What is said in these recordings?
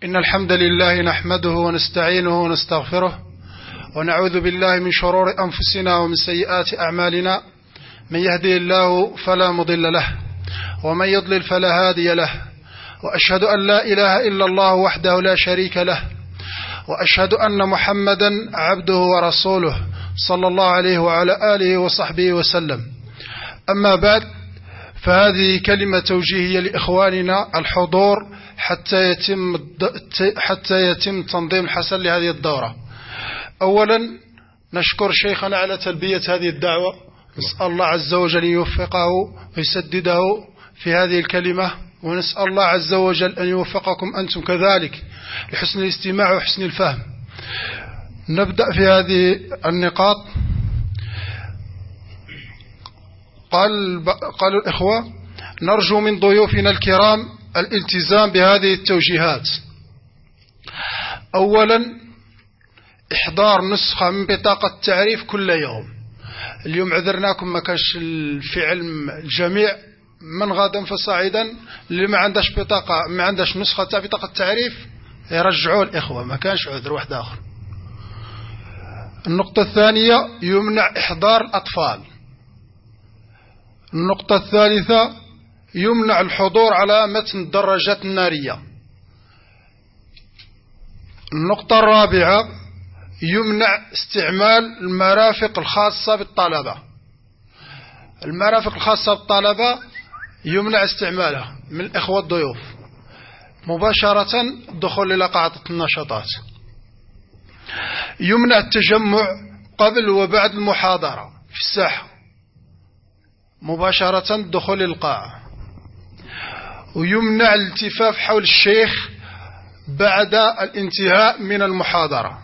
إن الحمد لله نحمده ونستعينه ونستغفره ونعوذ بالله من شرور أنفسنا ومن سيئات أعمالنا. من يهدي الله فلا مضل له ومن يضلل فلا هادي له، وأشهد أن لا إله إلا الله وحده لا شريك له، وأشهد أن محمدا عبده ورسوله صلى الله عليه وعلى آله وصحبه وسلم. أما بعد، فهذه كلمة توجيهية لإخواننا الحضور حتى يتم تنظيم حسن لهذه الدورة. أولا نشكر شيخنا على تلبية هذه الدعوة، نسأل الله عز وجل أن يوفقه ويسدده في هذه الكلمة، ونسأل الله عز وجل أن يوفقكم أنتم كذلك لحسن الاستماع وحسن الفهم. نبدأ في هذه النقاط. قالوا الإخوة: نرجو من ضيوفنا الكرام الالتزام بهذه التوجيهات. أولا، إحضار نسخة من بطاقة التعريف كل يوم. اليوم عذرناكم، ما كانش في علم الجميع، من غدا فصاعدا اللي ما عندش بطاقة، ما عندش نسخة تاع بطاقة التعريف يرجعوا الإخوة، ما كانش عذر واحد آخر. النقطة الثانية: يمنع إحضار الأطفال. النقطة الثالثة: يمنع الحضور على متن الدراجات النارية. النقطة الرابعة: يمنع استعمال المرافق الخاصة بالطلبة. المرافق الخاصة بالطلبة يمنع استعمالها من الإخوة الضيوف، مباشرة الدخول إلى قاعدة النشاطات. يمنع التجمع قبل وبعد المحاضرة في الساحة، مباشرة الدخول للقاعة. ويمنع الالتفاف حول الشيخ بعد الانتهاء من المحاضرة.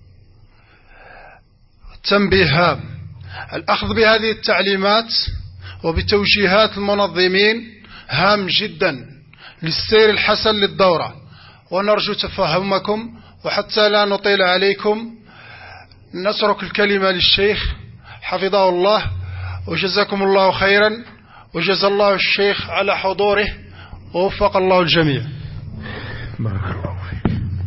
تنبيه هام: الأخذ بهذه التعليمات وبتوجيهات المنظمين هام جدا للسير الحسن للدورة، ونرجو تفهمكم. وحتى لا نطيل عليكم نترك الكلمة للشيخ حفظه الله، وجزاكم الله خيرا، وجزا الله الشيخ على حضوره، ووفق الله الجميع. بارك الله فيك.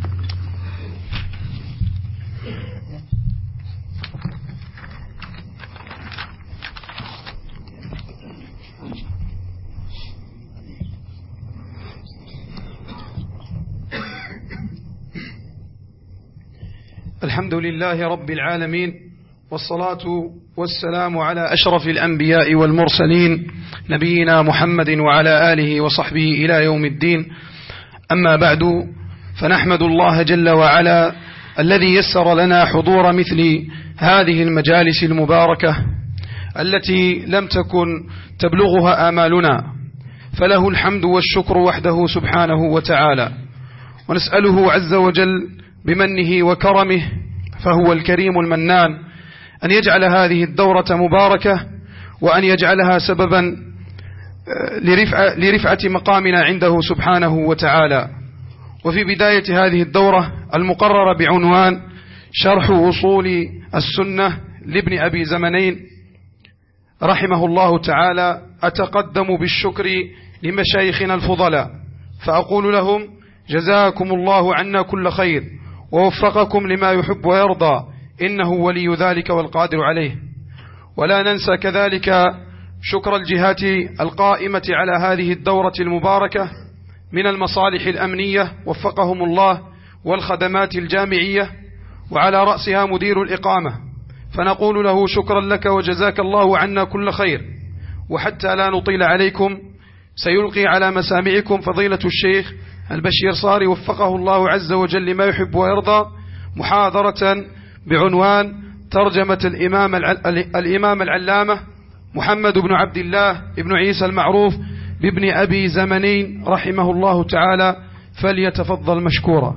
الحمد لله رب العالمين، والصلاة والسلام على أشرف الأنبياء والمرسلين، نبينا محمد وعلى آله وصحبه إلى يوم الدين. أما بعد، فنحمد الله جل وعلا الذي يسر لنا حضور مثل هذه المجالس المباركة التي لم تكن تبلغها آمالنا، فله الحمد والشكر وحده سبحانه وتعالى. ونسأله عز وجل بمنه وكرمه، فهو الكريم المنان، أن يجعل هذه الدورة مباركة، وأن يجعلها سببا لرفعة مقامنا عنده سبحانه وتعالى. وفي بداية هذه الدورة المقررة بعنوان شرح أصول السنة لابن أبي زمنين رحمه الله تعالى، أتقدم بالشكر لمشايخنا الفضلاء، فأقول لهم: جزاكم الله عنا كل خير، ووفقكم لما يحب ويرضى، إنه ولي ذلك والقادر عليه. ولا ننسى كذلك شكر الجهات القائمة على هذه الدورة المباركة من المصالح الأمنية وفقهم الله، والخدمات الجامعية، وعلى رأسها مدير الإقامة، فنقول له: شكرا لك وجزاك الله عنا كل خير. وحتى لا نطيل عليكم، سيلقي على مسامعكم فضيلة الشيخ البشير صاري وفقه الله عز وجل لما يحب ويرضى محاضرة بعنوان ترجمة الإمام العلامة محمد بن عبد الله بن عيسى المعروف بابن أبي زمنين رحمه الله تعالى، فليتفضل مشكورا.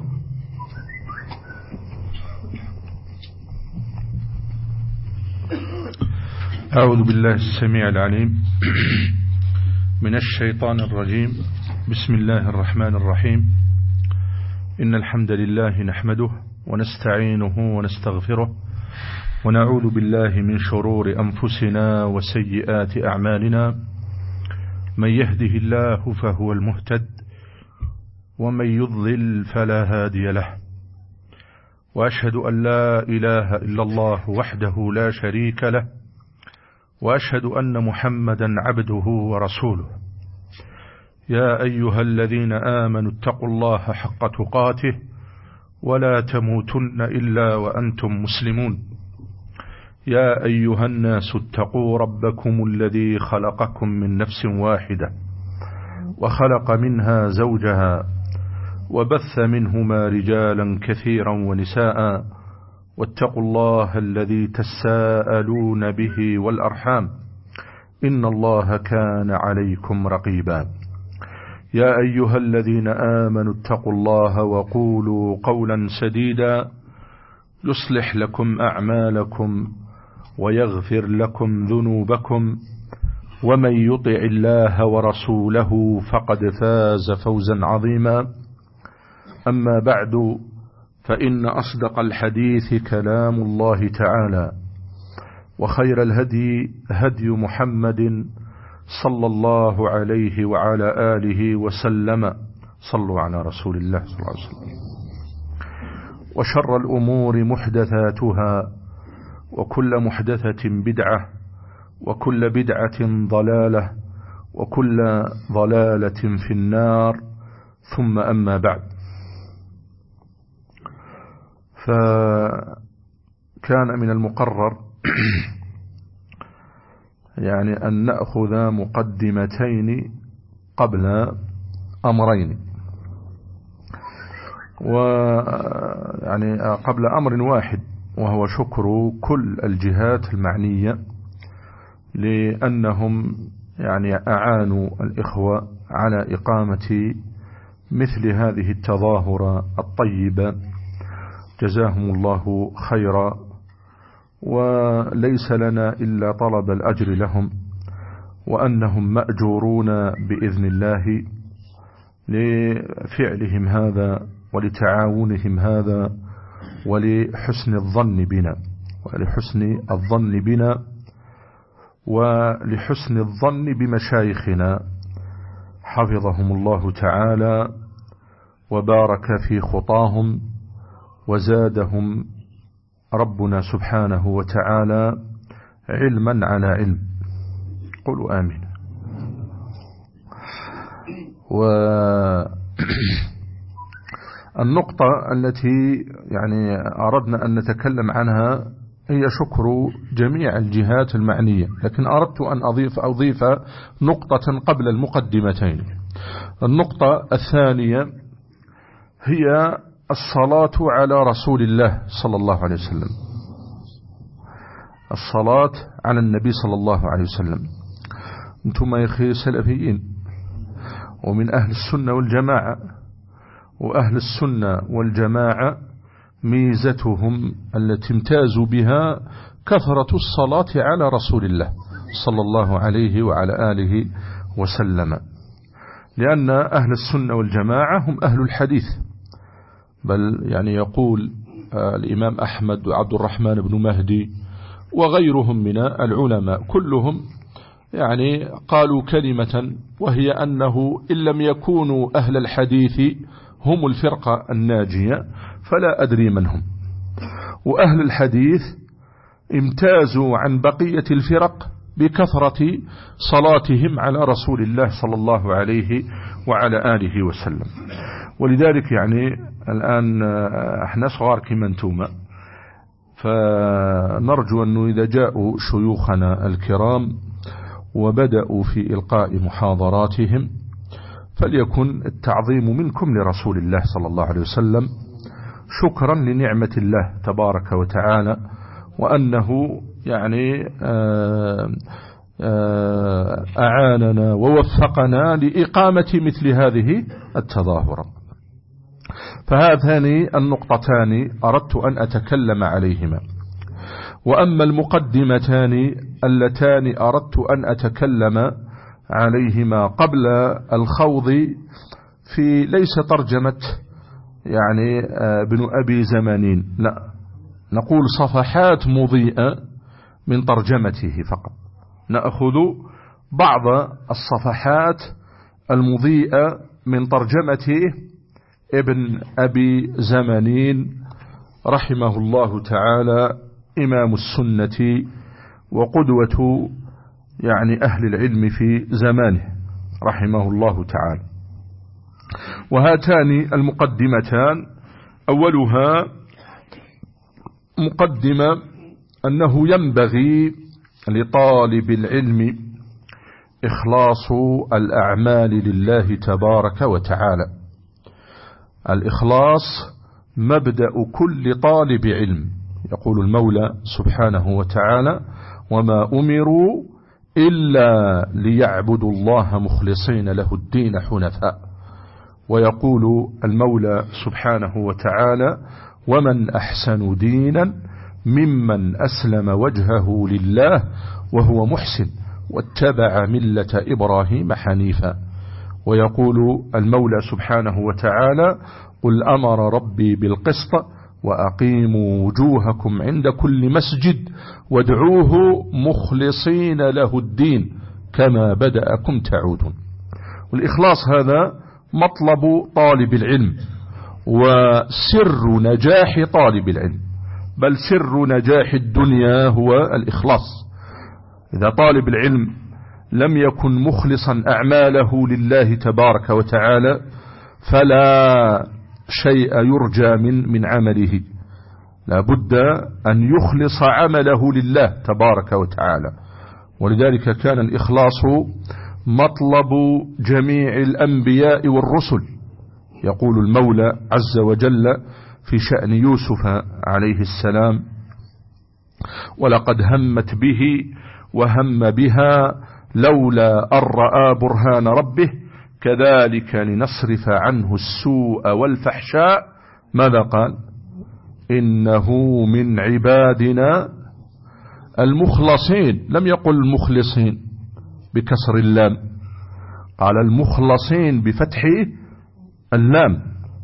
أعوذ بالله السميع العليم من الشيطان الرجيم. بسم الله الرحمن الرحيم. إن الحمد لله نحمده ونستعينه ونستغفره، ونعوذ بالله من شرور أنفسنا وسيئات أعمالنا. من يهده الله فهو المهتد، ومن يضلل فلا هادي له، وأشهد أن لا إله إلا الله وحده لا شريك له، وأشهد أن محمدا عبده ورسوله. يا أيها الذين آمنوا اتقوا الله حق تقاته ولا تموتن إلا وأنتم مسلمون. يا أيها الناس اتقوا ربكم الذي خلقكم من نفس واحدة وخلق منها زوجها وبث منهما رجالا كثيرا ونساء، واتقوا الله الذي تساءلون به والأرحام إن الله كان عليكم رقيبا. يا أيها الذين آمنوا اتقوا الله وقولوا قولا سديدا يصلح لكم أعمالكم ويغفر لكم ذنوبكم، ومن يطع الله ورسوله فقد فاز فوزا عظيما. أما بعد، فإن أصدق الحديث كلام الله تعالى، وخير الهدي هدي محمد صلى الله عليه وعلى آله وسلم. صلوا على رسول الله صلى الله عليه وسلم. وشر الأمور محدثاتها، وكل محدثة بدعة، وكل بدعة ضلالة، وكل ضلالة في النار. ثم أما بعد، فكان من المقرر يعني أن نأخذ مقدمتين قبل أمرين، ويعني قبل أمر واحد، وهو شكر كل الجهات المعنية لأنهم يعني أعانوا الإخوة على إقامة مثل هذه التظاهرة الطيبة، جزاهم الله خيرا. وليس لنا إلا طلب الأجر لهم، وأنهم مأجورون بإذن الله لفعلهم هذا ولتعاونهم هذا ولحسن الظن بنا ولحسن الظن بمشايخنا حفظهم الله تعالى وبارك في خطاهم، وزادهم ربنا سبحانه وتعالى علما على علم. قولوا آمين. والنقطة التي يعني أردنا أن نتكلم عنها هي شكر جميع الجهات المعنية، لكن أردت أن أضيف نقطة قبل المقدمتين. النقطة الثانية هي الصلاة على رسول الله صلى الله عليه وسلم، الصلاة على النبي صلى الله عليه وسلم. أنتم يا أخي سلفيين ومن أهل السنة والجماعة، وأهل السنة والجماعة ميزتهم التي امتازوا بها كثرة الصلاة على رسول الله صلى الله عليه وعلى آله وسلم، لأن أهل السنة والجماعة هم أهل الحديث. بل يعني يقول الإمام أحمد وعبد الرحمن بن مهدي وغيرهم من العلماء كلهم يعني قالوا كلمة، وهي أنه إن لم يكونوا أهل الحديث هم الفرقة الناجية فلا أدري من هم. وأهل الحديث امتازوا عن بقية الفرق بكثرة صلاتهم على رسول الله صلى الله عليه وعلى آله وسلم. ولذلك يعني الآن احنا صغار كما انتم، فنرجو أنه إذا جاءوا شيوخنا الكرام وبدأوا في إلقاء محاضراتهم فليكن التعظيم منكم لرسول الله صلى الله عليه وسلم، شكرا لنعمة الله تبارك وتعالى، وأنه يعني أعاننا ووفقنا لإقامة مثل هذه التظاهرة. فهاتان النقطتان أردت أن أتكلم عليهما. وأما المقدمتان اللتان أردت أن أتكلم عليهما قبل الخوض في ليس ترجمة يعني ابن أبي زمانين، لا، نقول صفحات مضيئة من ترجمته فقط، نأخذ بعض الصفحات المضيئة من ترجمته ابن أبي زمنين رحمه الله تعالى، إمام السنة وقدوة يعني أهل العلم في زمانه رحمه الله تعالى. وهاتان المقدمتان أولها مقدمة أنه ينبغي لطالب العلم إخلاص الأعمال لله تبارك وتعالى. الإخلاص مبدأ كل طالب علم. يقول المولى سبحانه وتعالى: وما أمروا إلا ليعبدوا الله مخلصين له الدين حنفاء. ويقول المولى سبحانه وتعالى: ومن أحسن دينا ممن أسلم وجهه لله وهو محسن واتبع ملة إبراهيم حنيفا. ويقول المولى سبحانه وتعالى: قل أمر ربي بالقسط وأقيموا وجوهكم عند كل مسجد وادعوه مخلصين له الدين كما بدأكم تعودون. والإخلاص هذا مطلب طالب العلم وسر نجاح طالب العلم، بل سر نجاح الدنيا هو الإخلاص. إذا طالب العلم لم يكن مخلصا أعماله لله تبارك وتعالى فلا شيء يرجى من عمله. لا بد أن يخلص عمله لله تبارك وتعالى. ولذلك كان الإخلاص مطلب جميع الأنبياء والرسل. يقول المولى عز وجل في شأن يوسف عليه السلام: ولقد همت به وهم بها لولا أن رأى برهان ربه كذلك لنصرف عنه السوء والفحشاء. ماذا قال؟ إنه من عبادنا المخلصين. لم يقل المخلصين بكسر اللام، قال المخلصين بفتح اللام،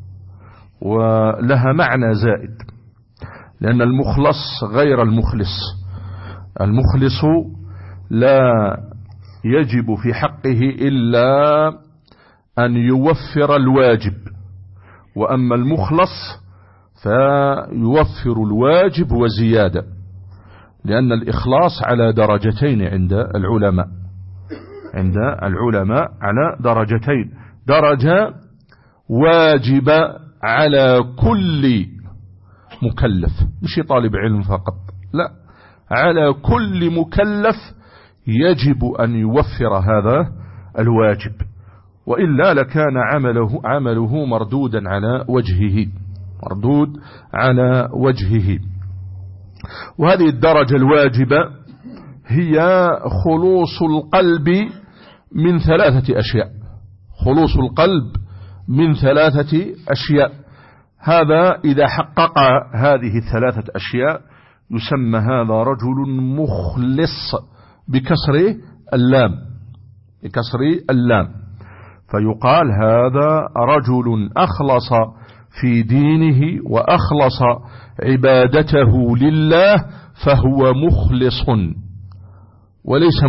ولها معنى زائد، لأن المخلص غير المخلص. المخلص لا يجب في حقه إلا أن يوفر الواجب، وأما المخلص فيوفر الواجب وزيادة، لأن الإخلاص على درجتين عند العلماء. عند العلماء على درجتين: درجة واجبة على كل مكلف، مش طالب علم فقط، لا، على كل مكلف يجب أن يوفر هذا الواجب، وإلا لكان عمله مردودا على وجهه، مردود على وجهه. وهذه الدرجة الواجبة هي خلوص القلب من ثلاثة أشياء. خلوص القلب من ثلاثة أشياء. هذا إذا حقق هذه الثلاثة أشياء يسمى هذا رجل مخلص بكسر اللام، بكسر اللام، فيقال هذا رجل أخلص في دينه وأخلص عبادته لله فهو مخلص، وليس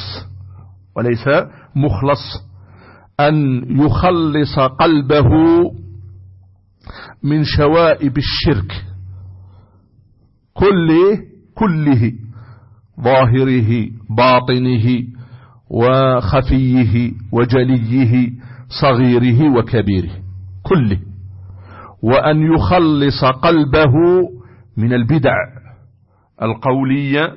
مخلص أن يخلص قلبه من شوائب الشرك كله، ظاهره باطنه وخفيه وجليه صغيره وكبيره كله، وأن يخلص قلبه من البدع القولية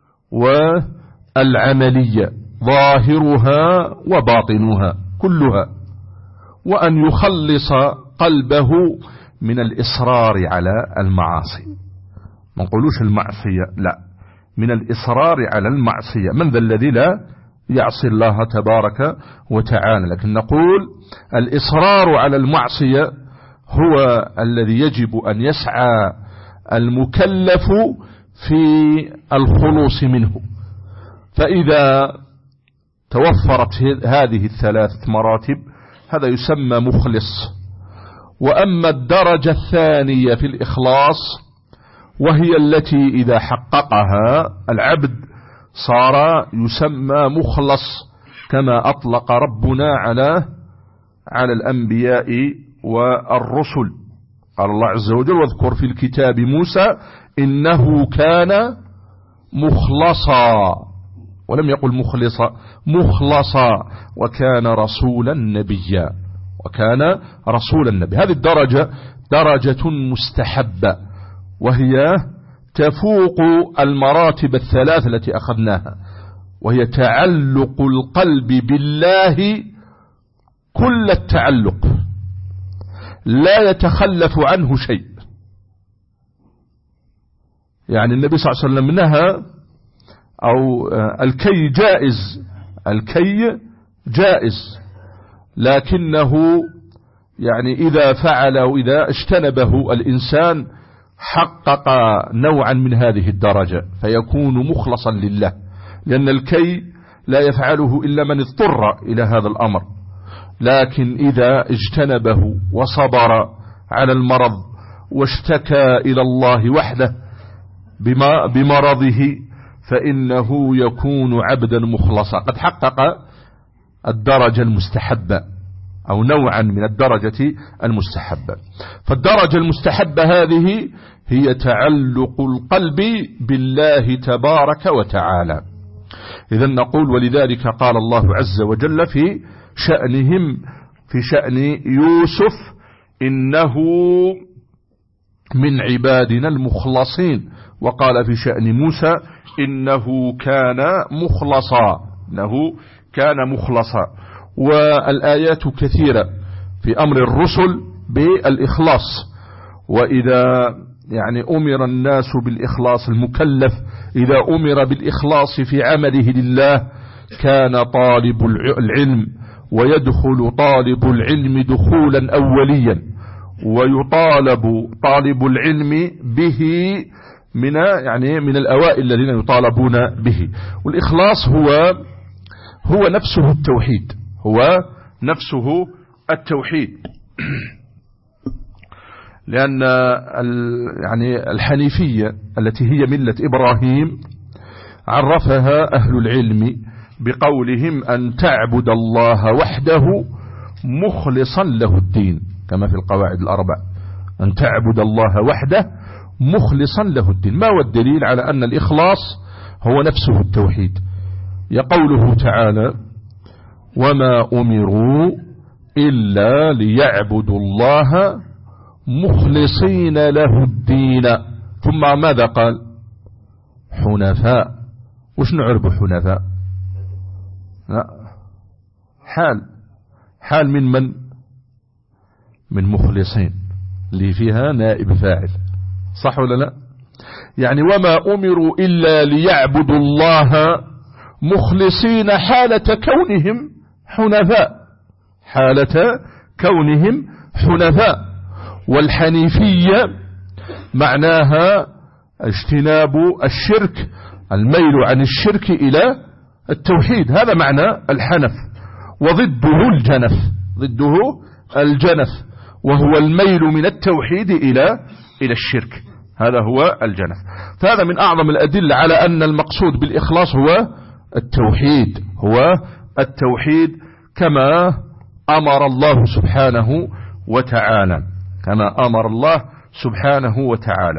والعملية ظاهرها وباطنها كلها، وأن يخلص قلبه من الإصرار على المعاصي. ما نقولوش المعصية، لا، من الإصرار على المعصية. من ذا الذي لا يعصي الله تبارك وتعالى؟ لكن نقول الإصرار على المعصية هو الذي يجب أن يسعى المكلف في الخلوص منه. فإذا توفرت هذه الثلاث مراتب هذا يسمى مخلص. وأما الدرجة الثانية في الإخلاص وهي التي إذا حققها العبد صار يسمى مخلص، كما أطلق ربنا على الأنبياء والرسل. قال الله عز وجل واذكر في الكتاب موسى إنه كان مخلصا، ولم يقل مخلصا، مخلصا، وكان رسولا نبيا، وكان رسولا نبيا. هذه الدرجة درجة مستحبة، وهي تفوق المراتب الثلاث التي أخذناها، وهي تعلق القلب بالله كل التعلق، لا يتخلف عنه شيء. يعني النبي صلى الله عليه وسلم نهى، أو الكي جائز، الكي جائز، لكنه يعني إذا فعل وإذا اجتنبه الإنسان حقق نوعا من هذه الدرجة، فيكون مخلصا لله، لأن الكي لا يفعله إلا من اضطر إلى هذا الأمر، لكن إذا اجتنبه وصبر على المرض واشتكى إلى الله وحده بمرضه فإنه يكون عبدا مخلصا، قد حقق الدرجة المستحبة أو نوعا من الدرجة المستحبة. فالدرجة المستحبة هذه هي تعلق القلب بالله تبارك وتعالى. إذن نقول ولذلك قال الله عز وجل في شأنهم، في شأن يوسف إنه من عبادنا المخلصين، وقال في شأن موسى إنه كان مخلصا، إنه كان مخلصا. والآيات كثيرة في أمر الرسل بالإخلاص، وإذا يعني أمر الناس بالإخلاص، المكلف إذا أمر بالإخلاص في عمله لله كان طالب العلم ويدخل طالب العلم دخولا أوليا، ويطالب طالب العلم به من الأوائل الذين يطالبون به. والإخلاص هو نفسه التوحيد، هو نفسه التوحيد. لأن يعني الحنيفية التي هي ملة إبراهيم عرفها أهل العلم بقولهم أن تعبد الله وحده مخلصا له الدين، كما في القواعد الأربع، أن تعبد الله وحده مخلصا له الدين. ما هو الدليل على أن الإخلاص هو نفسه التوحيد؟ يقوله تعالى وما أمروا إلا ليعبدوا الله مخلصين له الدين، ثم ماذا قال؟ حنفاء. وش نعرف حنفاء؟ حال من مخلصين، اللي فيها نائب فاعل، صح ولا لا؟ يعني وما أمروا إلا ليعبدوا الله مخلصين حالة كونهم حنفاء، حالة كونهم حنفاء. والحنيفية معناها اجتناب الشرك، الميل عن الشرك إلى التوحيد، هذا معنى الحنف. وضده الجنف، ضده الجنف، وهو الميل من التوحيد إلى الشرك، هذا هو الجنف. فهذا من أعظم الأدلة على أن المقصود بالإخلاص هو التوحيد، هو التوحيد كما أمر الله سبحانه وتعالى، كما أمر الله سبحانه وتعالى.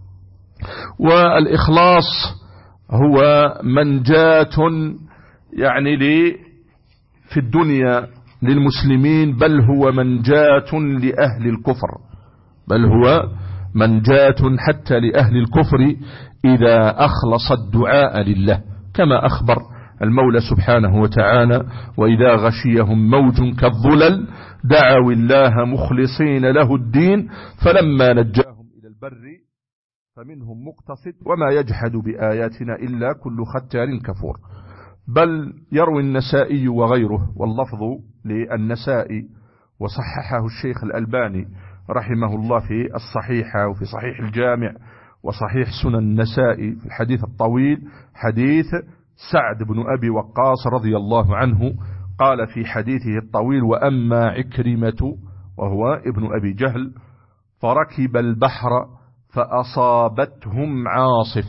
والإخلاص هو منجاة يعني في الدنيا للمسلمين، بل هو منجاة لأهل الكفر، بل هو منجاة حتى لأهل الكفر إذا أخلص الدعاء لله، كما أخبر المولى سبحانه وتعالى وإذا غشيهم موج كالظلل دعوا الله مخلصين له الدين فلما نجاهم إلى البر فمنهم مقتصد وما يجحد بآياتنا إلا كل ختار كفور. بل يروي النسائي وغيره، واللفظ للنسائي وصححه الشيخ الألباني رحمه الله في الصحيحة وفي صحيح الجامع وصحيح سنن النسائي في الحديث الطويل، حديث سعد بن أبي وقاص رضي الله عنه، قال في حديثه الطويل وأما عكرمة وهو ابن أبي جهل فركب البحر فأصابتهم عاصف.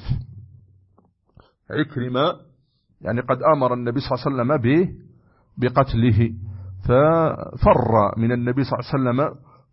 عكرمة يعني قد أمر النبي صلى الله عليه وسلم بقتله، ففر من النبي صلى الله عليه وسلم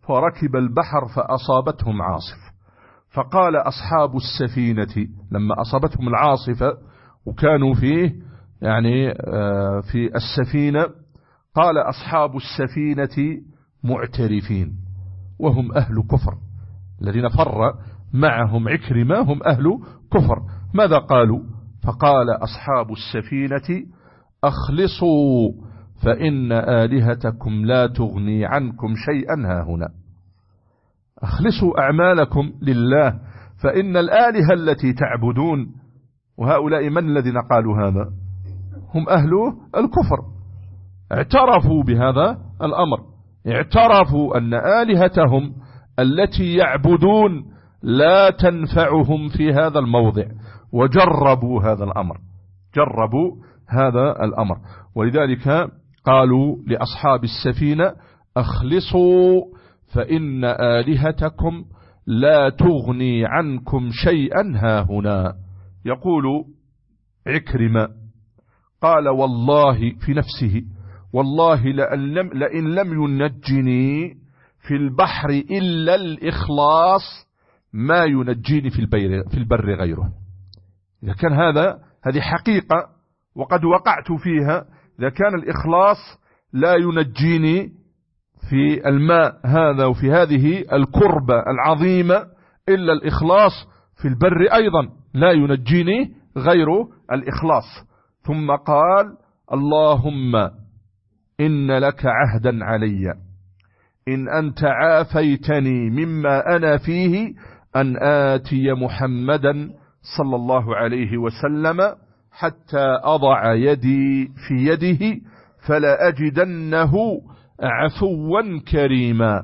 فركب البحر فأصابتهم عاصف. فقال أصحاب السفينة لما أصابتهم العاصفة وكانوا فيه يعني في السفينة، قال أصحاب السفينة معترفين وهم أهل كفر، الذين فر معهم عكرمة هم أهل كفر. ماذا قالوا؟ فقال أصحاب السفينة أخلصوا فإن آلهتكم لا تغني عنكم شيئا هاهنا. أخلصوا أعمالكم لله فإن الآلهة التي تعبدون، وهؤلاء من الذين قالوا هذا؟ هم أهل الكفر، اعترفوا بهذا الأمر، اعترفوا أن آلهتهم التي يعبدون لا تنفعهم في هذا الموضع، وجربوا هذا الأمر، جربوا هذا الأمر. ولذلك قالوا لأصحاب السفينة أخلصوا فإن آلهتكم لا تغني عنكم شيئا هاهنا. يقول عكرمة قال والله في نفسه والله لئن لم ينجني في البحر إلا الإخلاص ما ينجيني في البر غيره. إذا كان هذه حقيقة وقد وقعت فيها، إذا كان الإخلاص لا ينجيني في الماء هذا وفي هذه الكربة العظيمة إلا الإخلاص، في البر أيضا لا ينجيني غير الإخلاص. ثم قال اللهم إن لك عهدا علي إن أنت عافيتني مما أنا فيه أن آتي محمدا صلى الله عليه وسلم حتى أضع يدي في يده فلا أجدنه عفوا كريما.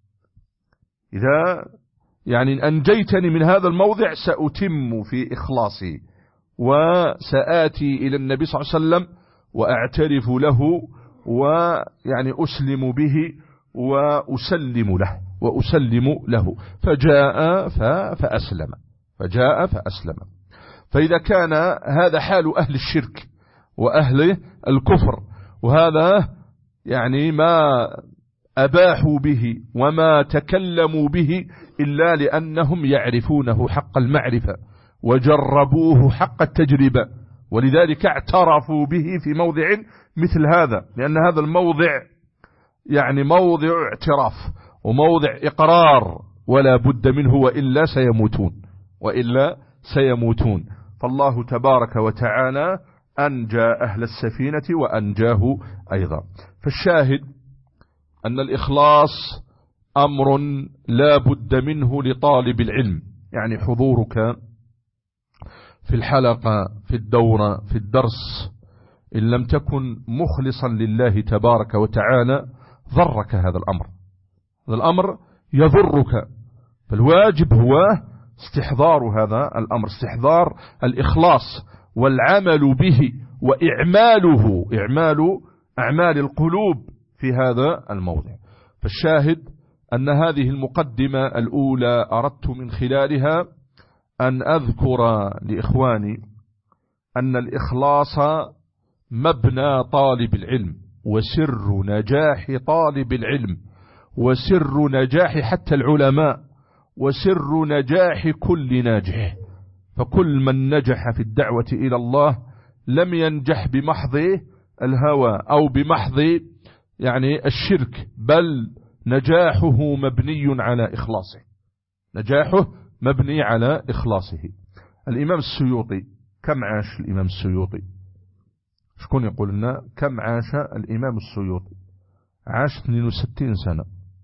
إذا يعني أنجيتني من هذا الموضع سأتم في إخلاصي وسآتي إلى النبي صلى الله عليه وسلم وأعترف له ويعني أسلم به وأسلم له فجاء فأسلم. فإذا كان هذا حال أهل الشرك وأهل الكفر، وهذا يعني ما أباحوا به وما تكلموا به إلا لأنهم يعرفونه حق المعرفة وجربوه حق التجربة، ولذلك اعترفوا به في موضع مثل هذا، لأن هذا الموضع يعني موضع اعتراف وموضع إقرار ولا بد منه وإلا سيموتون. فالله تبارك وتعالى أنجى أهل السفينة وأنجاه أيضا. فالشاهد أن الإخلاص أمر لا بد منه لطالب العلم، يعني حضورك في الحلقة في الدورة في الدرس إن لم تكن مخلصا لله تبارك وتعالى ضرك هذا الأمر يضرك. فالواجب هو استحضار هذا الأمر، استحضار الإخلاص والعمل به وإعماله، أعمال القلوب في هذا الموضع. فالشاهد أن هذه المقدمة الأولى أردت من خلالها أن أذكر لإخواني أن الإخلاص مبنى طالب العلم وسر نجاح طالب العلم وسر نجاح حتى العلماء وسر نجاح كل ناجح. فكل من نجح في الدعوة إلى الله لم ينجح بمحض الهوى أو بمحض يعني الشرك، بل نجاحه مبني على إخلاصه، نجاحه مبني على إخلاصه. الإمام السيوطي كم عاش الإمام السيوطي؟ شكون يقول لنا كم عاش الإمام السيوطي؟ عاش 62 سنة،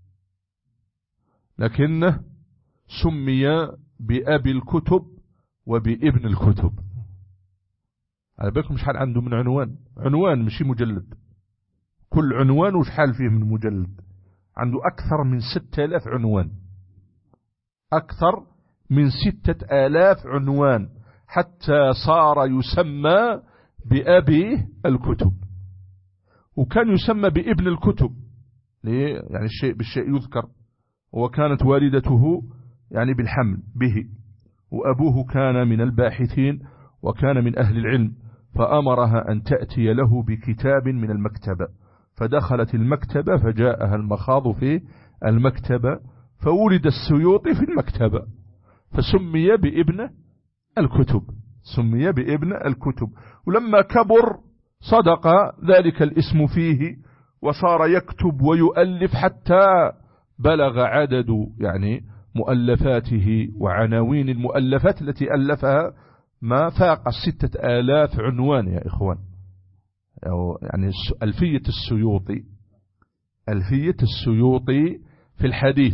لكنه سمي بأبي الكتب وبابن الكتب. على بالكم شحال عنده من عنوان مشي مجلد، كل عنوان وشحال فيه من مجلد، عنده أكثر من 6000 عنوان، أكثر من 6000 عنوان، حتى صار يسمى بأبي الكتب، وكان يسمى بابن الكتب يعني الشيء بالشيء يذكر. وكانت والدته يعني بالحمل به، وأبوه كان من الباحثين وكان من أهل العلم، فأمرها أن تأتي له بكتاب من المكتبة، فدخلت المكتبة فجاءها المخاض في المكتبة، فولد السيوطي في المكتبة فسمي بابن الكتب، سمي بابن الكتب. ولما كبر صدق ذلك الاسم فيه وصار يكتب ويؤلف حتى بلغ عدد يعني مؤلفاته وعناوين المؤلفات التي ألفها ما فاق 6000 عنوان يا إخوان. يعني ألفية السيوطي، ألفية السيوطي في الحديث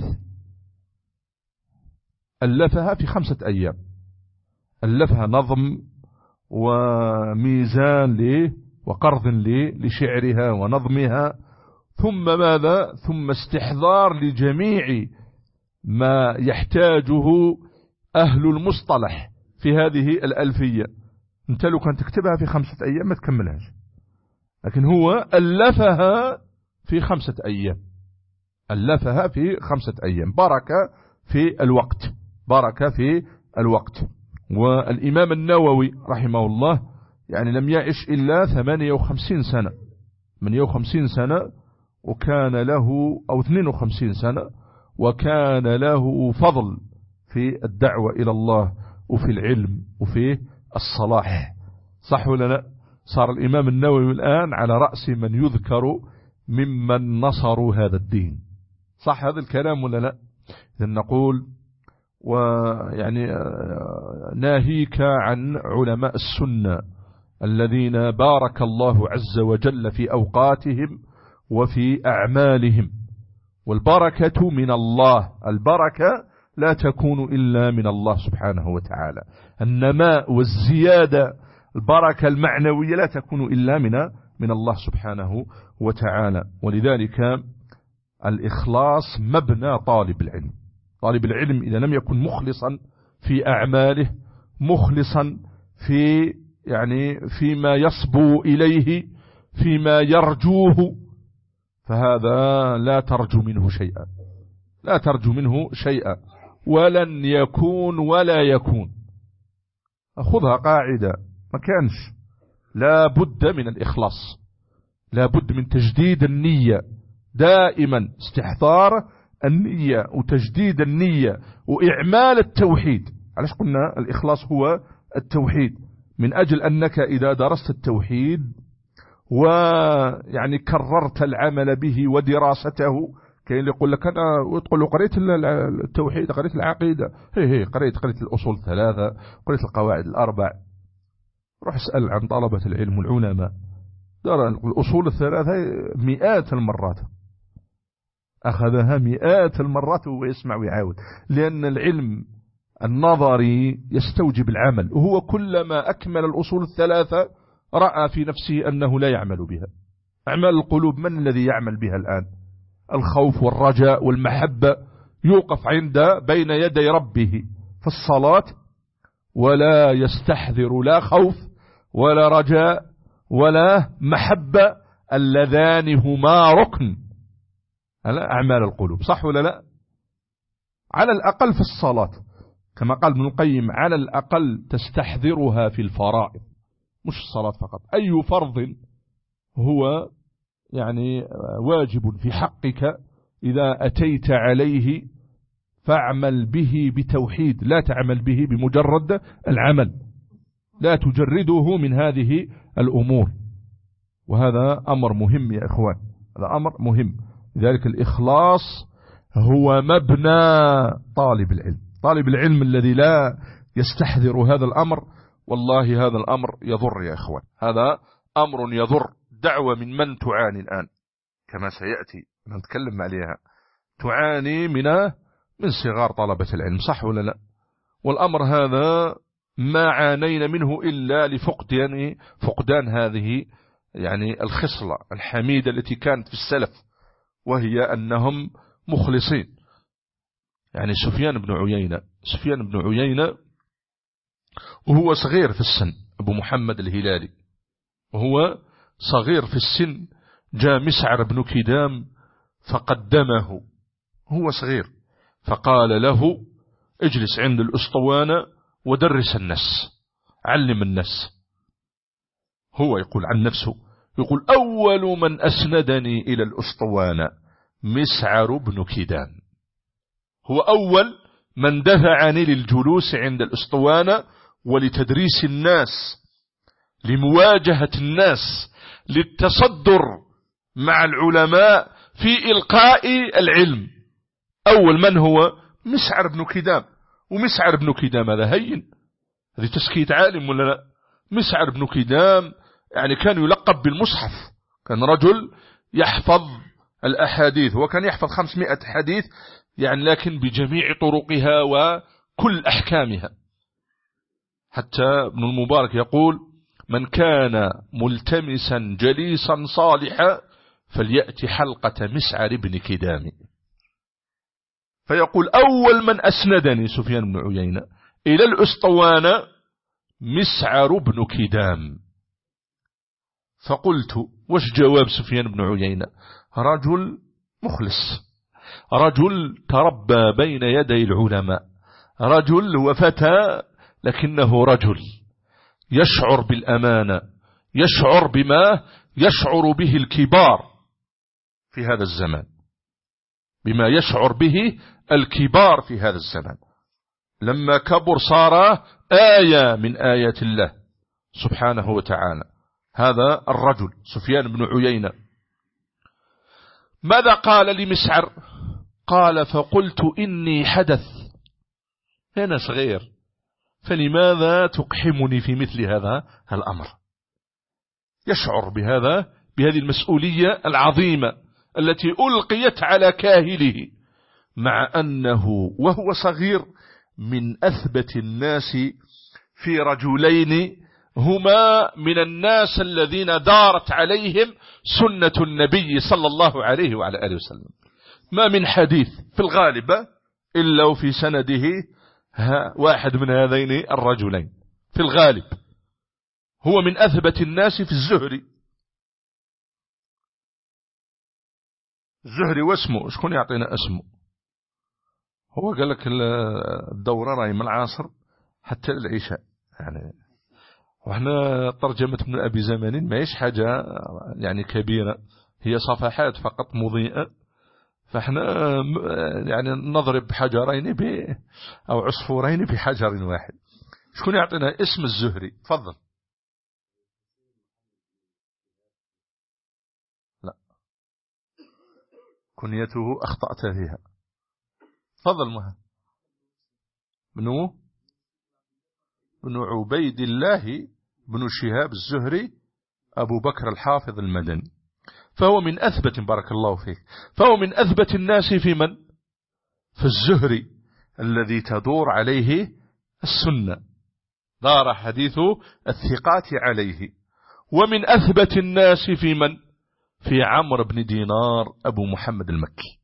ألفها في 5 أيام، ألفها نظم وميزان وقرض لشعرها ونظمها، ثم ماذا؟ ثم استحضار لجميع ما يحتاجه أهل المصطلح في هذه الألفية. انت لو كان تكتبها في 5 أيام ما تكملهاش، لكن هو ألفها في 5 أيام، ألفها في 5 أيام. بركة في الوقت، بركة في الوقت. والإمام النووي رحمه الله يعني لم يعش إلا 58 سنة، 58 سنة، وكان له أو 52 سنة، وكان له فضل في الدعوة إلى الله وفي العلم وفي الصلاح. صح ولا لا؟ صار الإمام النووي الآن على رأس من يذكر ممن نصروا هذا الدين. صح هذا الكلام ولا لا؟ إذن نقول ويعني ناهيك عن علماء السنة الذين بارك الله عز وجل في أوقاتهم وفي أعمالهم، والبركة من الله، البركة لا تكون إلا من الله سبحانه وتعالى. النماء والزيادة البركة المعنوية لا تكون إلا من الله سبحانه وتعالى. ولذلك الإخلاص مبنى طالب العلم. طالب العلم إذا لم يكن مخلصا في أعماله، مخلصا في يعني فيما يصبو إليه، فيما يرجوه، فهذا لا ترجو منه شيئا، لا ترجو منه شيئا، ولن يكون ولا يكون. أخذها قاعدة، ما كانش، لا بد من الإخلاص، لا بد من تجديد النية دائما، استحضار النية وتجديد النية وإعمال التوحيد. علاش قلنا الإخلاص هو التوحيد؟ من أجل أنك إذا درست التوحيد ويعني كررت العمل به ودراسته، كاين اللي يقول لك أنا وتقول له قريت التوحيد، قريت العقيدة، هي قريت الأصول 3، قريت القواعد 4. روح اسأل عن طلبة العلم والعلماء، دار الأصول 3 مئات المرات، أخذها مئات المرات وهو يسمع ويعاود، لأن العلم النظري يستوجب العمل، وهو كلما أكمل الأصول 3 رأى في نفسه أنه لا يعمل بها. أعمال القلوب من الذي يعمل بها الآن؟ الخوف والرجاء والمحبة، يوقف عند بين يدي ربه في الصلاة ولا يستحذر لا خوف ولا رجاء ولا محبة، اللذان هما ركن على أعمال القلوب. صح ولا لا؟ على الأقل في الصلاة كما قال ابن القيم، على الأقل تستحذرها في الفرائض، مش الصلاة فقط، أي فرض هو يعني واجب في حقك إذا أتيت عليه فاعمل به بتوحيد، لا تعمل به بمجرد العمل، لا تجرده من هذه الأمور. وهذا أمر مهم يا إخوان، هذا أمر مهم. لذلك الإخلاص هو مبنى طالب العلم. طالب العلم الذي لا يستحذر هذا الأمر، والله هذا الأمر يضر يا إخوان، هذا أمر يضر. دعوة من تعاني الآن كما سيأتي نتكلم عليها، تعاني من صغار طلبة العلم. صح ولا لا؟ والأمر هذا ما عانينا منه إلا فقدان هذه يعني الخصلة الحميدة التي كانت في السلف، وهي أنهم مخلصين. يعني سفيان بن عيينة وهو صغير في السن، أبو محمد الهلالي وهو صغير في السن، جاء مسعر بن كدام فقدمه، هو صغير، فقال له اجلس عند الأسطوانة ودرس الناس، علم الناس. هو يقول عن نفسه، يقول أول من أسندني إلى الأسطوانة مسعر بن كدام، هو أول من دفعني للجلوس عند الأسطوانة ولتدريس الناس، لمواجهة الناس، للتصدر مع العلماء في إلقاء العلم. أول من هو مسعر بن كدام. ومسعر بن كدام هذا هين، هذه تسكيت عالم ولا لا؟ مسعر بن كدام يعني كان يلقب بالمصحف، كان رجل يحفظ الأحاديث، وكان يحفظ 500 حديث يعني، لكن بجميع طرقها وكل أحكامها. حتى ابن المبارك يقول: من كان ملتمسا جليسا صالحا فليأتي حلقة مسعر بن كدام. فيقول: أول من أسندني سفيان بن عيينة إلى الأسطوانة مسعر بن كدام. فقلت: وش جواب سفيان بن عيينة؟ رجل مخلص، رجل تربى بين يدي العلماء، رجل وفتى، لكنه رجل يشعر بالأمانة، يشعر بما يشعر به الكبار في هذا الزمان، بما يشعر به الكبار في هذا الزمان. لما كبر صار آية من آيات الله سبحانه وتعالى. هذا الرجل سفيان بن عيينة. ماذا قال لمسعر؟ قال: فقلت إني حدث، أنا صغير، فلماذا تقحمني في مثل هذا الأمر؟ يشعر بهذه المسؤولية العظيمة التي ألقيت على كاهله، مع أنه وهو صغير من أثبت الناس في رجلين هما من الناس الذين دارت عليهم سنة النبي صلى الله عليه وعلى آله وسلم. ما من حديث في الغالب إلا وفي سنده واحد من هذين الرجلين، في الغالب هو من أثبت الناس في الزهري. الزهري واسمه شكون يعطينا اسمه؟ هو قال لك الدورة راي من العصر حتى العشاء يعني، وإحنا ترجمة ابن أبي زمانين ما هيش حاجة يعني كبيرة، هي صفحات فقط مضيئة، فإحنا يعني نضرب حجرين أو عصفورين بحجر واحد. شكون يعطينا اسم الزهري؟ تفضل. لا، كنيته أخطأت فيها. تفضل. مها بن عبيد الله بن شهاب الزهري أبو بكر الحافظ المدني. فهو من أثبت، بارك الله فيك، فهو من أثبت الناس في من؟ في الزهري الذي تدور عليه السنة، دار حديث الثقات عليه. ومن أثبت الناس في من؟ في عمرو بن دينار أبو محمد المكي.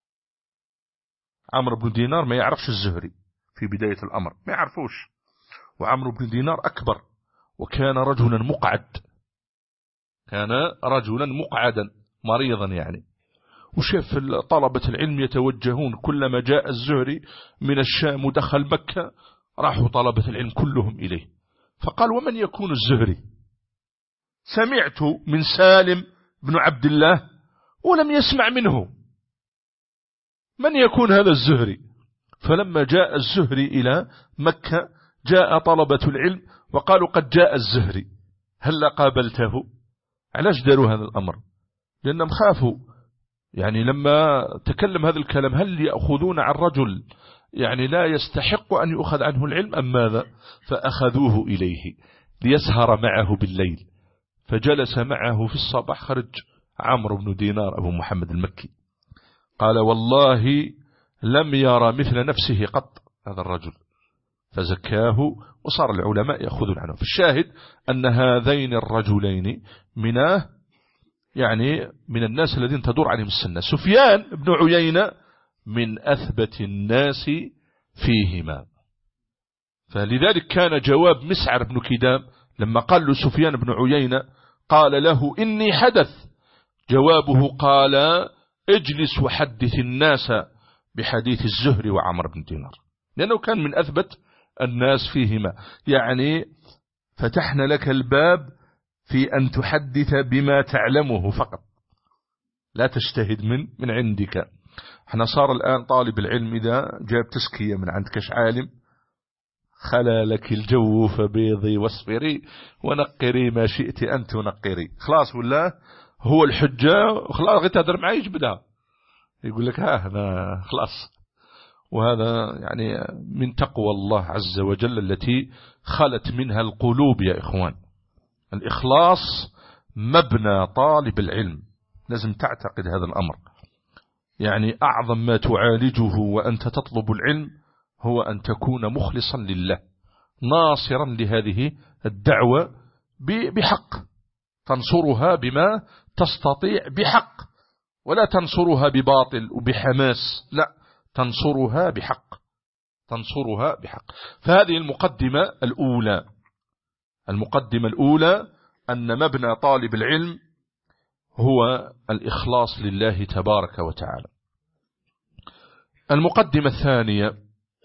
عمرو بن دينار ما يعرفش الزهري في بداية الأمر، ما يعرفوش. وعمرو بن دينار أكبر، وكان رجلا مقعد، كان رجلا مقعدا مريضا يعني. وشاف طلبة العلم يتوجهون، كلما جاء الزهري من الشام ودخل مكة راحوا طلبة العلم كلهم إليه. فقال: ومن يكون الزهري؟ سمعت من سالم بن عبد الله ولم يسمع منه، من يكون هذا الزهري؟ فلما جاء الزهري إلى مكة جاء طلبة العلم وقالوا: قد جاء الزهري، هل قابلته؟ علاش داروا هذا الأمر؟ لأنهم خافوا يعني لما تكلم هذا الكلام، هل يأخذون عن رجل يعني لا يستحق أن يؤخذ عنه العلم أم ماذا؟ فأخذوه إليه ليسهر معه بالليل، فجلس معه في الصباح. خرج عمرو بن دينار أبو محمد المكي قال: والله لم يرى مثل نفسه قط هذا الرجل، فزكاه وصار العلماء يأخذون عنه. فالشاهد أن هذين الرجلين من الناس الذين تدور عليهم السنة. سفيان بن عيينة من أثبت الناس فيهما. فلذلك كان جواب مسعر بن كدام لما قال له سفيان بن عيينة قال له: إني حدث، جوابه قال: اجلس وحدث الناس بحديث الزهري وعمر بن دينار، لأنه كان من أثبت الناس فيهما. يعني فتحنا لك الباب في أن تحدث بما تعلمه فقط، لا تجتهد من عندك. احنا صار الآن طالب العلم إذا جاب تزكية من عند كش عالم، خلا لك الجو فبيضي واصبري ونقري ما شئت أنت ونقري، خلاص ولا هو الحجة خلاص غير تهدر معي يجبدها، يقول لك ها أنا خلاص. وهذا يعني من تقوى الله عز وجل التي خلت منها القلوب يا إخوان. الإخلاص مبنى طالب العلم، لازم تعتقد هذا الأمر. يعني أعظم ما تعالجه وأنت تطلب العلم هو أن تكون مخلصا لله، ناصرا لهذه الدعوة بحق، تنصرها بما تستطيع بحق، ولا تنصرها بباطل وبحماس، لا، تنصرها بحق، تنصرها بحق. فهذه المقدمة الأولى أن مبنى طالب العلم هو الإخلاص لله تبارك وتعالى. المقدمة الثانية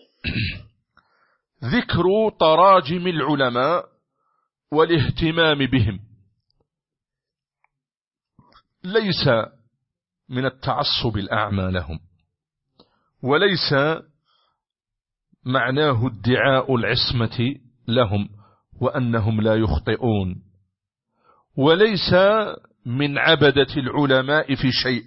ذكر تراجم العلماء والاهتمام بهم، ليس من التعصب الأعمى لهم، وليس معناه ادعاء العصمة لهم وأنهم لا يخطئون، وليس من عبدة العلماء في شيء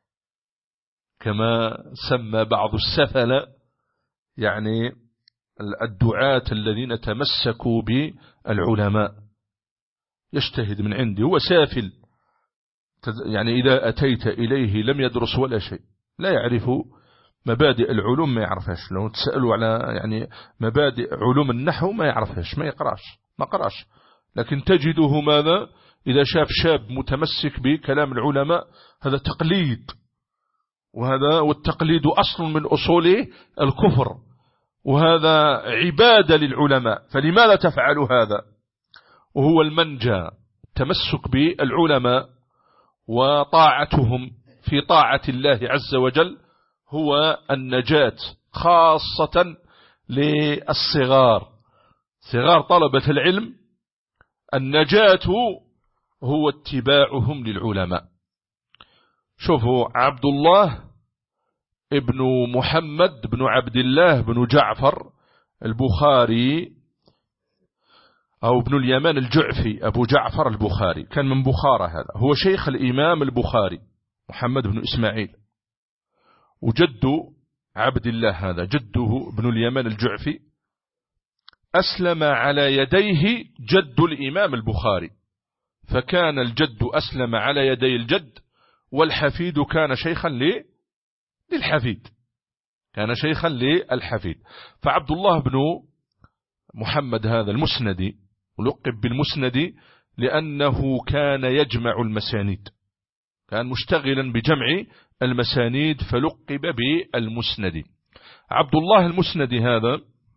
كما سمى بعض السفل، يعني الدعاة الذين تمسكوا بالعلماء، يجتهد من عنده، هو سافل، يعني إذا أتيت إليه لم يدرس ولا شيء، لا يعرف مبادئ العلوم، ما يعرفهاش. لو تسألوا على يعني مبادئ علوم النحو ما يعرفهاش، ما قراش. لكن تجده ماذا؟ إذا شاف شاب متمسك بكلام العلماء هذا تقليد، والتقليد أصل من أصول الكفر، وهذا عبادة للعلماء، فلماذا تفعل هذا؟ وهو المنجى، التمسك بالعلماء وطاعتهم في طاعة الله عز وجل هو النجاة، خاصة للصغار، صغار طلبة العلم، النجاة هو اتباعهم للعلماء. شوفوا عبد الله ابن محمد بن عبد الله بن جعفر البخاري، أو ابن اليمان الجعفي، أبو جعفر البخاري، كان من بخارى، هذا هو شيخ الإمام البخاري محمد بن إسماعيل، وجد عبد الله هذا جده ابن اليمان الجعفي أسلم على يديه جد الإمام البخاري، فكان الجد أسلم على يدي الجد، والحفيد كان شيخا للحفيد، كان شيخا للحفيد. فعبد الله بن محمد هذا المسندي ولقب بالمسندي لأنه كان يجمع المسانيد، كان مشتغلا بجمع المسانيد فلقب بالمسندي. عبد الله المسندي هذا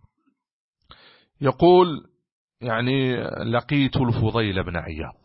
يقول يعني لقيت الفضيل بن عياض،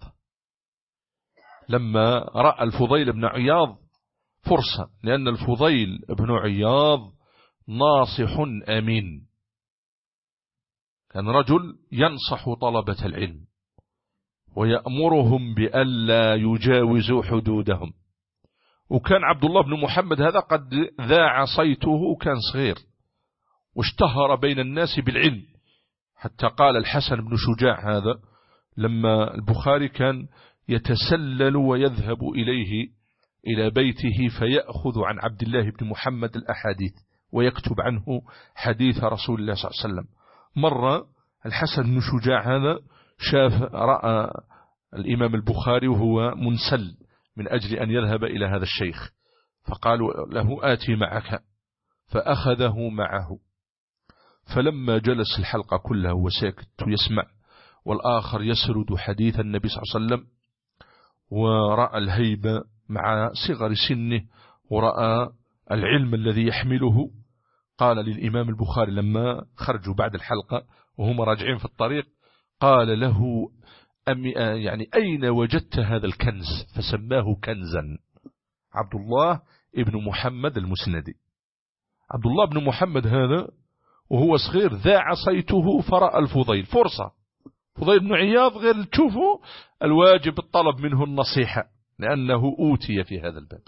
لما رأى الفضيل بن عياض فرصة، لأن الفضيل بن عياض ناصح أمين، كان رجل ينصح طلبة العلم ويأمرهم بألا يجاوزوا حدودهم. وكان عبد الله بن محمد هذا قد ذاع صيته، كان صغير واشتهر بين الناس بالعلم، حتى قال الحسن بن شجاع هذا لما البخاري كان يتسلل ويذهب إليه إلى بيته فيأخذ عن عبد الله بن محمد الأحاديث ويكتب عنه حديث رسول الله صلى الله عليه وسلم. مرة الحسن بن شجاع هذا رأى الإمام البخاري وهو منسل من أجل أن يذهب إلى هذا الشيخ، فقالوا له آتي معك، فأخذه معه. فلما جلس الحلقة كلها وساكت ويسمع، والآخر يسرد حديث النبي صلى الله عليه وسلم، ورأى الهيبة مع صغر سنه ورأى العلم الذي يحمله، قال للإمام البخاري لما خرجوا بعد الحلقة وهم راجعين في الطريق، قال له يعني أين وجدت هذا الكنز؟ فسماه كنزا. عبد الله ابن محمد المسندي. عبد الله بن محمد هذا وهو صغير ذاع صيته فرأى الفضيل فرصة، فضيل بن عياض غير تشوفوا الواجب الطلب منه النصيحة، لأنه أوتي في هذا الباب.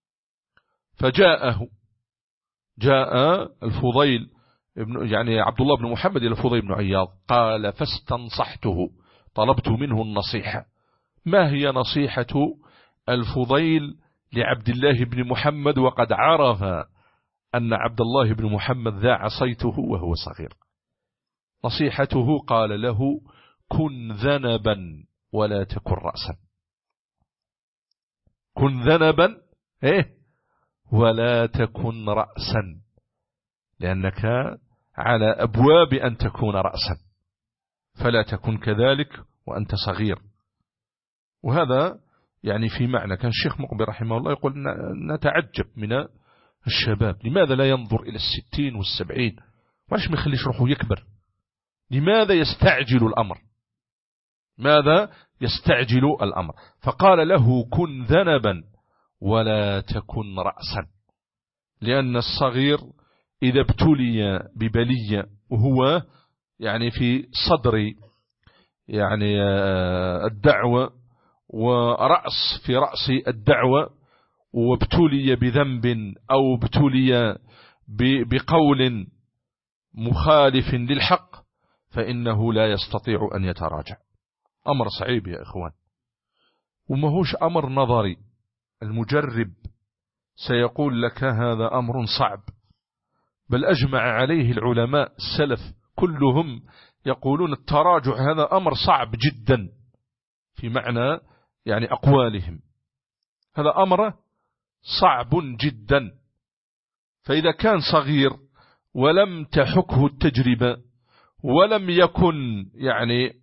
جاء الفضيل يعني عبد الله بن محمد إلى الفضيل بن عياض قال فاستنصحته، طلبت منه النصيحة. ما هي نصيحة الفضيل لعبد الله بن محمد وقد عرف أن عبد الله بن محمد ذاع صيته وهو صغير؟ نصيحته قال له كن ذنبا ولا تكن رأسا. كن ذنبا ولا تكن رأسا، لأنك على أبواب أن تكون رأسا، فلا تكن كذلك وأنت صغير. وهذا يعني في معنى كان الشيخ مقبل رحمه الله يقول نتعجب من الشباب لماذا لا ينظر إلى 60 و70، وعلاش ما يخليش روحه يكبر؟ لماذا يستعجل الأمر؟ ماذا يستعجل الأمر؟ فقال له كن ذنبا ولا تكن رأسا، لأن الصغير إذا ابتلي ببلية وهو يعني في صدر يعني الدعوة ورأس في رأس الدعوة، وابتلي بذنب أو ابتلي بقول مخالف للحق، فإنه لا يستطيع أن يتراجع. أمر صعيب يا إخوان، وما هوش أمر نظري. المجرب سيقول لك هذا أمر صعب، بل أجمع عليه العلماء السلف كلهم يقولون التراجع هذا أمر صعب جدا، في معنى يعني أقوالهم هذا أمر صعب جدا. فإذا كان صغير ولم تحكه التجربة ولم يكن يعني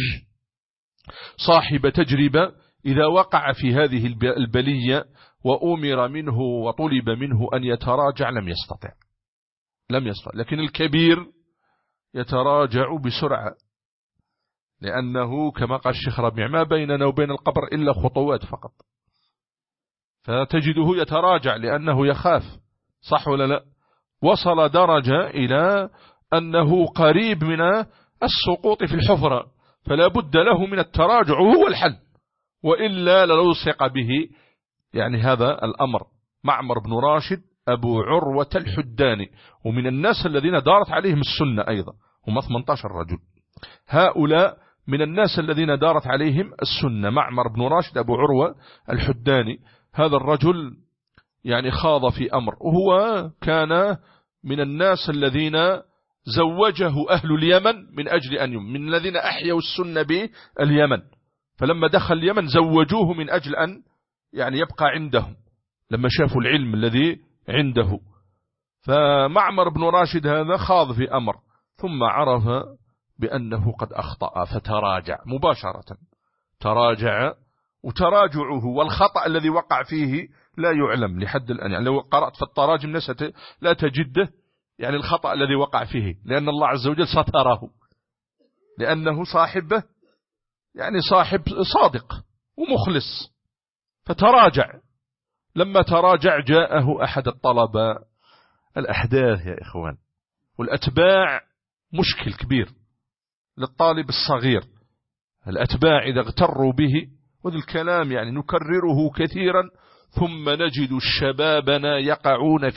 صاحب تجربة، إذا وقع في هذه البلية وأمر منه وطلب منه أن يتراجع لم يستطع. لكن الكبير يتراجع بسرعة، لأنه كما قال الشيخ ربيع ما بيننا وبين القبر إلا خطوات فقط، فتجده يتراجع لأنه يخاف، صح ولا لا؟ وصل درجة إلى أنه قريب من السقوط في الحفرة، فلا بد له من التراجع وهو الحل، وإلا للصق به يعني هذا الأمر. معمر بن راشد أبو عروة الحداني، ومن الناس الذين دارت عليهم السنة أيضا، هم 18 رجل، هؤلاء من الناس الذين دارت عليهم السنة. معمر بن راشد أبو عروة الحداني، هذا الرجل يعني خاض في أمر، وهو كان من الناس الذين زوجه أهل اليمن من أجل أن من الذين أحيوا السنة باليمن، فلما دخل اليمن زوجوه من أجل أن يعني يبقى عندهم لما شافوا العلم الذي عنده. فمعمر بن راشد هذا خاض في أمر، ثم عرف بأنه قد أخطأ فتراجع مباشرة، تراجع، وتراجعه والخطأ الذي وقع فيه لا يعلم لحد الآن. يعني لو قرأت في التراجم لا تجده يعني الخطأ الذي وقع فيه، لأن الله عز وجل ستره، لأنه صاحبه يعني صاحب صادق ومخلص، فتراجع. لما تراجع جاءه أحد الطلبة. الأحداث يا إخوان والأتباع مشكل كبير للطالب الصغير. الأتباع إذا اغتروا به، وذا الكلام يعني نكرره كثيرا، ثم نجد الشبابنا يقعون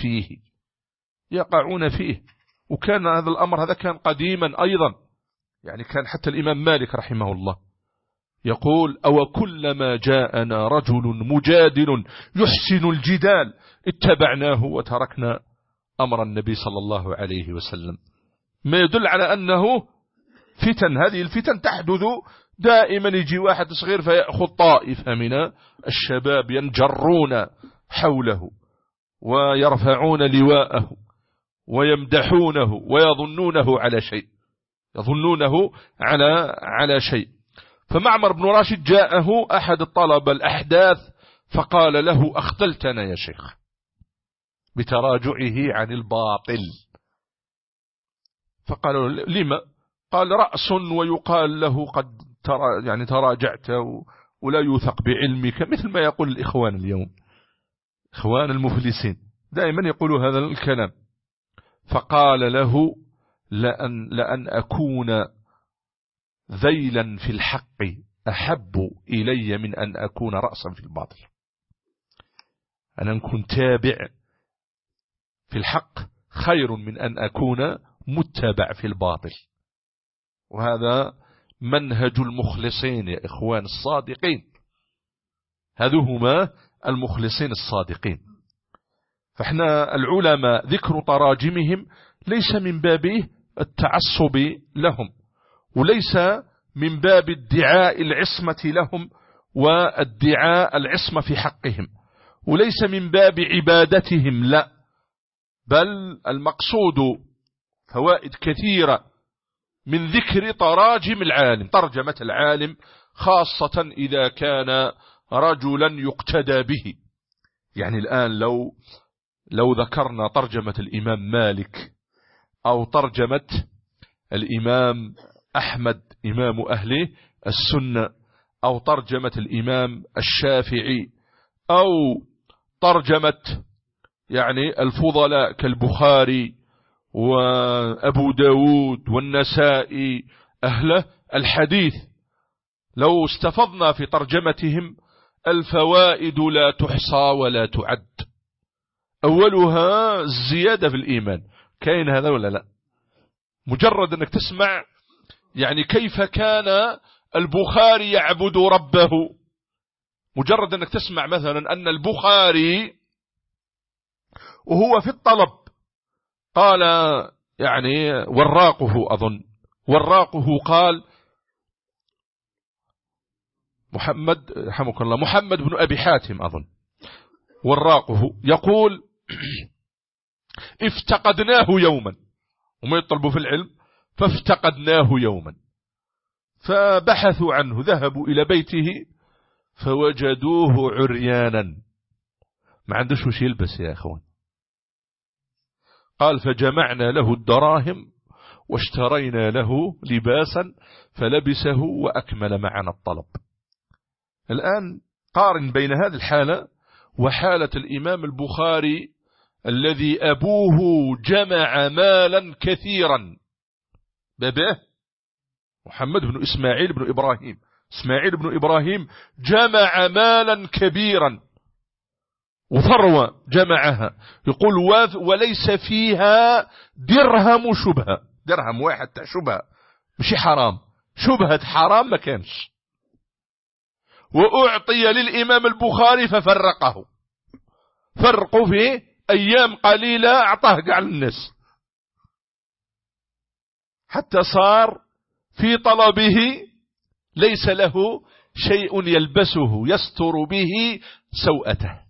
فيه. وكان هذا الأمر هذا كان قديما أيضا، يعني كان حتى الإمام مالك رحمه الله يقول أو كلما جاءنا رجل مجادل يحسن الجدال اتبعناه وتركنا أمر النبي صلى الله عليه وسلم. ما يدل على أنه فتن، هذه الفتن تحدث دائما. يجي واحد صغير فيأخذ طائفة من الشباب ينجرون حوله ويرفعون لواءه ويمدحونه ويظنونه على شيء. فمعمر بن راشد جاءه أحد الطلبة الأحداث فقال له أخذلتنا يا شيخ بتراجعه عن الباطل. فقال لما؟ قال رأس ويقال له قد يعني تراجعت ولا يوثق بعلمك، مثل ما يقول الإخوان اليوم، إخوان المفلسين دائما يقولوا هذا الكلام. فقال له لأن أكون ذيلا في الحق أحب إلي من أن أكون رأسا في الباطل. أنا نكون تابع في الحق خير من أن أكون متبع في الباطل. وهذا منهج المخلصين يا إخوان الصادقين، هذوهما المخلصين الصادقين. فإحنا العلماء ذكر تراجمهم ليس من باب التعصب لهم، وليس من باب ادعاء العصمة لهم وادعاء العصمة في حقهم، وليس من باب عبادتهم، لا، بل المقصود فوائد كثيرة من ذكر تراجم العالم، ترجمة العالم خاصة إذا كان رجلا يقتدى به. يعني الآن لو ذكرنا ترجمة الإمام مالك أو ترجمة الإمام أحمد إمام أهل السنة، أو ترجمة الإمام الشافعي، أو ترجمة يعني الفضلاء كالبخاري وأبو داود والنسائي أهل الحديث، لو استفضنا في ترجمتهم الفوائد لا تحصى ولا تعد. أولها الزيادة في الإيمان، كاين هذا ولا لا؟ مجرد أنك تسمع يعني كيف كان البخاري يعبد ربه، مجرد أنك تسمع مثلا أن البخاري وهو في الطلب قال يعني وراقه، أظن وراقه قال محمد رحمك الله، محمد بن أبي حاتم أظن، وراقه يقول افتقدناه يوما، وما يطلبوا في العلم، فافتقدناه يوما، فبحثوا عنه، ذهبوا إلى بيته فوجدوه عريانا، ما عندوش وش يلبس يا أخوان. قال فجمعنا له الدراهم واشترينا له لباسا فلبسه وأكمل معنا الطلب. الآن قارن بين هذه الحالة وحالة الإمام البخاري الذي أبوه جمع مالا كثيرا، باباه محمد بن إسماعيل بن إبراهيم، إسماعيل بن إبراهيم جمع مالا كبيرا وثروة جمعها، يقول وليس فيها درهم شبهة، درهم واحد شبهة مش حرام، شبهة حرام ما كانش. وأعطي للإمام البخاري ففرقه، فرقوا في أيام قليلة أعطاه قاع الناس، حتى صار في طلبه ليس له شيء يلبسه يستر به سوءته.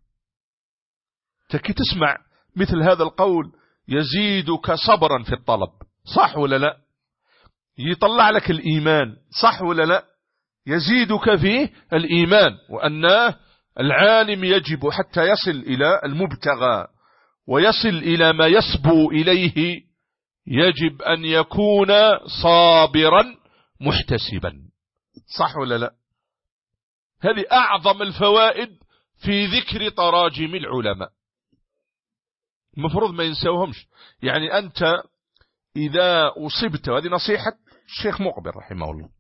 تكي تسمع مثل هذا القول يزيدك صبرا في الطلب، صح ولا لا؟ يطلع لك الإيمان، صح ولا لا؟ يزيدك في الإيمان، وأن العالم يجب حتى يصل إلى المبتغى ويصل إلى ما يسبو إليه يجب أن يكون صابرا محتسبا، صح ولا لا؟ هذه أعظم الفوائد في ذكر تراجم العلماء، المفروض ما ينسوهمش. يعني أنت إذا أصبت، وهذه نصيحة الشيخ مقبل رحمه الله،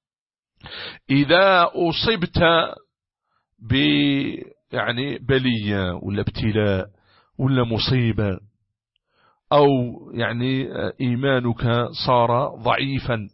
إذا أصبت يعني بلية ولا ابتلاء ولا مصيبة، أو يعني إيمانك صار ضعيفا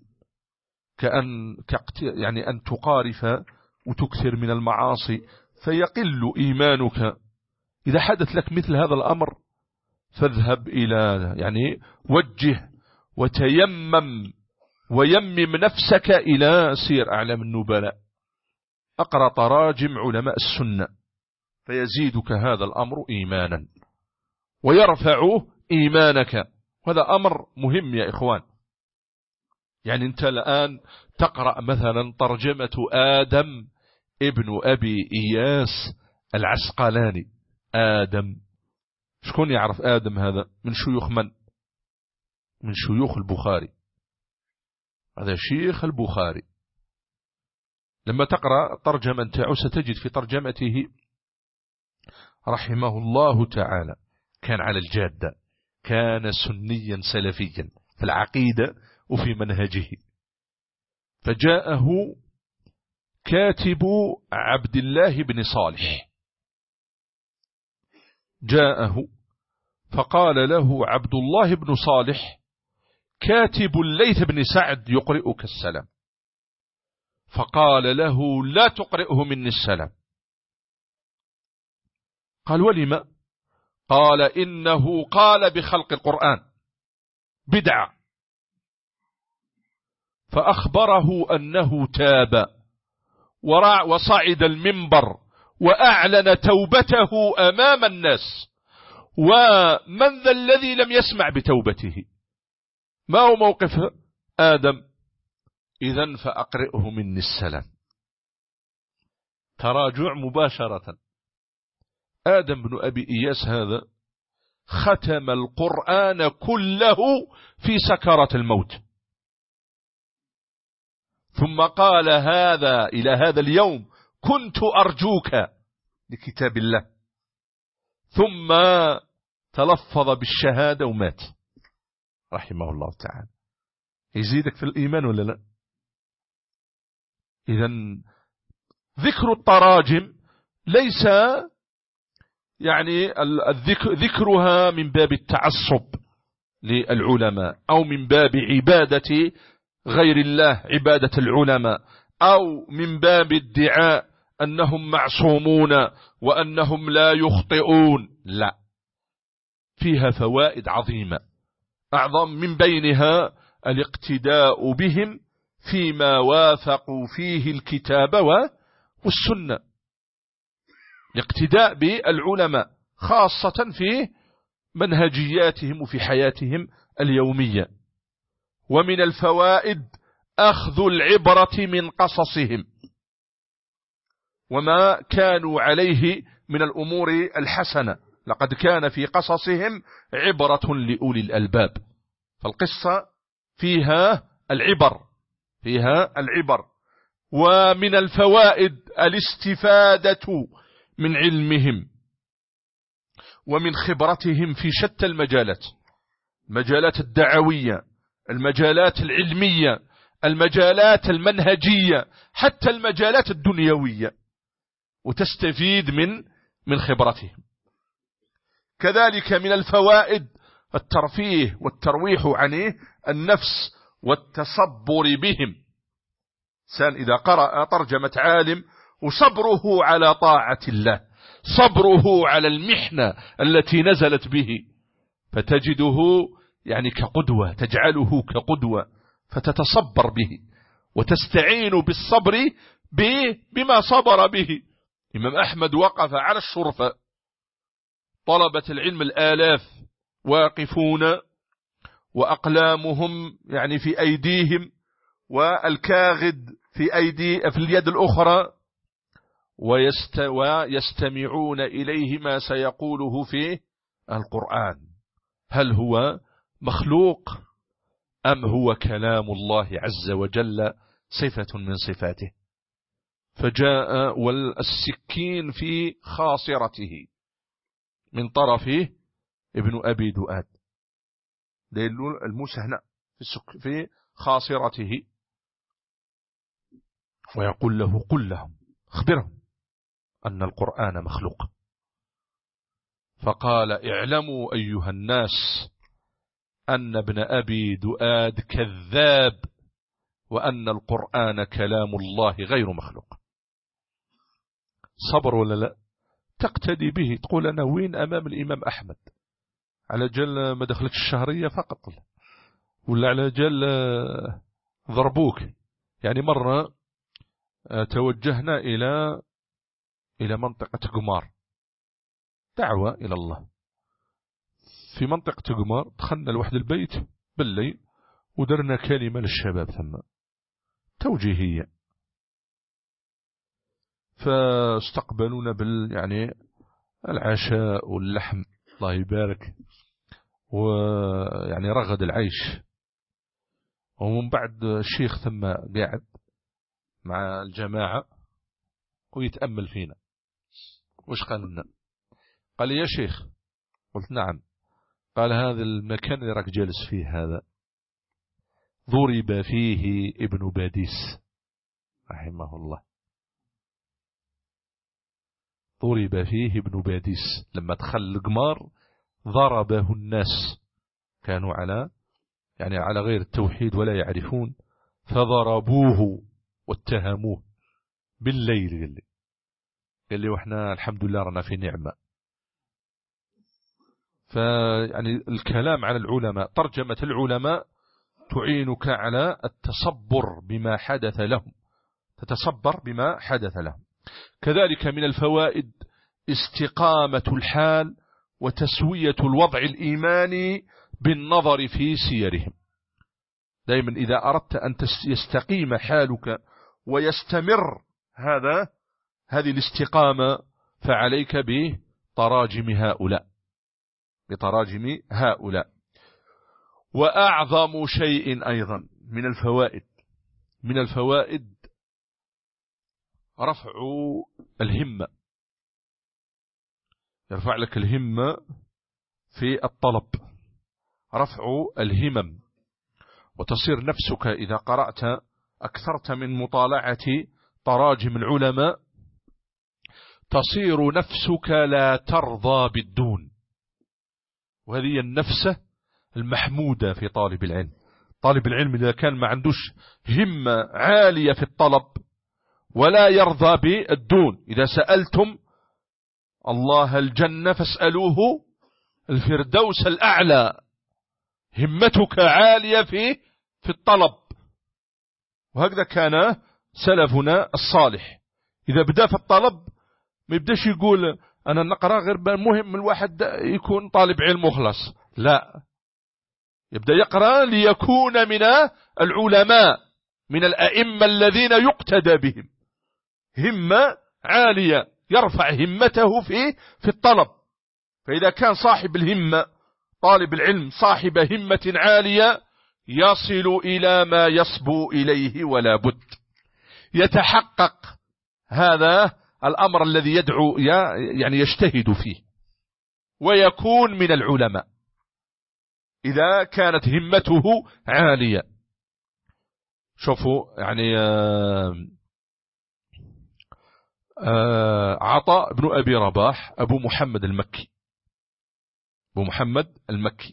يعني أن تقارف وتكثر من المعاصي فيقل إيمانك، إذا حدث لك مثل هذا الأمر فاذهب إلى يعني وجه وتيمم ويمم نفسك إلى سير أعلام النبلاء، أقرأ تراجم علماء السنة فيزيدك هذا الأمر إيمانا ويرفع إيمانك. هذا أمر مهم يا إخوان. يعني أنت الآن تقرأ مثلا ترجمة آدم ابن أبي إياس العسقلاني، آدم، شكون يعرف آدم هذا؟ من شيوخ من شيوخ البخاري، هذا شيخ البخاري. لما تقرأ ترجمة تاعو ستجد في ترجمته رحمه الله تعالى كان على الجادة، كان سنيا سلفيا في العقيدة وفي منهجه، فجاءه كاتب عبد الله بن صالح جاءه فقال له عبد الله بن صالح كاتب الليث بن سعد يقرئك السلام، فقال له لا تقرئه مني السلام. قال ولم؟ قال إنه قال بخلق القرآن بدعة. فأخبره أنه تاب وصعد المنبر وأعلن توبته أمام الناس، ومن ذا الذي لم يسمع بتوبته؟ ما هو موقف آدم؟ إذن فأقرئه مني السلام. تراجع مباشرة. آدم بن أبي إياس هذا ختم القرآن كله في سكرة الموت، ثم قال هذا إلى هذا اليوم كنت أرجوك لكتاب الله، ثم تلفظ بالشهادة ومات رحمه الله تعالى. يزيدك في الإيمان ولا لا؟ إذن ذكر التراجم ليس يعني ذكرها من باب التعصب للعلماء أو من باب عبادة غير الله، عبادة العلماء، أو من باب ادعاء أنهم معصومون وأنهم لا يخطئون. لا، فيها فوائد عظيمة، أعظم من بينها الاقتداء بهم فيما وافقوا فيه الكتاب والسنة. الاقتداء بالعلماء خاصة في منهجياتهم وفي حياتهم اليومية. ومن الفوائد أخذ العبرة من قصصهم وما كانوا عليه من الأمور الحسنة. لقد كان في قصصهم عبرة لأولي الألباب. فالقصة فيها العبر. ومن الفوائد الاستفادة من علمهم ومن خبرتهم في شتى المجالات، المجالات الدعوية، المجالات العلمية، المجالات المنهجية، حتى المجالات الدنيوية، وتستفيد من خبرتهم. كذلك من الفوائد الترفيه والترويح عن النفس والتصبر بهم. إنسان إذا قرأ ترجمة عالم وصبره على طاعة الله، صبره على المحنة التي نزلت به، فتجده يعني كقدوة، تجعله كقدوة، فتتصبر به وتستعين بالصبر بما صبر به. إمام أحمد وقف على الشرفة، طلبة العلم الآلاف واقفون وأقلامهم يعني في أيديهم والكاغد في اليد الأخرى، ويستمعون إليه ما سيقوله في القرآن. هل هو مخلوق أم هو كلام الله عز وجل صفة من صفاته؟ فجاء والسكين في خاصرته من طرفه ابن أبي دؤاد، الموسى هنا في خاصرته، ويقول له قل لهم اخبرهم أن القرآن مخلوق. فقال اعلموا أيها الناس أن ابن أبي دؤاد كذاب، وأن القرآن كلام الله غير مخلوق. صبر ولا لا؟ تقتدي به، تقول أنا وين أمام الإمام أحمد، على جل ما دخلت الشهرية فقط، ولا على جل ضربوك. يعني مرة توجهنا إلى منطقة قمار، دعوة إلى الله في منطقة قمار. دخلنا لوحد البيت بالليل ودرنا كلمة للشباب ثم توجيهية، فاستقبلونا يعني العشاء واللحم الله يبارك، ويعني رغد العيش. ومن بعد الشيخ ثم قاعد مع الجماعة ويتأمل فينا. وش قال لنا؟ قال يا شيخ. قلت نعم. قال هذا المكان اللي راك جالس فيه هذا ضرب فيه ابن باديس رحمه الله، ضرب فيه ابن باديس لما دخل القمار ضربه الناس، كانوا على غير التوحيد ولا يعرفون، فضربوه واتهموه بالليل. قال لي وإحنا الحمد لله رنا في نعمة. فيعني الكلام على العلماء، ترجمة العلماء تعينك على التصبر بما حدث لهم، تتصبر بما حدث لهم. كذلك من الفوائد استقامة الحال وتسوية الوضع الإيماني بالنظر في سيرهم. دائما إذا أردت أن يستقيم حالك ويستمر هذه الاستقامة فعليك بتراجم هؤلاء. وأعظم شيء أيضا من الفوائد رفع الهمة، يرفع لك الهمة في الطلب، رفع الهمم، وتصير نفسك إذا قرأت أكثرت من مطالعة تراجم العلماء تصير نفسك لا ترضى بالدون، وهذه النفس المحمودة في طالب العلم. طالب العلم إذا كان ما عندوش همة عالية في الطلب ولا يرضى بالدون، إذا سألتم الله الجنة فاسألوه الفردوس الأعلى، همتك عالية في الطلب. وهكذا كان سلفنا الصالح، إذا بدأ في الطلب ما يبدأش يقول أنا نقرأ غير مهم الواحد يكون طالب علم مخلص، لا، يبدأ يقرأ ليكون من العلماء، من الأئمة الذين يقتدى بهم، همة عالية يرفع همته في الطلب. فإذا كان صاحب الهمة طالب العلم صاحب همة عالية يصل إلى ما يصبو إليه ولا بد، يتحقق هذا الأمر الذي يدعو يجتهد فيه ويكون من العلماء إذا كانت همته عالية. شوفوا عطاء بن أبي رباح أبو محمد المكي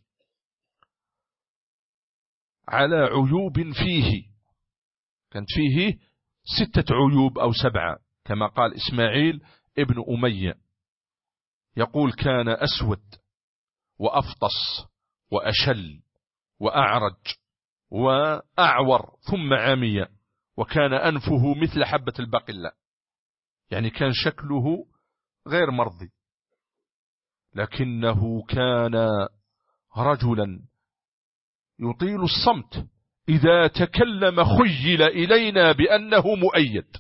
على عيوب كانت فيه 6 عيوب أو 7 كما قال إسماعيل ابن أمية، يقول كان أسود وأفطس وأشل وأعرج وأعور ثم عمي، وكان أنفه مثل حبة البقلة، يعني كان شكله غير مرضي، لكنه كان رجلا يطيل الصمت، إذا تكلم خيل إلينا بأنه مؤيد،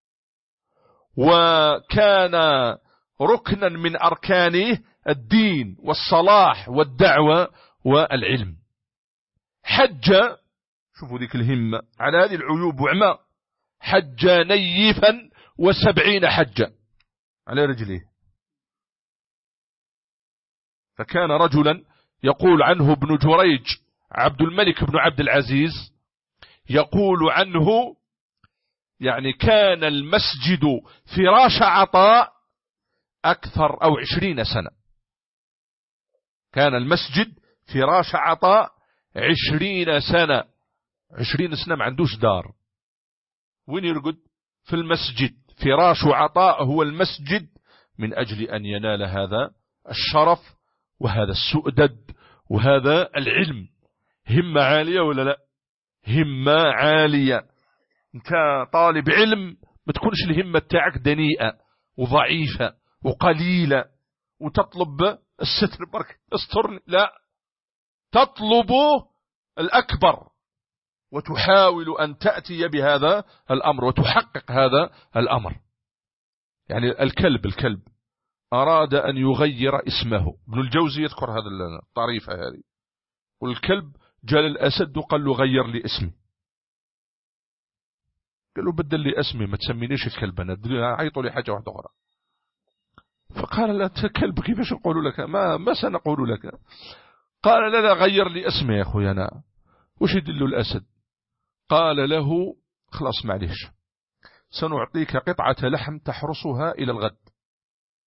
وكان ركنا من أركانه الدين والصلاح والدعوة والعلم. حج، شوفوا ذيك الهمة على هذه العيوب وعماء، حج نيفا 70 حجة على رجليه. فكان رجلا يقول عنه ابن جريج عبد الملك بن عبد العزيز، يقول عنه كان المسجد فراش عطاء أكثر أو 20 سنة، كان المسجد فراش عطاء 20 سنة. 20 سنة ما عندوش دار، وين يرقد؟ في المسجد. فراش عطاء هو المسجد، من أجل أن ينال هذا الشرف وهذا السؤدد وهذا العلم. همة عالية ولا لا؟ همة عالية. انت طالب علم ما تكونش الهمة تاعك دنيئة وضعيفة وقليلة وتطلب الستر برك استرني، لا، تطلب الأكبر وتحاول أن تأتي بهذا الأمر وتحقق هذا الأمر. الكلب أراد أن يغير اسمه، ابن الجوزي يذكر هذا الطريفة هذه، والكلب جاء الأسد وقال له غير لي اسمي، قال له بدل لي اسمي ما تسمينيش الكلب، أنا عيطوا لي حاجة واحدة أخرى. فقال لا كلب كيفاش نقول لك، ما سنقول لك. قال لا غير لي اسمي يا أخوي، أنا وش يدل الأسد؟ قال له خلاص معليش، سنعطيك قطعة لحم تحرسها إلى الغد،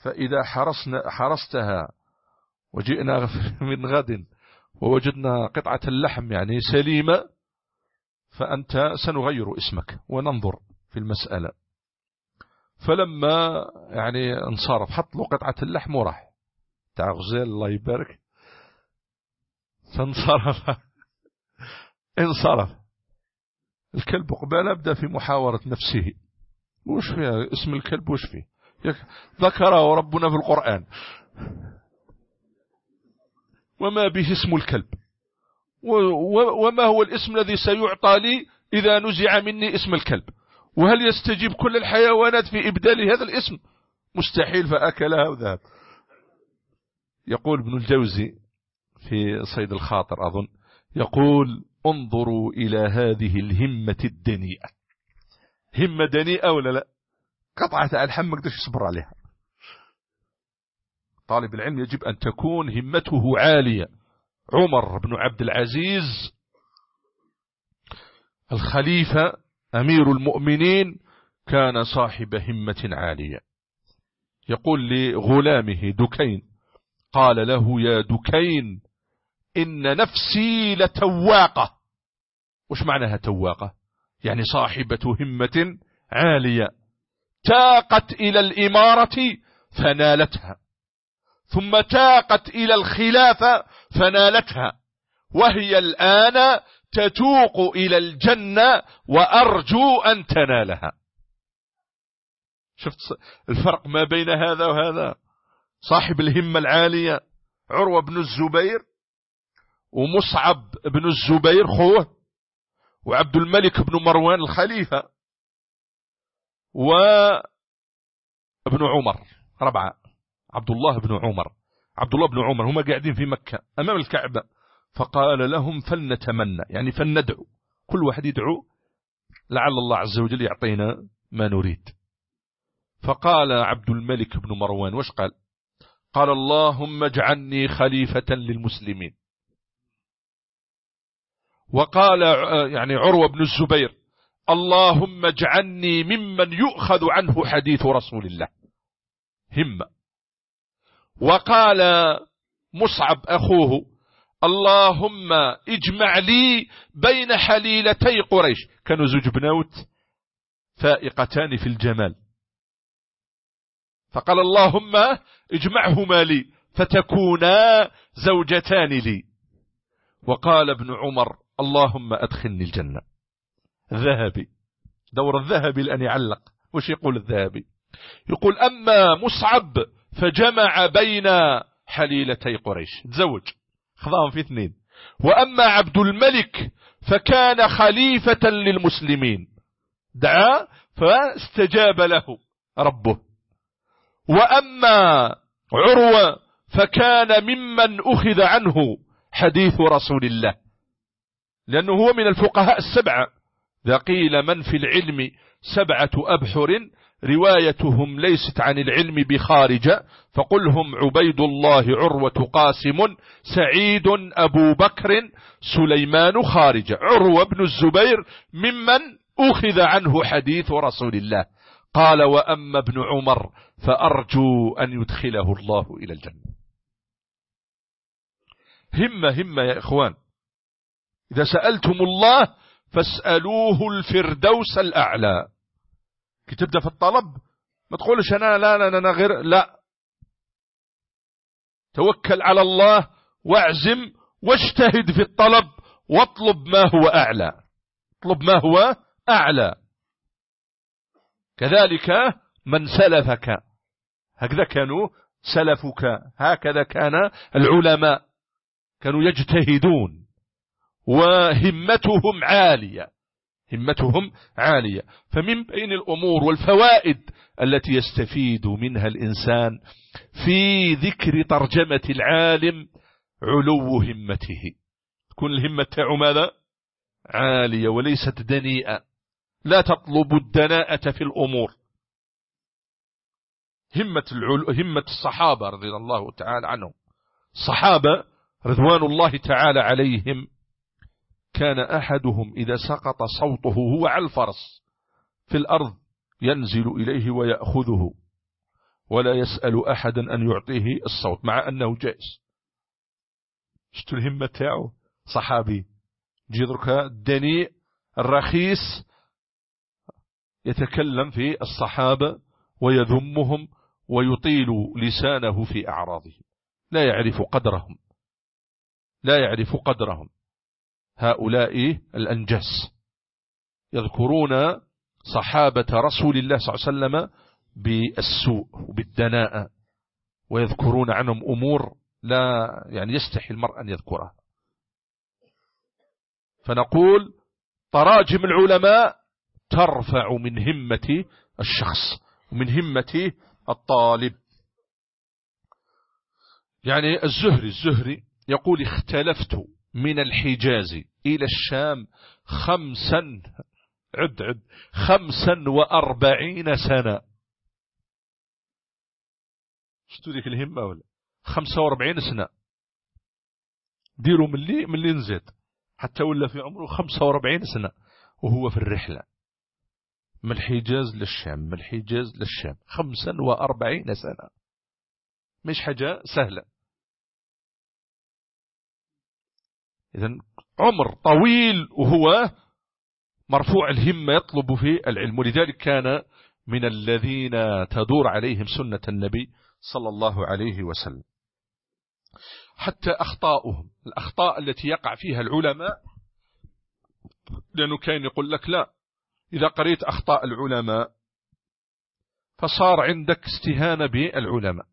فإذا حرستها وجئنا من غد ووجدنا قطعة اللحم يعني سليمة فأنت سنغير اسمك وننظر في المسألة. فلما يعني انصرف حط له قطعة اللحم وراح تاع غزال الله يبارك، انصرف الكلب قبال أبدأ في محاورة نفسه، وش فيها اسم الكلب وش فيه، ذكره ربنا في القرآن وما به اسم الكلب، وما هو الاسم الذي سيعطى لي إذا نزع مني اسم الكلب، وهل يستجيب كل الحيوانات في إبدال هذا الاسم؟ مستحيل. فأكلها وذهب. يقول ابن الجوزي في صيد الخاطر أظن، يقول انظروا إلى هذه الهمة الدنيئة، همة دنيئة ولا لا؟ قطعة الحم ما قدرش يصبر عليها. طالب العلم يجب أن تكون همته عالية. عمر بن عبد العزيز الخليفة أمير المؤمنين كان صاحب همة عالية. يقول لغلامه دكين، قال له يا دكين إن نفسي لتواقة. وش معناها تواقة؟ يعني صاحبة همة عالية، تاقت إلى الإمارة فنالتها، ثم تاقت إلى الخلافة فنالتها، وهي الآن تتوق إلى الجنة وأرجو أن تنالها. شفت الفرق ما بين هذا وهذا؟ صاحب الهمة العالية عروة بن الزبير ومصعب بن الزبير خوه، وعبد الملك بن مروان الخليفة، وابن عمر ربعة، عبد الله بن عمر هما قاعدين في مكة أمام الكعبة، فقال لهم فلنتمنى يعني فلندعو، كل واحد يدعو لعل الله عز وجل يعطينا ما نريد. فقال عبد الملك بن مروان وش قال؟ قال اللهم اجعلني خليفة للمسلمين. وقال يعني عروة بن الزبير اللهم اجعلني ممن يؤخذ عنه حديث رسول الله، همة. وقال مصعب أخوه اللهم اجمع لي بين حليلتي قريش، كانوا زوج بنوت فائقتان في الجمال، فقال اللهم اجمعهما لي فتكونا زوجتان لي. وقال ابن عمر اللهم أدخلني الجنة. الذهبي دور الذهبي لأن يعلق، وش يقول الذهبي؟ يقول أما مصعب فجمع بين حليلتي قريش، تزوج خضاهم في اثنين. وأما عبد الملك فكان خليفة للمسلمين، دعا فاستجاب له ربه. وأما عروة فكان ممن أخذ عنه حديث رسول الله، لأنه هو من الفقهاء السبعة. ذا قيل من في العلم 7 أبحر روايتهم ليست عن العلم بخارجة، فقلهم عبيد الله عروة قاسم سعيد أبو بكر سليمان خارجة. عروة بن الزبير ممن أخذ عنه حديث رسول الله. قال وأما ابن عمر فأرجو أن يدخله الله إلى الجنة. همة يا إخوان، إذا سألتم الله فاسألوه الفردوس الأعلى. كي تبدأ في الطلب ما تقولش أنا غير، لا، توكل على الله واعزم واجتهد في الطلب واطلب ما هو أعلى، اطلب ما هو أعلى. كذلك من سلفك، هكذا كانوا سلفك، هكذا كان العلماء، كانوا يجتهدون وهمتهم عالية. فمن بين الأمور والفوائد التي يستفيد منها الإنسان في ذكر ترجمة العالم علو همته، تكون الهمة تاعه ماذا؟ عالية وليست دنيئة، لا تطلب الدناءة في الأمور. همة الصحابة رضي الله تعالى عنهم، الصحابة رضوان الله تعالى عليهم، كان أحدهم إذا سقط صوته هو على الفرس في الأرض ينزل إليه ويأخذه ولا يسأل أحدا أن يعطيه الصوت مع أنه جائز. شتو الهمة تاعه صحابي جيدرك الدنيء الرخيص يتكلم في الصحابة ويذمهم ويطيل لسانه في أعراضهم، لا يعرف قدرهم، لا يعرف قدرهم. هؤلاء الأنجس يذكرون صحابة رسول الله صلى الله عليه وسلم بالسوء وبالدناءة، ويذكرون عنهم أمور لا يعني يستحي المرء أن يذكرها. فنقول تراجم العلماء ترفع من همة الشخص ومن همة الطالب. يعني الزهري يقول اختلفت من الحجاز إلى الشام 45 سنة. شتو ديك الهمة ولا 45 سنة ديروا من اللي نزيد حتى ولا في عمره 45 سنة وهو في الرحلة من الحجاز للشام، من الحجاز للشام 45 سنة، مش حاجة سهلة. إذن عمر طويل وهو مرفوع الهمة يطلب في العلم، ولذلك كان من الذين تدور عليهم سنة النبي صلى الله عليه وسلم. حتى أخطاؤهم، الأخطاء التي يقع فيها العلماء، لأنه كان يقول لك لا، إذا قريت أخطاء العلماء فصار عندك استهانة بالعلماء.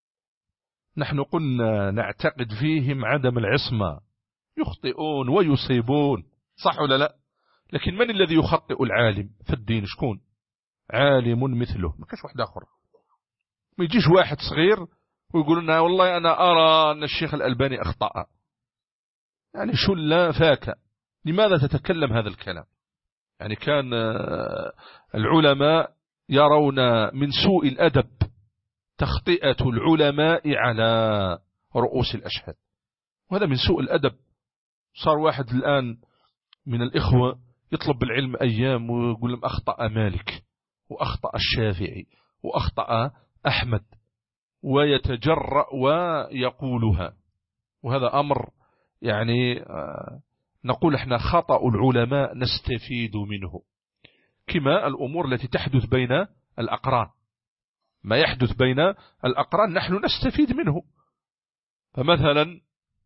نحن قلنا نعتقد فيهم عدم العصمة، يخطئون ويصيبون، صح ولا لا؟ لكن من الذي يخطئ العالم في الدين؟ شكون؟ عالم مثله، ما كاش واحد آخر. ما يجيش واحد صغير ويقول لنا والله أنا أرى أن الشيخ الألباني أخطأ. يعني شو لا فاك، لماذا تتكلم هذا الكلام؟ يعني كان العلماء يرون من سوء الأدب تخطئة العلماء على رؤوس الأشهاد، وهذا من سوء الأدب. صار واحد الآن من الإخوة يطلب العلم أيام ويقول لهم أخطأ مالك وأخطأ الشافعي وأخطأ أحمد، ويتجرأ ويقولها، وهذا أمر يعني نقول احنا خطأ العلماء نستفيد منه، كما الأمور التي تحدث بين الأقران، ما يحدث بين الأقران نحن نستفيد منه. فمثلا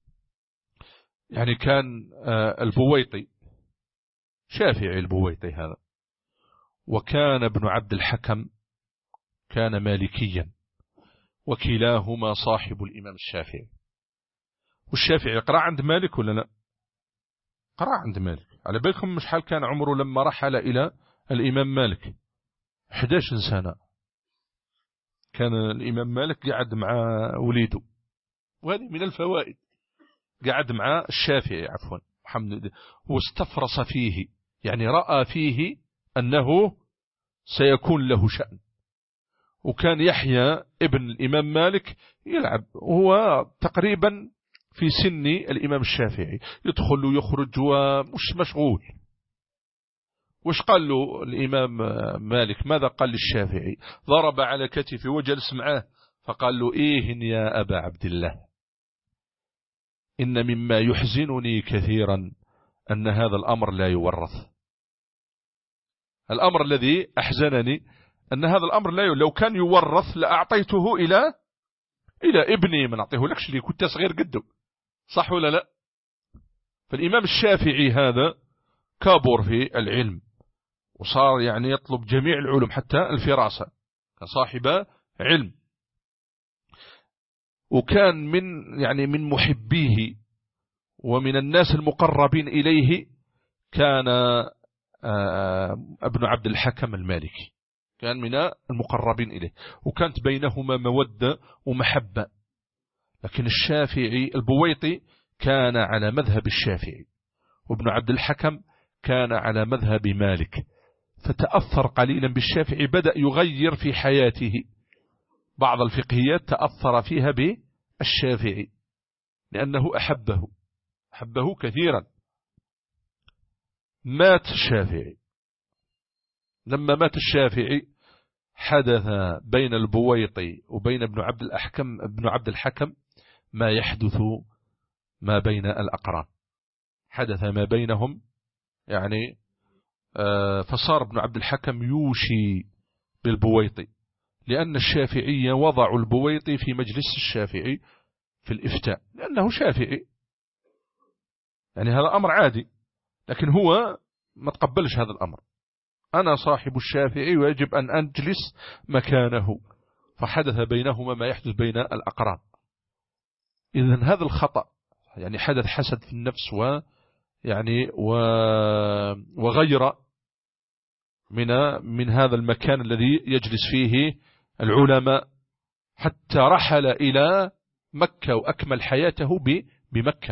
يعني كان البويطي شافعي، البويطي هذا، وكان ابن عبد الحكم كان مالكيا، وكلاهما صاحب الإمام الشافعي. والشافعي قرأ عند مالك ولا لا؟ قرأ عند مالك. على بالكم مش حال كان عمره لما رحل إلى الإمام مالك 11 سنة. كان الإمام مالك قاعد مع وليده، وهذه من الفوائد، قاعد مع الشافعي عفوا محمد، واستفرص فيه، يعني رأى فيه أنه سيكون له شأن. وكان يحيى ابن الإمام مالك يلعب، وهو تقريبا في سن الإمام الشافعي، يدخل ويخرج ومش مشغول. وش قال له الإمام مالك؟ ماذا قال للشافعي؟ ضرب على كتفه وجلس معه فقال له إيه يا أبا عبد الله، إن مما يحزنني كثيرا أن هذا الأمر لا يورث. الأمر الذي أحزنني أن هذا الأمر لا لو كان يورث لأعطيته إلى ابني، ما نعطيه لكش اللي كنت صغير قده، صح ولا لا؟ فالإمام الشافعي هذا كابر في العلم، وصار يعني يطلب جميع العلوم حتى الفراسة، كان صاحب علم، وكان من محبيه ومن الناس المقربين إليه كان ابن عبد الحكم المالكي، كان من المقربين إليه، وكانت بينهما مودة ومحبة. لكن الشافعي البويطي كان على مذهب الشافعي، وابن عبد الحكم كان على مذهب مالك، فتأثر قليلا بالشافعي، بدأ يغير في حياته بعض الفقهيات، تأثر فيها بالشافعي لأنه أحبه كثيرا. مات الشافعي، لما مات الشافعي حدث بين البويطي وبين ابن عبد الحكم ما يحدث ما بين الأقران، حدث ما بينهم يعني فصار ابن عبد الحكم يوشي بالبويطي، لأن الشافعية وضعوا البويطي في مجلس الشافعي في الإفتاء لأنه شافعي، يعني هذا أمر عادي، لكن هو ما تقبلش هذا الأمر، أنا صاحب الشافعي ويجب أن أجلس مكانه، فحدث بينهما ما يحدث بين الأقران. إذن هذا الخطأ يعني حدث حسد في النفس ويعني وغير من هذا المكان الذي يجلس فيه العلماء، حتى رحل إلى مكة وأكمل حياته بمكة.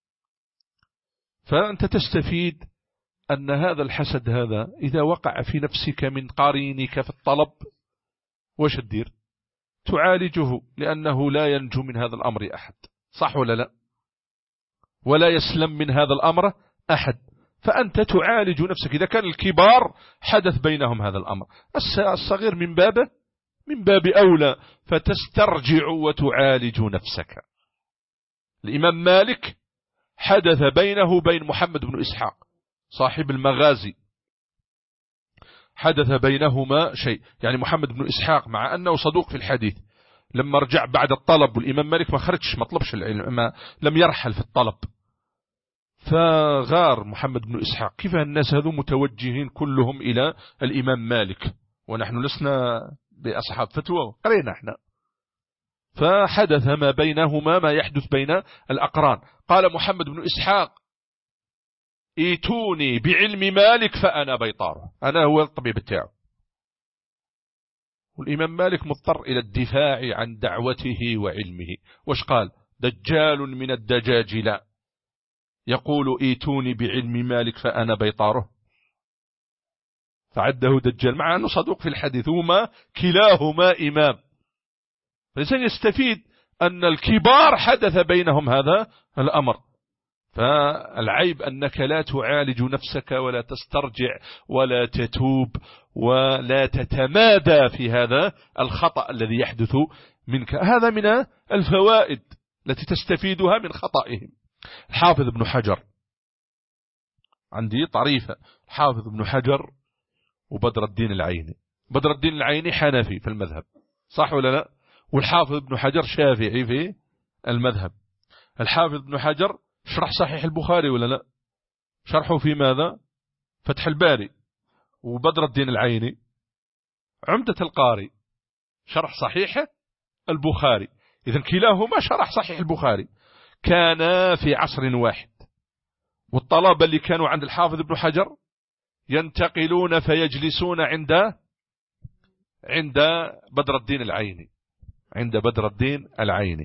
فأنت تستفيد أن هذا الحسد هذا إذا وقع في نفسك من قرينك في الطلب وش الدير؟ تعالجه، لأنه لا ينجو من هذا الأمر أحد، صح ولا لا؟ ولا يسلم من هذا الأمر أحد، فأنت تعالج نفسك. إذا كان الكبار حدث بينهم هذا الأمر، الصغير من باب أولى، فتسترجع وتعالج نفسك. الإمام مالك حدث بينه وبين محمد بن إسحاق صاحب المغازي، حدث بينهما شيء، يعني محمد بن إسحاق مع أنه صدوق في الحديث لما رجع بعد الطلب، والإمام مالك ما خرجش ما طلبش العلم، لم يرحل في الطلب، فغار محمد بن إسحاق كيف الناس هذو متوجهين كلهم إلى الإمام مالك ونحن لسنا بأصحاب فتوى، قرينا احنا. فحدث ما بينهما ما يحدث بين الأقران. قال محمد بن إسحاق ايتوني بعلم مالك فأنا بيطاره، أنا هو الطبيب بتاعه. والإمام مالك مضطر إلى الدفاع عن دعوته وعلمه، وش قال؟ دجال من الدجاجلة يقول ايتوني بعلم مالك فأنا بيطاره، فعده دجال مع أنه صدوق في الحديث، هما كلاهما إمام. فالإنسان يستفيد أن الكبار حدث بينهم هذا الأمر، فالعيب أنك لا تعالج نفسك ولا تسترجع ولا تتوب ولا تتمادى في هذا الخطأ الذي يحدث منك. هذا من الفوائد التي تستفيدها من خطئهم. الحافظ ابن حجر، عندي طريفة، الحافظ ابن حجر وبدر الدين العيني. بدر الدين العيني حنفي في المذهب، صح ولا لا؟ والحافظ ابن حجر شافعي في المذهب. الحافظ ابن حجر شرح صحيح البخاري ولا لا؟ شرحه في ماذا؟ فتح الباري. وبدر الدين العيني عمدة القاري شرح صحيح البخاري. إذن كلاهما شرح صحيح البخاري، كان في عصر واحد، والطلبة اللي كانوا عند الحافظ ابن حجر ينتقلون فيجلسون عند بدر الدين العيني، عند بدر الدين العيني.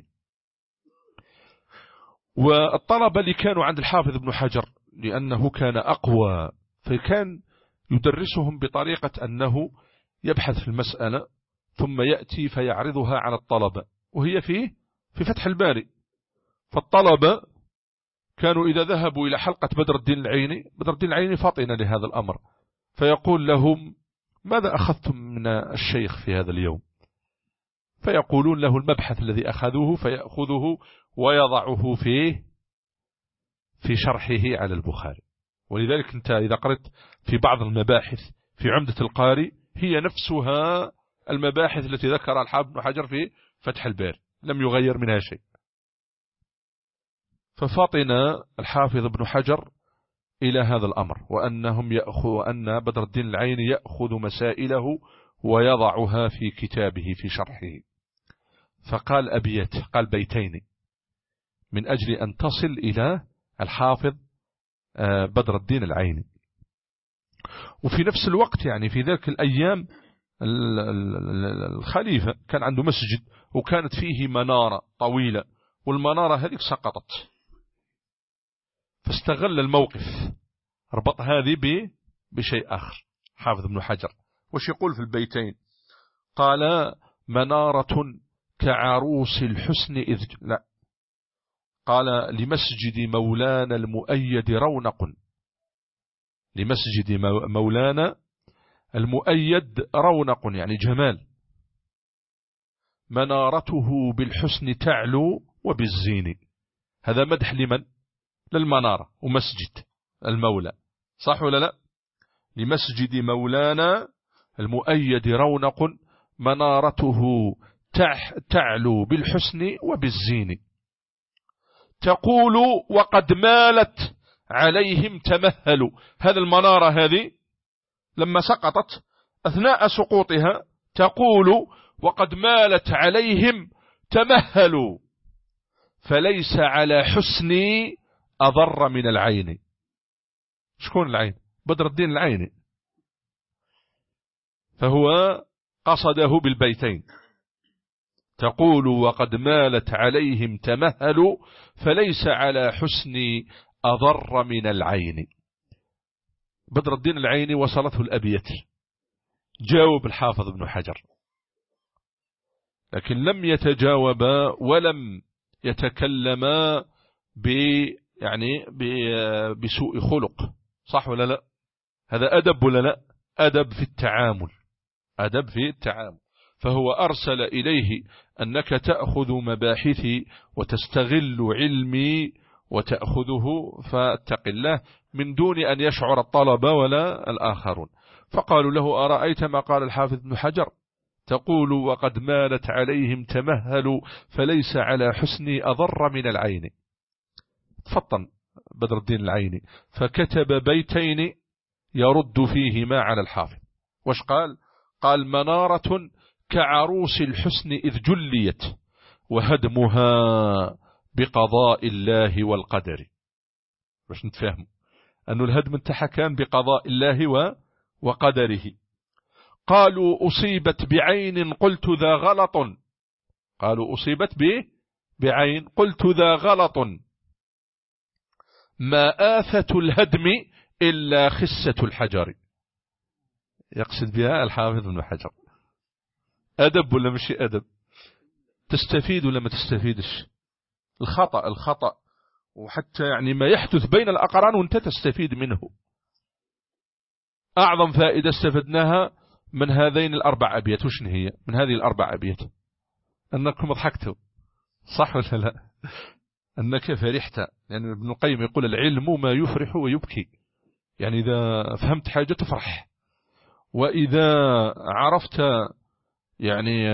والطلبة اللي كانوا عند الحافظ ابن حجر لأنه كان أقوى، فكان يدرسهم بطريقة أنه يبحث في المسألة ثم يأتي فيعرضها على الطلبة، وهي في فتح الباري. فالطلبة كانوا إذا ذهبوا إلى حلقة بدر الدين العيني، بدر الدين العيني فاطن لهذا الأمر، فيقول لهم ماذا أخذتم من الشيخ في هذا اليوم؟ فيقولون له المبحث الذي أخذوه، فيأخذه ويضعه في شرحه على البخاري. ولذلك أنت إذا قرأت في بعض المباحث في عمدة القاري هي نفسها المباحث التي ذكرها الحافظ ابن حجر في فتح الباري، لم يغير منها شيء. ففطن الحافظ ابن حجر إلى هذا الأمر، وأن بدر الدين العيني يأخذ مسائله ويضعها في كتابه في شرحه. فقال أبيات، قال بيتين من أجل أن تصل إلى الحافظ بدر الدين العيني. وفي نفس الوقت يعني في ذلك الأيام الخليفة كان عنده مسجد وكانت فيه منارة طويلة، والمنارة هذه سقطت، فاستغل الموقف، ربط هذه بشيء آخر. حافظ ابن حجر وش يقول في البيتين؟ قال منارة كعروس الحسن لا، قال لمسجد مولانا المؤيد رونق، لمسجد مولانا المؤيد رونق يعني جمال، منارته بالحسن تعلو وبالزين. هذا مدح لمن؟ للمنارة ومسجد المولى، صح ولا لا؟ لمسجد مولانا المؤيد رونق منارته تعلو بالحسن وبالزين. تقول وقد مالت عليهم تمهلوا. هذا المنارة هذه لما سقطت أثناء سقوطها تقول وقد مالت عليهم تمهلوا، فليس على حسني أضر من العين. شكون العين؟ بدر الدين العيني، فهو قصده بالبيتين. تقول وقد مالت عليهم تمهلوا فليس على حسني أضر من العين. بدر الدين العيني وصلته الأبيات، جاوب الحافظ ابن حجر، لكن لم يتجاوبا ولم يتكلما بسوء خلق، صح ولا لا؟ هذا أدب ولا لا؟ أدب في التعامل، أدب في التعامل. فهو أرسل إليه أنك تأخذ مباحثي وتستغل علمي وتأخذه، فاتق الله، من دون أن يشعر الطلبة ولا الآخرون. فقالوا له أرأيت ما قال الحافظ ابن حجر؟ تقول وقد مالت عليهم تمهلوا فليس على حسني أضر من العين. تفطن بدر الدين العيني فكتب بيتين يرد فيهما على الحافظ. وش قال؟ قال منارة كعروس الحسن إذ جليت وهدمها بقضاء الله والقدر. باش نتفهم أن الهدم انتحى كان بقضاء الله وقدره. قالوا أصيبت بعين قلت ذا غلط، قالوا أصيبت بعين قلت ذا غلط، ما آفة الهدم إلا خسة الحجر. يقصد بها الحافظ ابن حجر. أدب ولا مش أدب؟ تستفيد ولا ما تستفيدش؟ الخطأ وحتى يعني ما يحدث بين الأقران وانت تستفيد منه. أعظم فائدة استفدناها من هذين الأربع أبيات. وش هي من هذه الأربع أبيات؟ أنكم ضحكتوا، صح ولا لا؟ أنك فرحت. يعني ابن القيم يقول العلم ما يفرح ويبكي، يعني إذا فهمت حاجة تفرح، وإذا عرفت يعني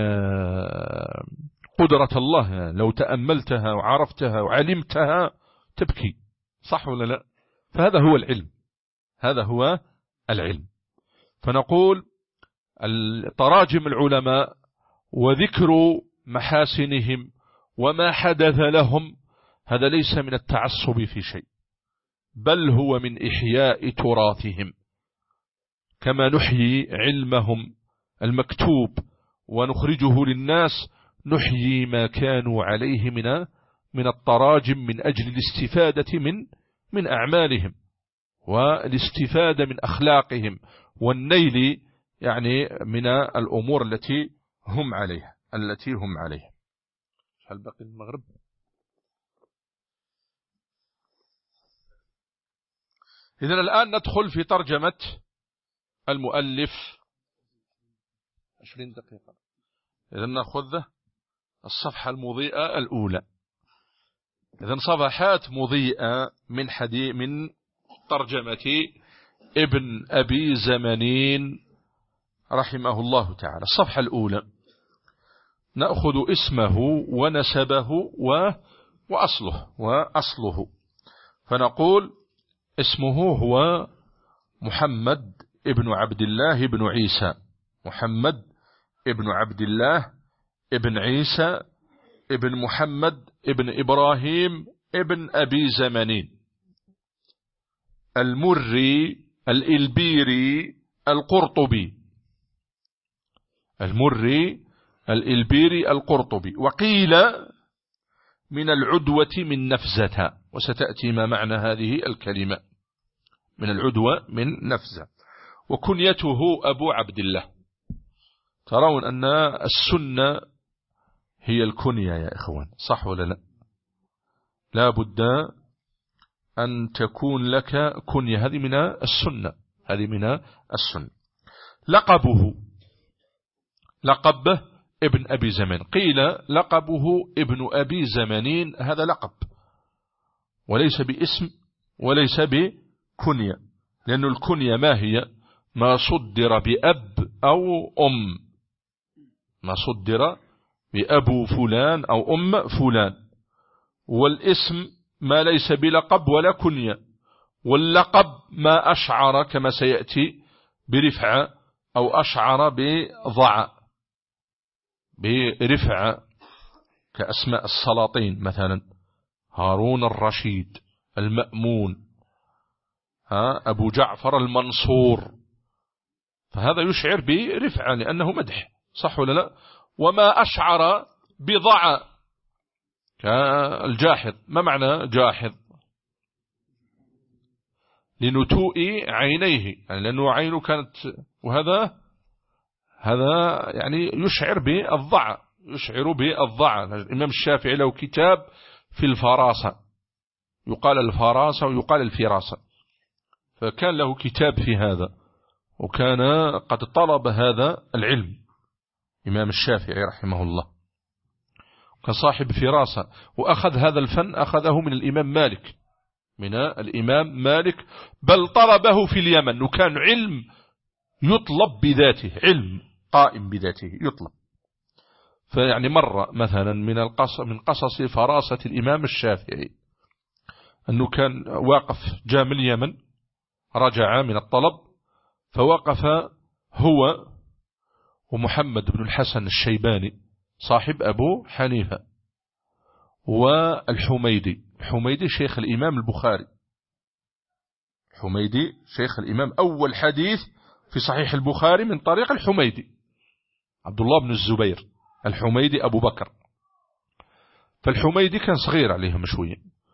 قدرة الله لو تأملتها وعرفتها وعلمتها تبكي، صح ولا لا؟ فهذا هو العلم، هذا هو العلم. فنقول تراجم العلماء وذكر محاسنهم وما حدث لهم هذا ليس من التعصب في شيء، بل هو من إحياء تراثهم، كما نحيي علمهم المكتوب ونخرجه للناس، نحيي ما كانوا عليه من التراجم من أجل الاستفادة من أعمالهم والاستفادة من أخلاقهم والنيل يعني من الأمور التي هم عليها هل بقي المغرب؟ إذن الآن ندخل في ترجمة المؤلف 20 دقيقة. إذن نأخذ الصفحة المضيئة الأولى. إذن صفحات مضيئة من ترجمة ابن أبي زمنين رحمه الله تعالى. الصفحة الأولى نأخذ اسمه ونسبه وأصله. فنقول اسمه هو محمد ابن عبد الله ابن عيسى، محمد ابن عبد الله ابن عيسى ابن محمد ابن إبراهيم ابن أبي زمنين، المري الإلبيري القرطبي، المري الإلبيري القرطبي. وقيل من العدوة من نفزة، وستأتي ما معنى هذه الكلمة من العدوة من نفزة. وكنيته أبو عبد الله. ترون أن السنة هي الكنية يا إخوان، صح ولا لا؟ لا بد أن تكون لك كنية، هذه من السنة، هذه من السنة. لقبه ابن أبي زمان. قيل لقبه ابن أبي زمانين، هذا لقب وليس باسم وليس بكنية، لأن الكنية ما هي؟ ما صدر بأب أو أم، ما صدر بأبو فلان أو أم فلان. والاسم ما ليس بلقب ولا كنية، واللقب ما أشعر كما سيأتي برفعة أو أشعر برفعة كأسماء السلاطين مثلا هارون الرشيد، المأمون، أبو جعفر المنصور، فهذا يشعر برفعة لأنه مدح، صح ولا لا؟ وما أشعر بضع كالجاحظ. ما معنى جاحظ؟ لنتوء عينيه، يعني لأنه عينه كانت، وهذا يعني يشعر بالضع. الإمام الشافعي له كتاب في الفراسة، يقال الفراسة ويقال الفراسة، فكان له كتاب في هذا، وكان قد طلب هذا العلم إمام الشافعي رحمه الله، كان صاحب فراسة، وأخذ هذا الفن أخذه من الإمام مالك، بل طلبه في اليمن، وكان علم يطلب بذاته، علم قائم بذاته يطلب. فيعني مرة مثلا من قصص فراسة الإمام الشافعي أنه كان واقف جاء من اليمن، رجع من الطلب، فوقف هو ومحمد بن الحسن الشيباني صاحب أبو حنيفة والحميدي. الحميدي شيخ الإمام البخاري، الحميدي شيخ الإمام، أول حديث في صحيح البخاري من طريق الحميدي عبد الله بن الزبير، الحميدي أبو بكر. فالحميدي كان صغير عليهم شوية،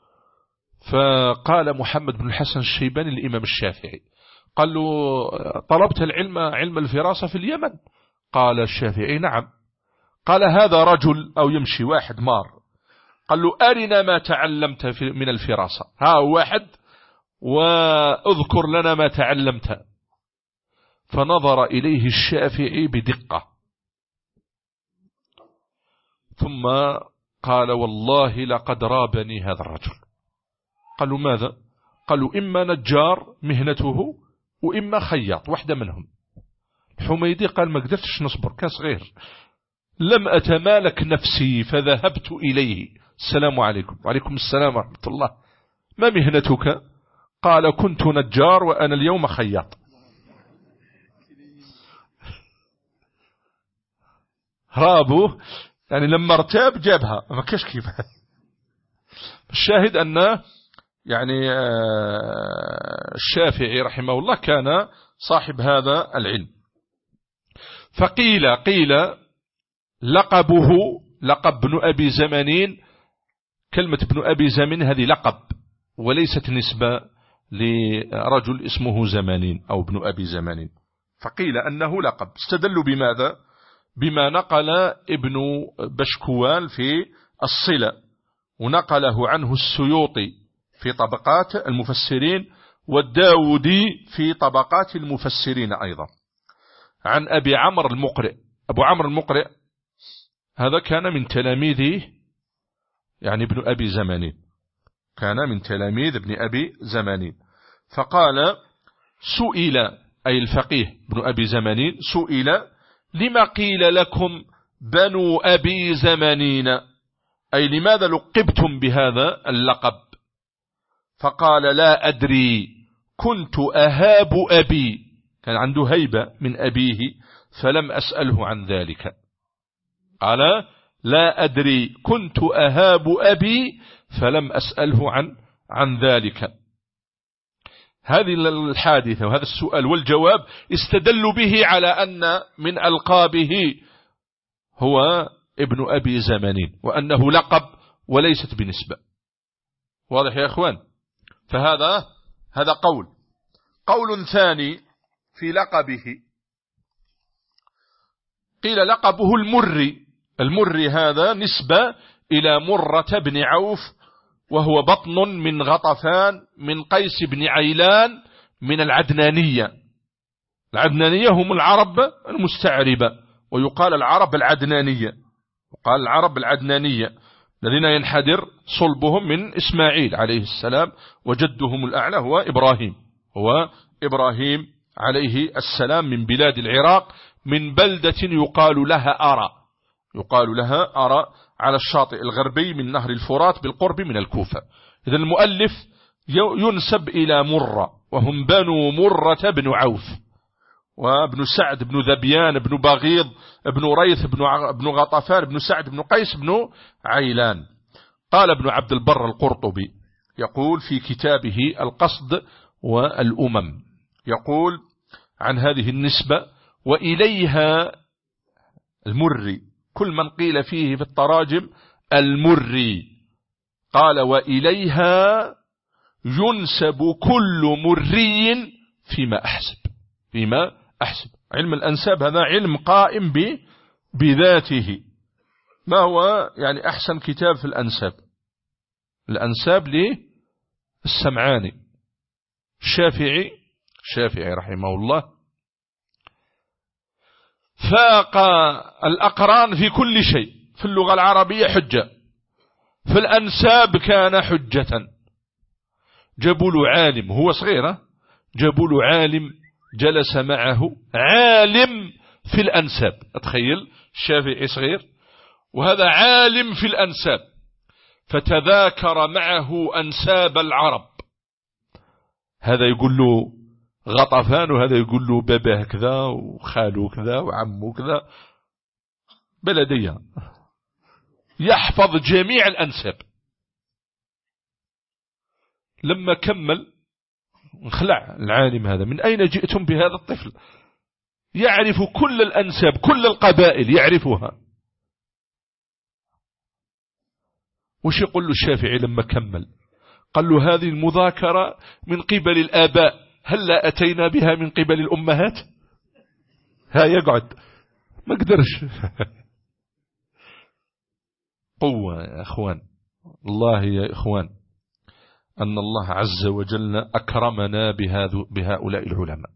فقال محمد بن الحسن الشيباني للإمام الشافعي، قال له طلبت علم الفراسة في اليمن؟ قال الشافعي نعم. قال هذا رجل أو يمشي واحد مار، قال له أرنا ما تعلمت من الفراسة، ها واحد واذكر لنا ما تعلمت. فنظر إليه الشافعي بدقة، ثم قال والله لقد رابني هذا الرجل. قالوا ماذا؟ قالوا إما نجار مهنته وإما خياط، واحدة منهم. الحميدي قال ما قدرتش نصبر، كان صغير، لم أتمالك نفسي فذهبت إليه. السلام عليكم. وعليكم السلام ورحمة الله. ما مهنتك؟ قال كنت نجار وأنا اليوم خياط. رابه يعني لما ارتاب جابها، ما كاش كيف. الشاهد أن يعني الشافعي رحمه الله كان صاحب هذا العلم. فقيل لقبه لقب ابن أبي زمانين. كلمة ابن أبي زمانين هذه لقب وليست نسبة لرجل اسمه زمانين أو ابن أبي زمانين، فقيل أنه لقب. استدلوا بماذا؟ بما نقل ابن بشكوال في الصلة، ونقله عنه السيوطي في طبقات المفسرين، والداودي في طبقات المفسرين أيضا، عن أبي عمرو المقرئ. أبو عمرو المقرئ هذا كان من تلاميذه، يعني ابن أبي زمانين، كان من تلاميذ ابن أبي زمانين. فقال سئل، أي الفقيه ابن أبي زمانين سئل لما قيل لكم بنو أبي زمانين، أي لماذا لقبتم بهذا اللقب؟ فقال لا أدري، كنت أهاب أبي، كان عنده هيبة من أبيه فلم أسأله عن ذلك. قال لا أدري، كنت أهاب أبي فلم أسأله عن ذلك. هذه الحادثة وهذا السؤال والجواب استدلوا به على أن من ألقابه هو ابن أبي زمانين، وأنه لقب وليست بنسبة. واضح يا أخوان؟ فهذا قول ثاني في لقبه. قيل لقبه المري هذا نسبة إلى مرة بن عوف، وهو بطن من غطفان من قيس بن عيلان من العدنانية، العدنانية هم العرب المستعربة، ويقال العرب العدنانية، يقال العرب العدنانية الذين ينحدر صلبهم من إسماعيل عليه السلام، وجدهم الأعلى هو إبراهيم عليه السلام من بلاد العراق، من بلدة يقال لها أرى على الشاطئ الغربي من نهر الفرات بالقرب من الكوفة. إذا المؤلف ينسب إلى مرة، وهم بنو مرة بن عوف، وابن سعد بن ذبيان بن بغيض بن ريث بن غطفان بن سعد بن قيس بن عيلان. قال ابن عبد البر القرطبي يقول في كتابه القصد والأمم، يقول عن هذه النسبة: وإليها المري، كل من قيل فيه في التراجم المري، قال وإليها ينسب كل مري فيما أحسب. علم الأنساب هذا علم قائم بذاته. ما هو يعني أحسن كتاب في الأنساب للسمعاني الشافعي رحمه الله، فاق الأقران في كل شيء، في اللغة العربية حجة، في الأنساب كان حجة. جابوا له عالم، هو صغير، جابوا له عالم جلس معه عالم في الأنساب. أتخيل الشافعي صغير وهذا عالم في الأنساب، فتذاكر معه أنساب العرب، هذا يقول له غطفان، وهذا يقول له باباه كذا وخاله كذا وعمه كذا، بلدية، يحفظ جميع الأنساب. لما كمل انخلع العالم هذا: من أين جئتم بهذا الطفل؟ يعرف كل الأنساب، كل القبائل يعرفها. وش يقول له الشافعي لما كمل؟ قال له: هذه المذاكرة من قبل الآباء، هل لا أتينا بها من قبل الأمهات؟ ها يقعد ما قدرش. قوة يا أخوان، الله يا إخوان، أن الله عز وجل أكرمنا بهؤلاء العلماء،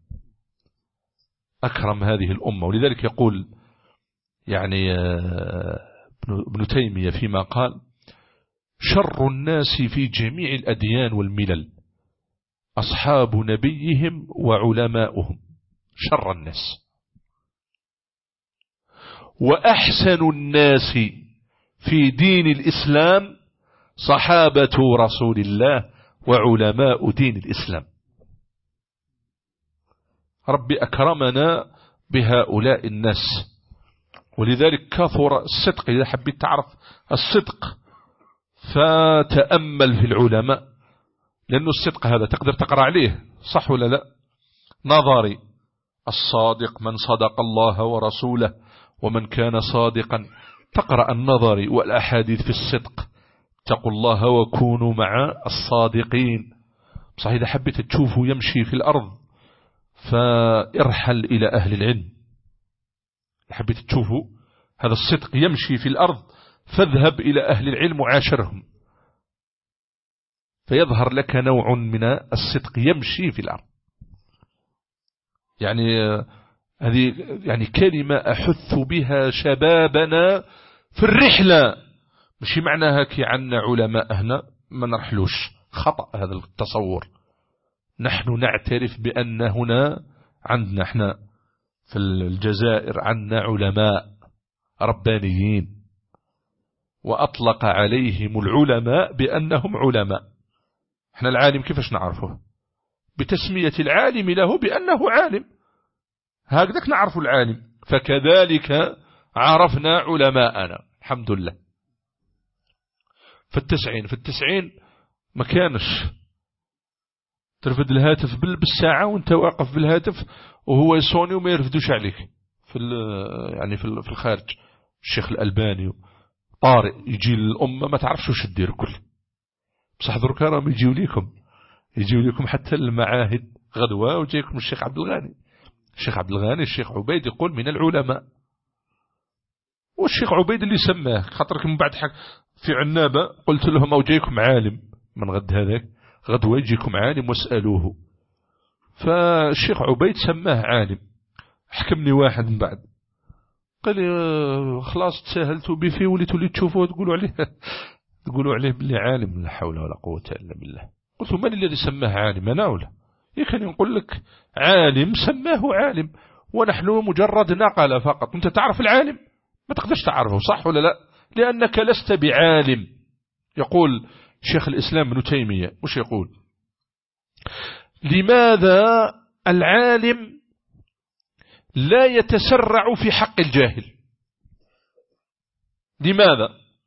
أكرم هذه الأمة. ولذلك يقول يعني ابن تيمية فيما قال: شر الناس في جميع الأديان والملل أصحاب نبيهم وعلماؤهم، شر الناس. وأحسن الناس في دين الإسلام صحابة رسول الله وعلماء دين الإسلام. ربي أكرمنا بهؤلاء الناس، ولذلك كثر الصدق. إذا حبيت تعرف الصدق فتأمل في العلماء، لأنه الصدق هذا تقدر تقرأ عليه، صح ولا لا؟ نظري الصادق من صدق الله ورسوله ومن كان صادقا، تقرأ النظري والأحاديث في الصدق، اتقوا الله وكونوا مع الصادقين. صحيح إذا حبيت تشوفه يمشي في الأرض فارحل إلى أهل العلم. إذا حبيت تشوفه هذا الصدق يمشي في الأرض فاذهب إلى أهل العلم وعاشرهم، فيظهر لك نوع من الصدق يمشي في الأرض. يعني هذه يعني كلمة أحث بها شبابنا في الرحلة، مش معناها كي عنا علماء هنا ما نرحلوش، خطأ هذا التصور. نحن نعترف بأن هنا عندنا احنا في الجزائر عندنا علماء ربانيين، وأطلق عليهم العلماء بأنهم علماء. احنا العالم كيفاش نعرفه؟ بتسمية العالم له بأنه عالم، هكذا نعرف العالم. فكذلك عرفنا علماءنا الحمد لله. في التسعين ما كانش ترفد الهاتف بالساعة وانت واقف بالهاتف وهو يصوني وما يرفدوش عليك يعني في الخارج. الشيخ الألباني طارئ يجي للأمة ما تعرفش وش تدير كل، بصح ذرك راهم يجيو لكم حتى المعاهد غدوة، وجايكم الشيخ عبد الغاني الشيخ عبيد يقول من العلماء. والشيخ عبيد اللي سماه، خاطرك من بعد حق في عنابة قلت لهم أو جايكم عالم من غد هذاك غدوة يجيكم عالم واسألوه، فالشيخ عبيد سماه عالم. حكمني واحد من بعد قال لي خلاص تساهلتوا بفيه وليتوا لي تشوفوه تقولوا عليه باللي عالم. لا حول ولا قوة إلا بالله. قلت من الذي سماه عالم، أنا ولا يمكن يقول لك عالم سماه عالم، ونحن مجرد نقل فقط. أنت تعرف العالم ما تقدرش تعرفه، صح ولا لا؟ لأنك لست بعالم. يقول شيخ الإسلام ابن تيمية مش يقول لماذا العالم لا يتسرع في حق الجاهل؟ لماذا؟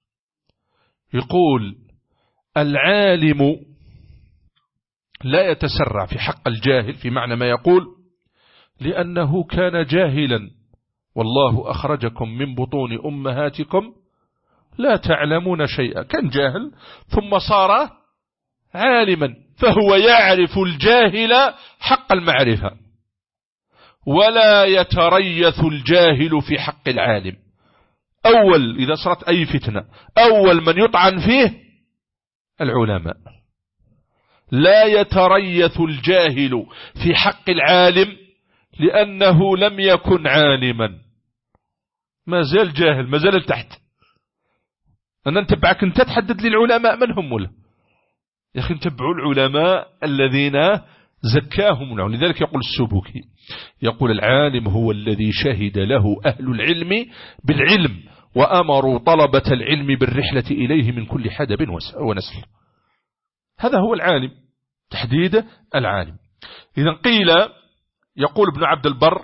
يقول العالم لا يتسرع في حق الجاهل في معنى ما يقول لأنه كان جاهلا، والله أخرجكم من بطون أمهاتكم لا تعلمون شيئا. كان جاهل ثم صار عالما، فهو يعرف الجاهل حق المعرفة، ولا يتريث الجاهل في حق العالم. أول إذا صارت أي فتنة أول من يطعن فيه العلماء. لا يتريث الجاهل في حق العالم لأنه لم يكن عالما، ما زال جاهل، ما زال تحت. أنا نتبعك أنت تحدد لي العلماء من هم ولا يا أخي نتبعوا العلماء الذين زكاهم الله. لذلك يقول السبكي يقول العالم هو الذي شهد له أهل العلم بالعلم وأمروا طلبة العلم بالرحلة إليه من كل حدب ونسل. هذا هو العالم، تحديد العالم. إذا قيل يقول ابن عبد البر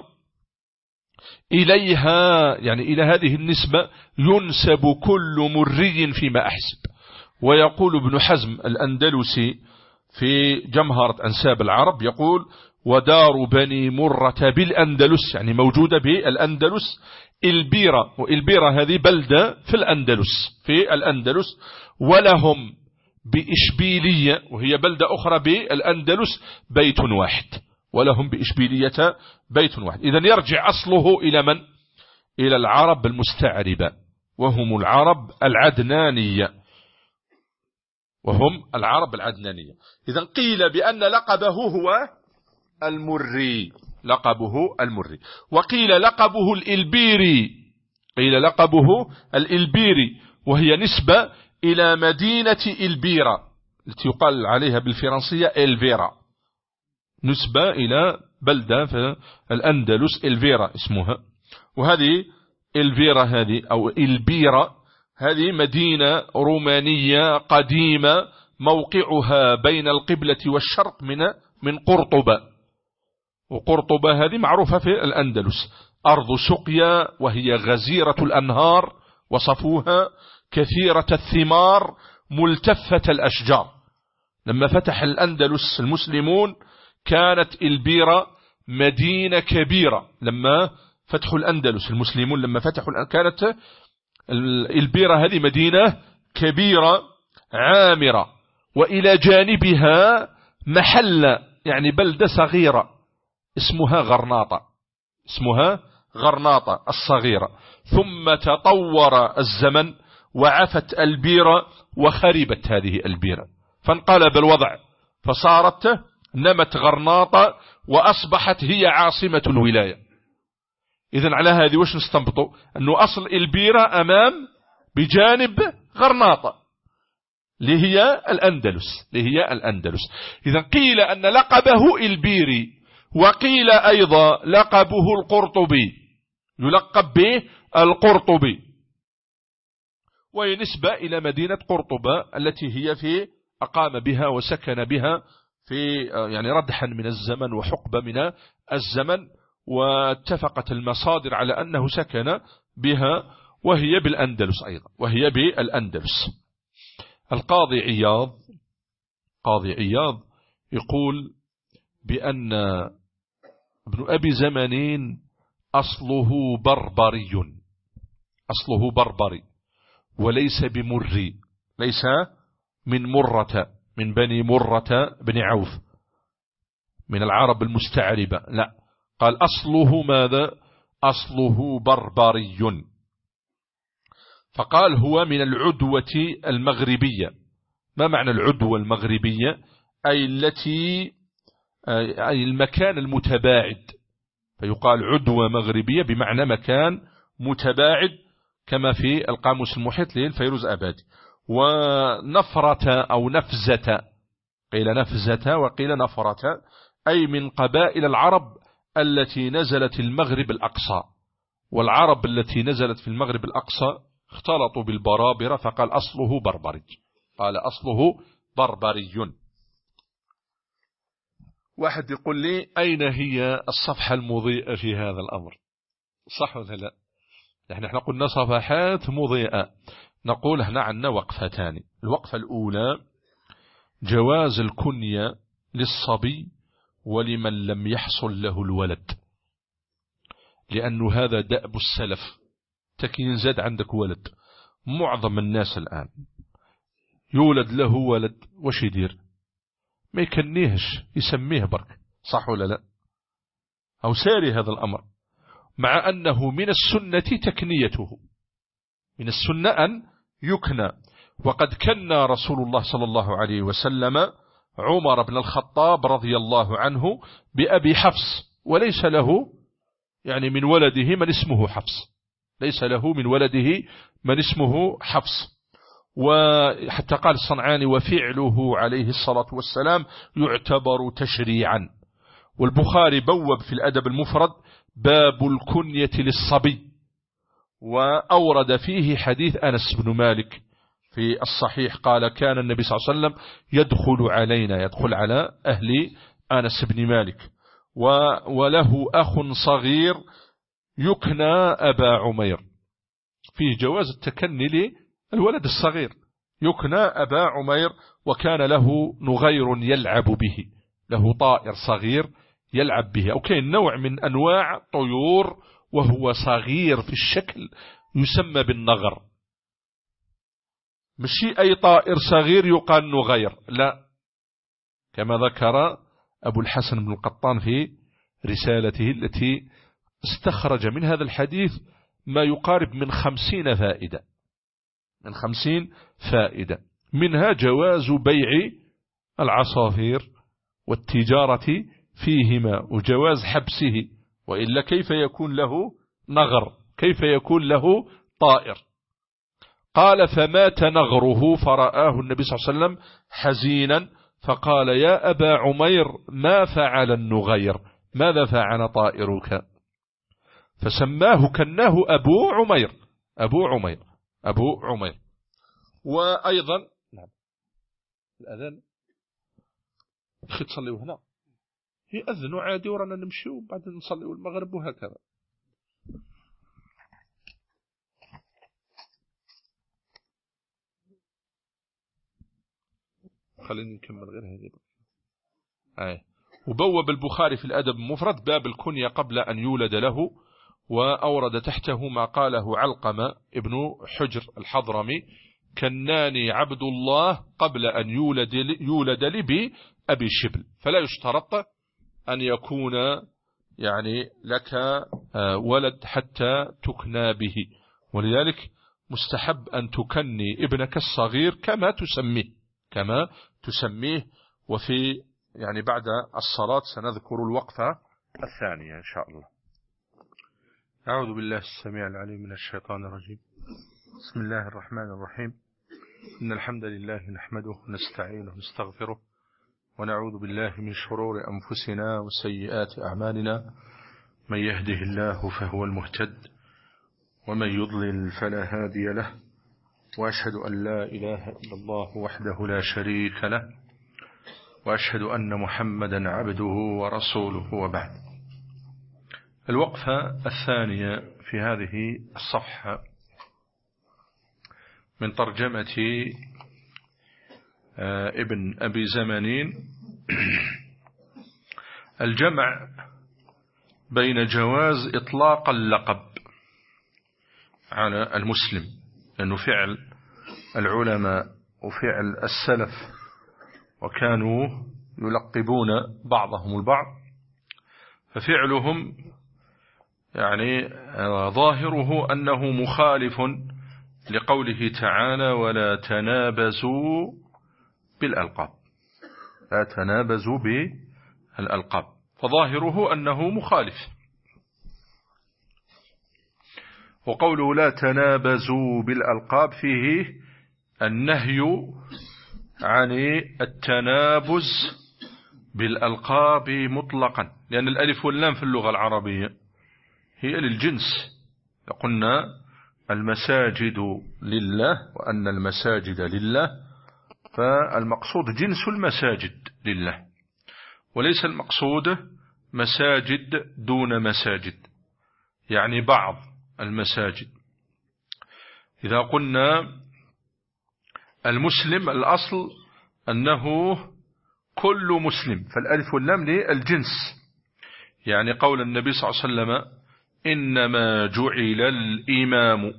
إليها يعني إلى هذه النسبة ينسب كل مري فيما أحسب. ويقول ابن حزم الأندلسي في جمهرة أنساب العرب يقول ودار بني مرة بالأندلس، يعني موجودة بالأندلس البيرة، والبيرة هذه بلدة في الأندلس ولهم بإشبيلية وهي بلدة أخرى بالأندلس بيت واحد، ولهم بإشبيلية بيت واحد. إذن يرجع أصله إلى من؟ إلى العرب المستعربة، وهم العرب العدنانية، إذن قيل بأن لقبه هو المري، وقيل لقبه الإلبيري، وهي نسبة إلى مدينة إلبيرا التي يقال عليها بالفرنسية إلفيرا، نسبة إلى بلدة في الأندلس إلفيرا اسمها. وهذه إلفيرا هذه أو إلبيرا هذه مدينة رومانية قديمة موقعها بين القبلة والشرق من قرطبة، وقرطبة هذه معروفة في الأندلس أرض سقيا، وهي غزيرة الأنهار، وصفوها كثيرة الثمار ملتفة الأشجار. لما فتح الأندلس المسلمون كانت إلبيرا مدينة كبيرة. لما فتحوا الأندلس المسلمون لما فتحوا كانت إلبيرا هذه مدينة كبيرة عامرة، وإلى جانبها محلة يعني بلدة صغيرة اسمها غرناطة الصغيرة. ثم تطور الزمن وعفت البيرة وخربت هذه البيرة، فانقلب الوضع فصارت نمت غرناطة وأصبحت هي عاصمة الولاية. إذن على هذه وش نستنبطوا؟ أنه أصل البيرة أمام بجانب غرناطة اللي هي الأندلس. إذن قيل أن لقبه البيري، وقيل أيضا لقبه القرطبي، يلقب به القرطبي، وهي نسبة إلى مدينة قرطبة التي هي أقام بها وسكن بها في يعني ردحا من الزمن وحقبة من الزمن، واتفقت المصادر على أنه سكن بها، وهي بالأندلس أيضا، وهي بالأندلس. القاضي عياض يقول بأن ابن أبي زمنين أصله بربري وليس بمري، ليس من مرة من بني مرة بن عوف من العرب المستعربة، لا، قال أصله ماذا؟ أصله بربري. فقال هو من العدوة المغربية. ما معنى العدوة المغربية؟ أي التي أي المكان المتباعد، فيقال عدوى مغربية بمعنى مكان متباعد كما في القاموس المحيط للفيروز أبادي. ونفرة أو نفزة، قيل نفزة وقيل نفرة، أي من قبائل العرب التي نزلت المغرب الأقصى. والعرب التي نزلت في المغرب الأقصى اختلطوا بالبرابرة فقال أصله بربري، قال أصله بربري. واحد يقول لي أين هي الصفحة المضيئة في هذا الأمر؟ صح ولا لا؟ نحن قلنا صفحات مضيئة، نقول هنا عندنا وقفتان. الوقفة الأولى جواز الكنية للصبي ولمن لم يحصل له الولد، لأنه هذا دأب السلف. تكين زاد عندك ولد، معظم الناس الآن يولد له ولد وش يدير؟ ما يكنيهش، يسميه برك، صح ولا لا؟ أو ساري هذا الأمر، مع أنه من السنة تكنيته، من السنة أن يكنى. وقد كنى رسول الله صلى الله عليه وسلم عمر بن الخطاب رضي الله عنه بأبي حفص، وليس له يعني من ولده من اسمه حفص، ليس له من ولده من اسمه حفص. وحتى قال الصنعاني وفعله عليه الصلاة والسلام يعتبر تشريعا. والبخاري بوب في الأدب المفرد باب الكنية للصبي، وأورد فيه حديث أنس بن مالك في الصحيح، قال كان النبي صلى الله عليه وسلم يدخل علينا، يدخل على أهل أنس بن مالك، وله أخ صغير يكنى أبا عمير. فيه جواز التكني للولد الصغير، يكنى أبا عمير، وكان له نغير يلعب به، له طائر صغير يلعب به، أو كان نوع من أنواع طيور وهو صغير في الشكل يسمى بالنغر، مش أي طائر صغير يقال نغير، لا، كما ذكر أبو الحسن بن القطان في رسالته التي استخرج من هذا الحديث ما يقارب من 50 فائدة، من 50 فائدة، منها جواز بيع العصافير والتجارة فيهما، وجواز حبسه، وإلا كيف يكون له نغر، كيف يكون له طائر. قال فمات نغره فرآه النبي صلى الله عليه وسلم حزينا، فقال يا أبا عمير ما فعل النغير، ماذا فعل طائرك؟ فسماه كناه أبو عمير، أبو عمير، أبو عمير. وأيضا نعم الأذان أخي تصلي هنا يأذنوا عادي ورانا نمشي وبعد نصلي المغرب وهكذا. خلينا نكمل غير هذه. وبوب البخاري في الأدب المفرد باب الكنية قبل أن يولد له، وأورد تحته ما قاله علقمة ابن حجر الحضرمي كناني عبد الله قبل أن يولد لي بأبي شبل. فلا يشترط أن يكون يعني لك ولد حتى تكنى به، ولذلك مستحب أن تكني ابنك الصغير كما تسميه. وفي يعني بعد الصلاة سنذكر الوقفة الثانية إن شاء الله. أعوذ بالله السميع العليم من الشيطان الرجيم. بسم الله الرحمن الرحيم. إن الحمد لله نحمده ونستعينه ونستغفره، ونعوذ بالله من شرور أنفسنا وسيئات أعمالنا، من يهده الله فهو المهتد، ومن يضلل فلا هادي له، وأشهد أن لا إله إلا الله وحده لا شريك له، وأشهد أن محمدا عبده ورسوله، وبعد. الوقفة الثانية في هذه الصفحة من ترجمة ابن أبي زمنين الجمع بين جواز إطلاق اللقب على المسلم، لأنه فعل العلماء وفعل السلف، وكانوا يلقبون بعضهم البعض، ففعلهم يعني ظاهره أنه مخالف لقوله تعالى ولا تنابزوا بالألقاب، لا تنابزوا الألقاب، فظاهره أنه مخالف. وقوله لا تنابزوا بالألقاب فيه النهي عن التنابز بالألقاب مطلقا، لأن الألف واللام في اللغة العربية هي للجنس. قلنا المساجد لله وأن المساجد لله، فالمقصود جنس المساجد لله، وليس المقصود مساجد دون مساجد، يعني بعض المساجد. إذا قلنا المسلم الأصل أنه كل مسلم، فالألف واللام للجنس، يعني قول النبي صلى الله عليه وسلم إنما جعل الإمام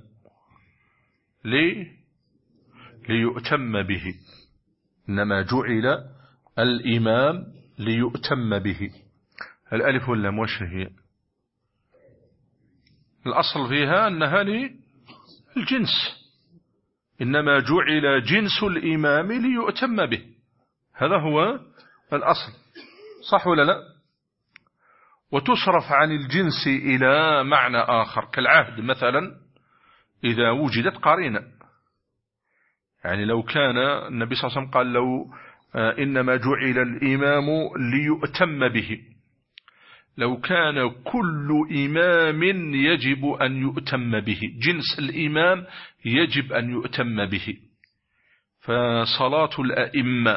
ليؤتم به، إنما جعل الإمام ليؤتم به. الألف واللام وش هي؟ الأصل فيها أنها للجنس، إنما جعل جنس الإمام ليؤتم به، هذا هو الأصل، صح ولا لا؟ وتصرف عن الجنس إلى معنى آخر كالعهد مثلا، إذا وجدت قرينة، يعني لو كان النبي صلى الله عليه وسلم قال لو إنما جعل الإمام ليؤتم به، لو كان كل إمام يجب أن يؤتم به، جنس الإمام يجب أن يؤتم به. فصلاة الأئمة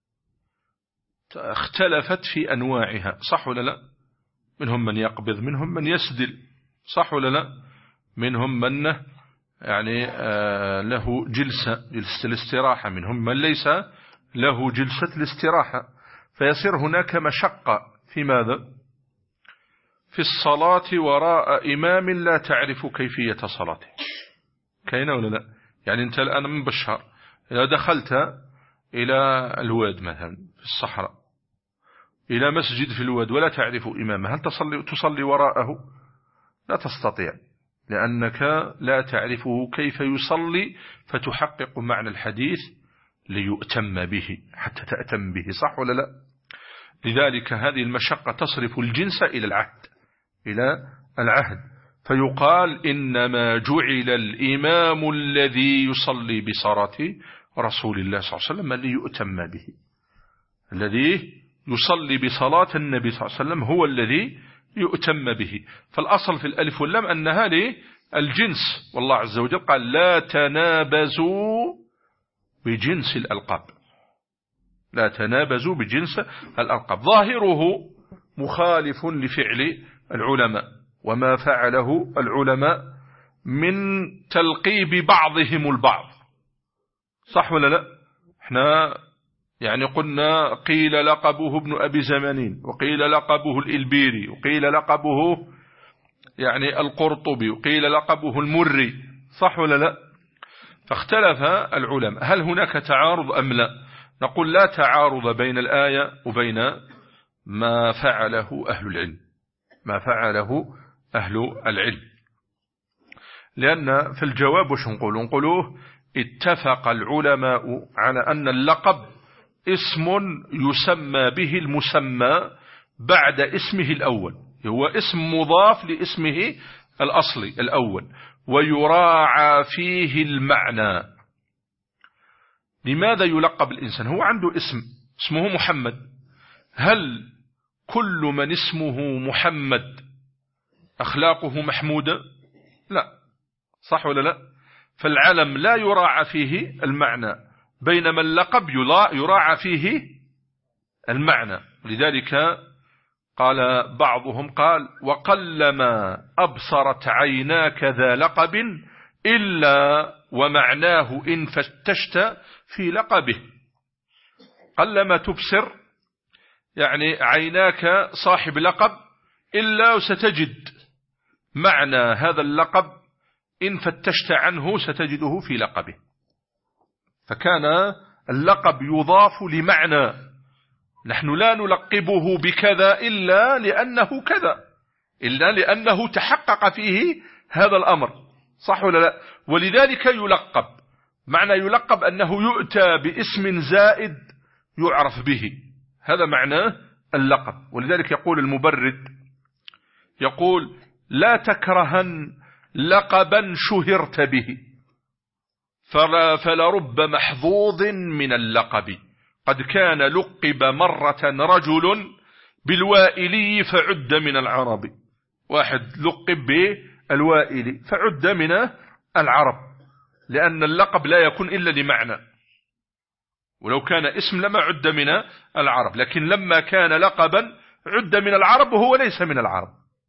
اختلفت في أنواعها، صح ولا لا؟ منهم من يقبض، منهم من يسدل، صح ولا لا؟ منهم من يعني له جلسة الاستراحة، منهم من ليس له جلسة الاستراحة، فيصير هناك مشقة في ماذا؟ في الصلاة وراء إمام لا تعرف كيفية صلاته. كاينة ولا لا؟ يعني أنت الآن من بشار إذا دخلت إلى الواد مثلا في الصحراء، إلى مسجد في الواد ولا تعرف إمامه، هل تصلي وراءه؟ لا تستطيع، لأنك لا تعرفه كيف يصلي، فتحقق معنى الحديث ليؤتم به حتى تأتم به، صح ولا لا؟ لذلك هذه المشقة تصرف الجنس إلى العهد، فيقال إنما جعل الإمام الذي يصلي بصلاة رسول الله صلى الله عليه وسلم ليؤتم به، الذي يصلي بصلاة النبي صلى الله عليه وسلم هو الذي يؤتم به. فالأصل في الألف واللام أنها للجنس، والله عز وجل قال لا تنابزوا بجنس الألقاب، لا تنابزوا بجنس الألقاب. ظاهره مخالف لفعل العلماء وما فعله العلماء من تلقيب بعضهم البعض، صح ولا لا؟ احنا يعني قلنا قيل لقبه ابن أبي زمانين، وقيل لقبه الإلبيري، وقيل لقبه يعني القرطبي، وقيل لقبه المري، صح ولا لا؟ فاختلف العلماء هل هناك تعارض أم لا؟ نقول لا تعارض بين الآية وبين ما فعله أهل العلم، ما فعله أهل العلم، لأن في الجواب وش نقولوه اتفق العلماء على أن اللقب اسم يسمى به المسمى بعد اسمه الأول، هو اسم مضاف لاسمه الأصلي الأول، ويراعى فيه المعنى. لماذا يلقب الإنسان؟ هو عنده اسمه محمد، هل كل من اسمه محمد أخلاقه محمودة؟ لا، صح ولا لا؟ فالعلم لا يراعى فيه المعنى، بينما اللقب يراعى فيه المعنى. لذلك قال بعضهم قال وقلما أبصرت عيناك ذا لقب إلا ومعناه إن فتشت في لقبه. قلما تبصر يعني عيناك صاحب لقب إلا وستجد معنى هذا اللقب إن فتشت عنه ستجده في لقبه. فكان اللقب يضاف لمعنى، نحن لا نلقبه بكذا إلا لأنه كذا، إلا لأنه تحقق فيه هذا الأمر، صح ولا لا؟ ولذلك يلقب، معنى يلقب أنه يؤتى باسم زائد يعرف به، هذا معنى اللقب. ولذلك يقول المبرد، يقول: لا تكرهن لقبا شهرت به، فلرب محظوظ من اللقب، قد كان لقب مرة رجل بالوائلي فعد من العرب. واحد لقب بالوائلي فعد من العرب، لأن اللقب لا يكون إلا لمعنى، ولو كان اسم لما عد من العرب، لكن لما كان لقبا عد من العرب وهو ليس من العرب،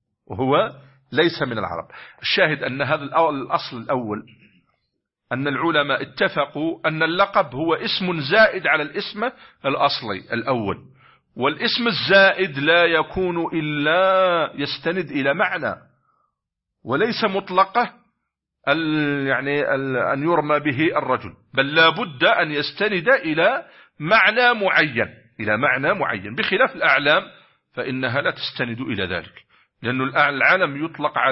الشاهد أن هذا الأصل الأول، أن العلماء اتفقوا أن اللقب هو اسم زائد على الاسم الأصلي الأول، والاسم الزائد لا يكون إلا يستند إلى معنى، وليس مطلقه يعني أن يرمى به الرجل، بل لا بد أن يستند إلى معنى معين، بخلاف الأعلام فإنها لا تستند إلى ذلك، لأن العلم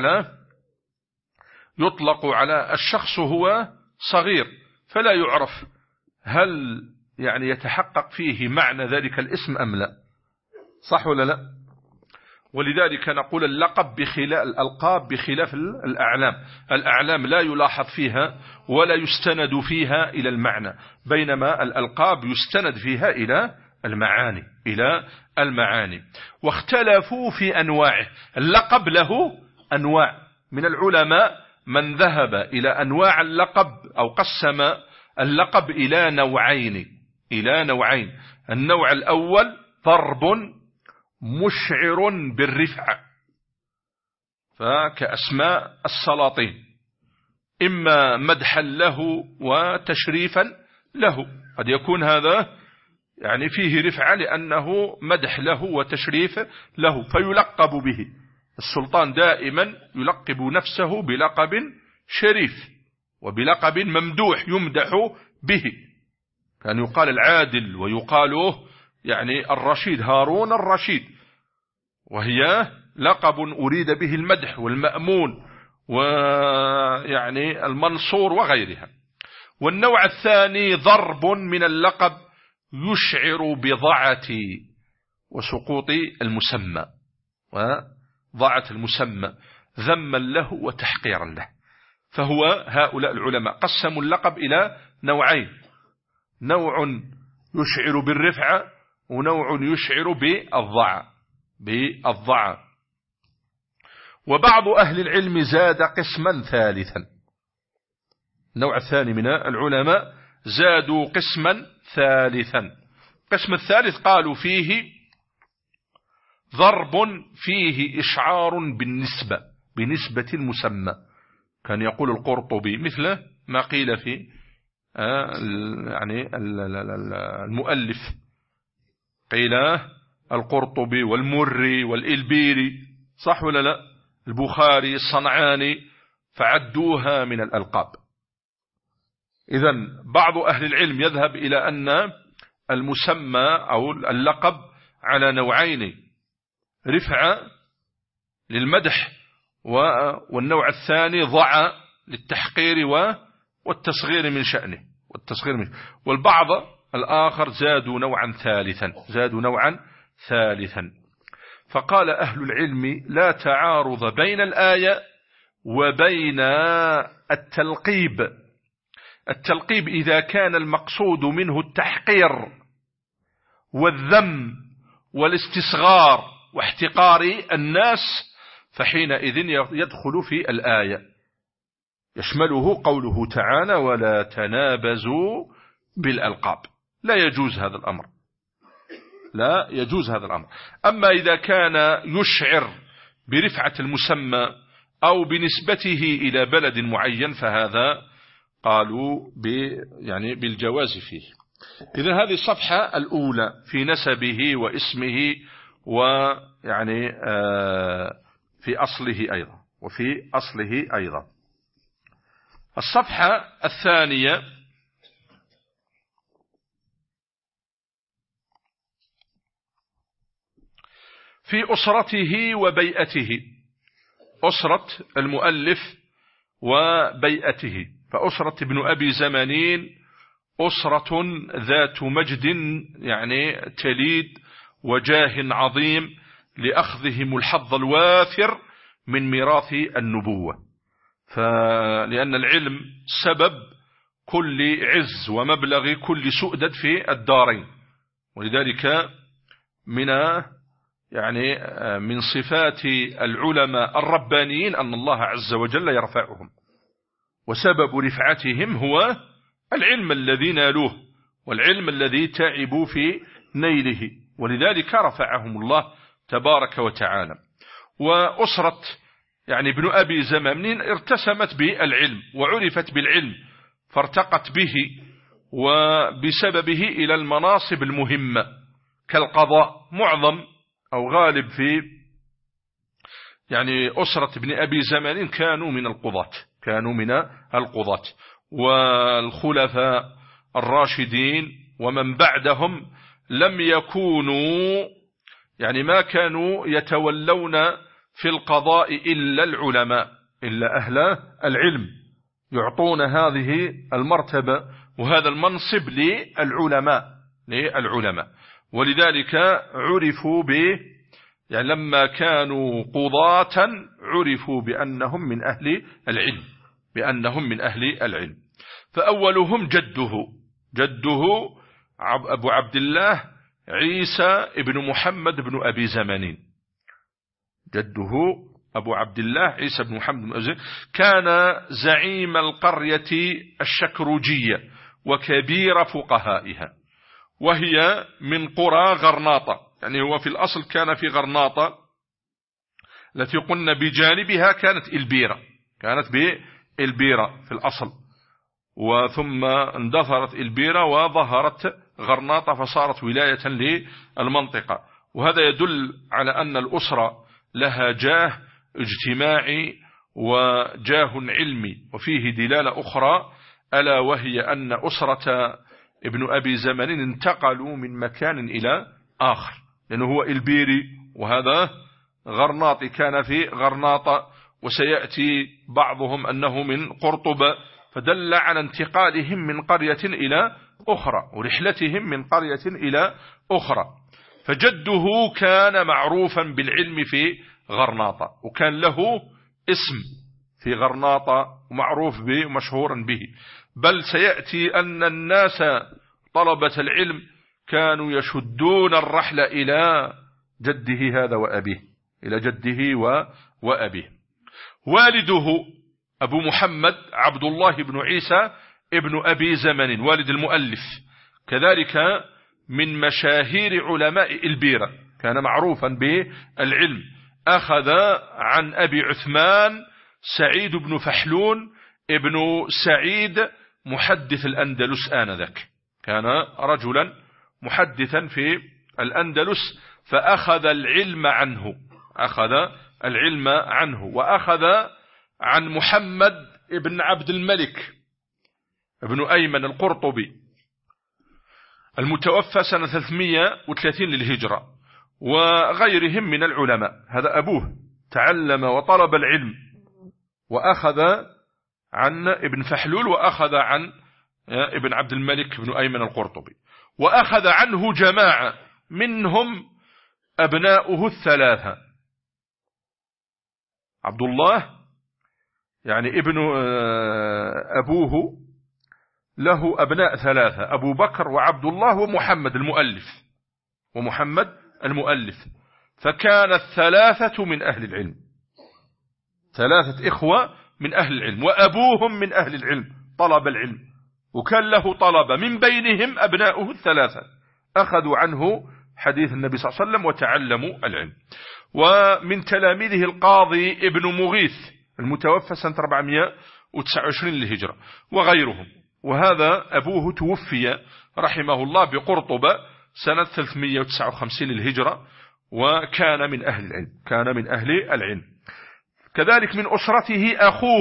يطلق على الشخص هو صغير، فلا يعرف هل يعني يتحقق فيه معنى ذلك الاسم أم لا، صح ولا لا؟ ولذلك نقول اللقب الألقاب بخلاف الأعلام لا يلاحظ فيها ولا يستند فيها إلى المعنى، بينما الألقاب يستند فيها إلى المعاني. واختلفوا في أنواعه. اللقب له أنواع، من العلماء من ذهب إلى أنواع اللقب أو قسم اللقب إلى نوعين. النوع الأول ضرب مشعر بالرفعة، فكأسماء السلاطين، إما مدحا له وتشريفا له، قد يكون هذا يعني فيه رفعة لأنه مدح له وتشريف له فيلقب به. السلطان دائما يلقب نفسه بلقب شريف وبلقب ممدوح يمدح به، كان يقال العادل ويقال يعني الرشيد، هارون الرشيد، وهي لقب أريد به المدح والمأمون ويعني المنصور وغيرها. والنوع الثاني ضرب من اللقب يشعر بضعة وسقوط المسمى، وضعة المسمى ذما له وتحقيرا له. فهو هؤلاء العلماء قسموا اللقب إلى نوعين، نوع يشعر بالرفعة ونوع يشعر بالضعة. وبعض أهل العلم زاد قسما ثالثا، النوع الثاني من العلماء زادوا قسما ثالثا. القسم الثالث قالوا فيه ضرب فيه إشعار بنسبة المسمى، كان يقول القرطبي مثل ما قيل في يعني المؤلف، قيل القرطبي والمري والإلبيري، صح ولا لا؟ البخاري الصنعاني، فعدوها من الألقاب. إذن بعض أهل العلم يذهب إلى أن المسمى أو اللقب على نوعين، رفعة للمدح والنوع الثاني ضع للتحقير والتصغير من شأنه والبعض الآخر زادوا نوعا ثالثا. فقال أهل العلم لا تعارض بين الآية وبين التلقيب إذا كان المقصود منه التحقير والذم والاستصغار واحتقار الناس، فحينئذ يدخل في الآية، يشمله قوله تعالى ولا تنابزوا بالألقاب. لا يجوز هذا الأمر. أما إذا كان يشعر برفعة المسمى أو بنسبته إلى بلد معين فهذا قالوا يعني بالجواز فيه. إذن هذه الصفحة الأولى في نسبه واسمه ويعني في أصله أيضا. الصفحة الثانية في أسرته وبيئته، أسرة المؤلف وبيئته. فأسرة ابن أبي زمانين أسرة ذات مجد يعني تليد وجاه عظيم لأخذهم الحظ الوافر من ميراث النبوة. لأن العلم سبب كل عز ومبلغ كل سؤدد في الدارين، ولذلك من صفات العلماء الربانيين أن الله عز وجل يرفعهم، وسبب رفعتهم هو العلم الذي نالوه والعلم الذي تعبوا في نيله، ولذلك رفعهم الله تبارك وتعالى. وأسرة ابن أبي زمام ارتسمت بالعلم وعرفت بالعلم، فارتقت به وبسببه إلى المناصب المهمة كالقضاء. معظم أو غالب في أسرة ابن أبي زمان كانوا من القضاة، والخلفاء الراشدين ومن بعدهم لم يكونوا ما كانوا يتولون في القضاء إلا العلماء، إلا أهل العلم، يعطون هذه المرتبة وهذا المنصب للعلماء. ولذلك عرفوا لما كانوا قضاة عرفوا بأنهم من أهل العلم. فأولهم جده أبو عبد الله عيسى ابن محمد بن أبي زمانين. جده أبو عبد الله عيسى بن محمد بن أبي زمانين كان زعيم القرية الشكروجية وكبير فقهائها، وهي من قرى غرناطة. هو في الأصل كان في غرناطة التي قلنا بجانبها كانت بالبيرة في الأصل، وثم اندثرت البيرة وظهرت غرناطة فصارت ولاية للمنطقة. وهذا يدل على أن الأسرة لها جاه اجتماعي وجاه علمي، وفيه دلالة أخرى ألا وهي أن أسرة ابن أبي زمانين انتقلوا من مكان إلى آخر، لأنه هو البيري وهذا غرناطي، كان في غرناطة، وسيأتي بعضهم أنه من قرطبة، فدل على انتقالهم من قرية إلى أخرى ورحلتهم من قرية إلى أخرى. فجده كان معروفا بالعلم في غرناطة، وكان له اسم في غرناطة ومعروف به ومشهورا به، بل سيأتي أن الناس طلبة العلم كانوا يشدون الرحل إلى جده هذا وأبيه، إلى جده وأبيه. والده أبو محمد عبد الله بن عيسى ابن أبي زمن والد المؤلف، كذلك من مشاهير علماء البيرة، كان معروفا بالعلم. أخذ عن أبي عثمان سعيد بن فحلون ابن سعيد محدث الأندلس آنذاك، كان رجلا محدثا في الأندلس، فأخذ العلم عنه، وأخذ عن محمد ابن عبد الملك ابن أيمن القرطبي المتوفى سنة 330 للهجرة، وغيرهم من العلماء. هذا أبوه تعلم وطلب العلم، وأخذ عن ابن فحلول، وأخذ عن ابن عبد الملك بن أيمن القرطبي، وأخذ عنه جماعة منهم أبناؤه الثلاثة. عبد الله ابن أبوه له أبناء ثلاثة، أبو بكر وعبد الله ومحمد المؤلف، فكان الثلاثة من أهل العلم، ثلاثة إخوة من أهل العلم، وأبوهم من أهل العلم، طلب العلم، وكان له طلبة من بينهم أبناؤه الثلاثة، أخذوا عنه حديث النبي صلى الله عليه وسلم وتعلموا العلم. ومن تلاميذه القاضي ابن مغيث المتوفى سنة 429 للهجرة وغيرهم. وهذا أبوه توفي رحمه الله بقرطبة سنة 359 للهجرة، وكان من أهل العلم. كذلك من أسرته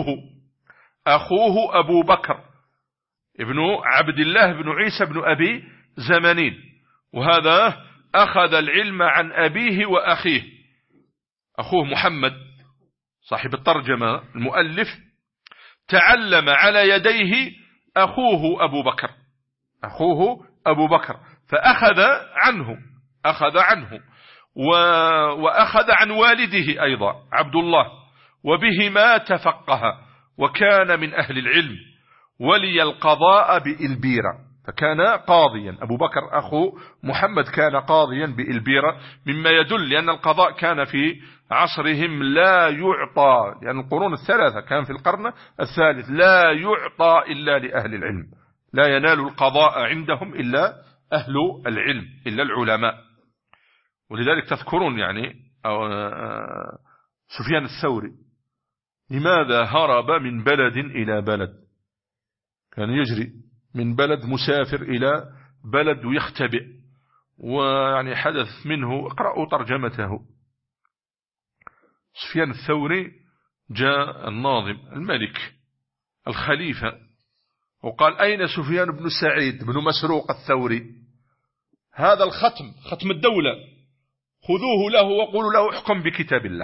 أخوه أبو بكر ابن عبد الله بن عيسى بن أبي زمانين، وهذا أخذ العلم عن أبيه وأخيه. أخوه محمد صاحب الترجمة المؤلف تعلم على يديه أخوه أبو بكر، فأخذ عنه أخذ عنه وأخذ عن والده أيضا عبد الله، وبهما تفقه وكان من أهل العلم، ولي القضاء بإلبيرة، فكان قاضيا. أبو بكر أخو محمد كان قاضيا بإلبيرة، مما يدل لأن القضاء كان في عصرهم لا يعطى، لأن القرون الثلاثة كان في القرن الثالث لا يعطى إلا لأهل العلم، لا ينال القضاء عندهم إلا أهل العلم، إلا العلماء. ولذلك تذكرون يعني سفيان الثوري لماذا هرب من بلد إلى بلد؟ كان يجري من بلد مسافر إلى بلد ويختبئ، ويعني حدث منه، اقرأوا ترجمته. سفيان الثوري جاء الناظم الملك الخليفة وقال: أين سفيان بن سعيد بن مسروق الثوري؟ هذا الختم، ختم الدولة، خذوه له وقولوا له احكم بكتاب الله.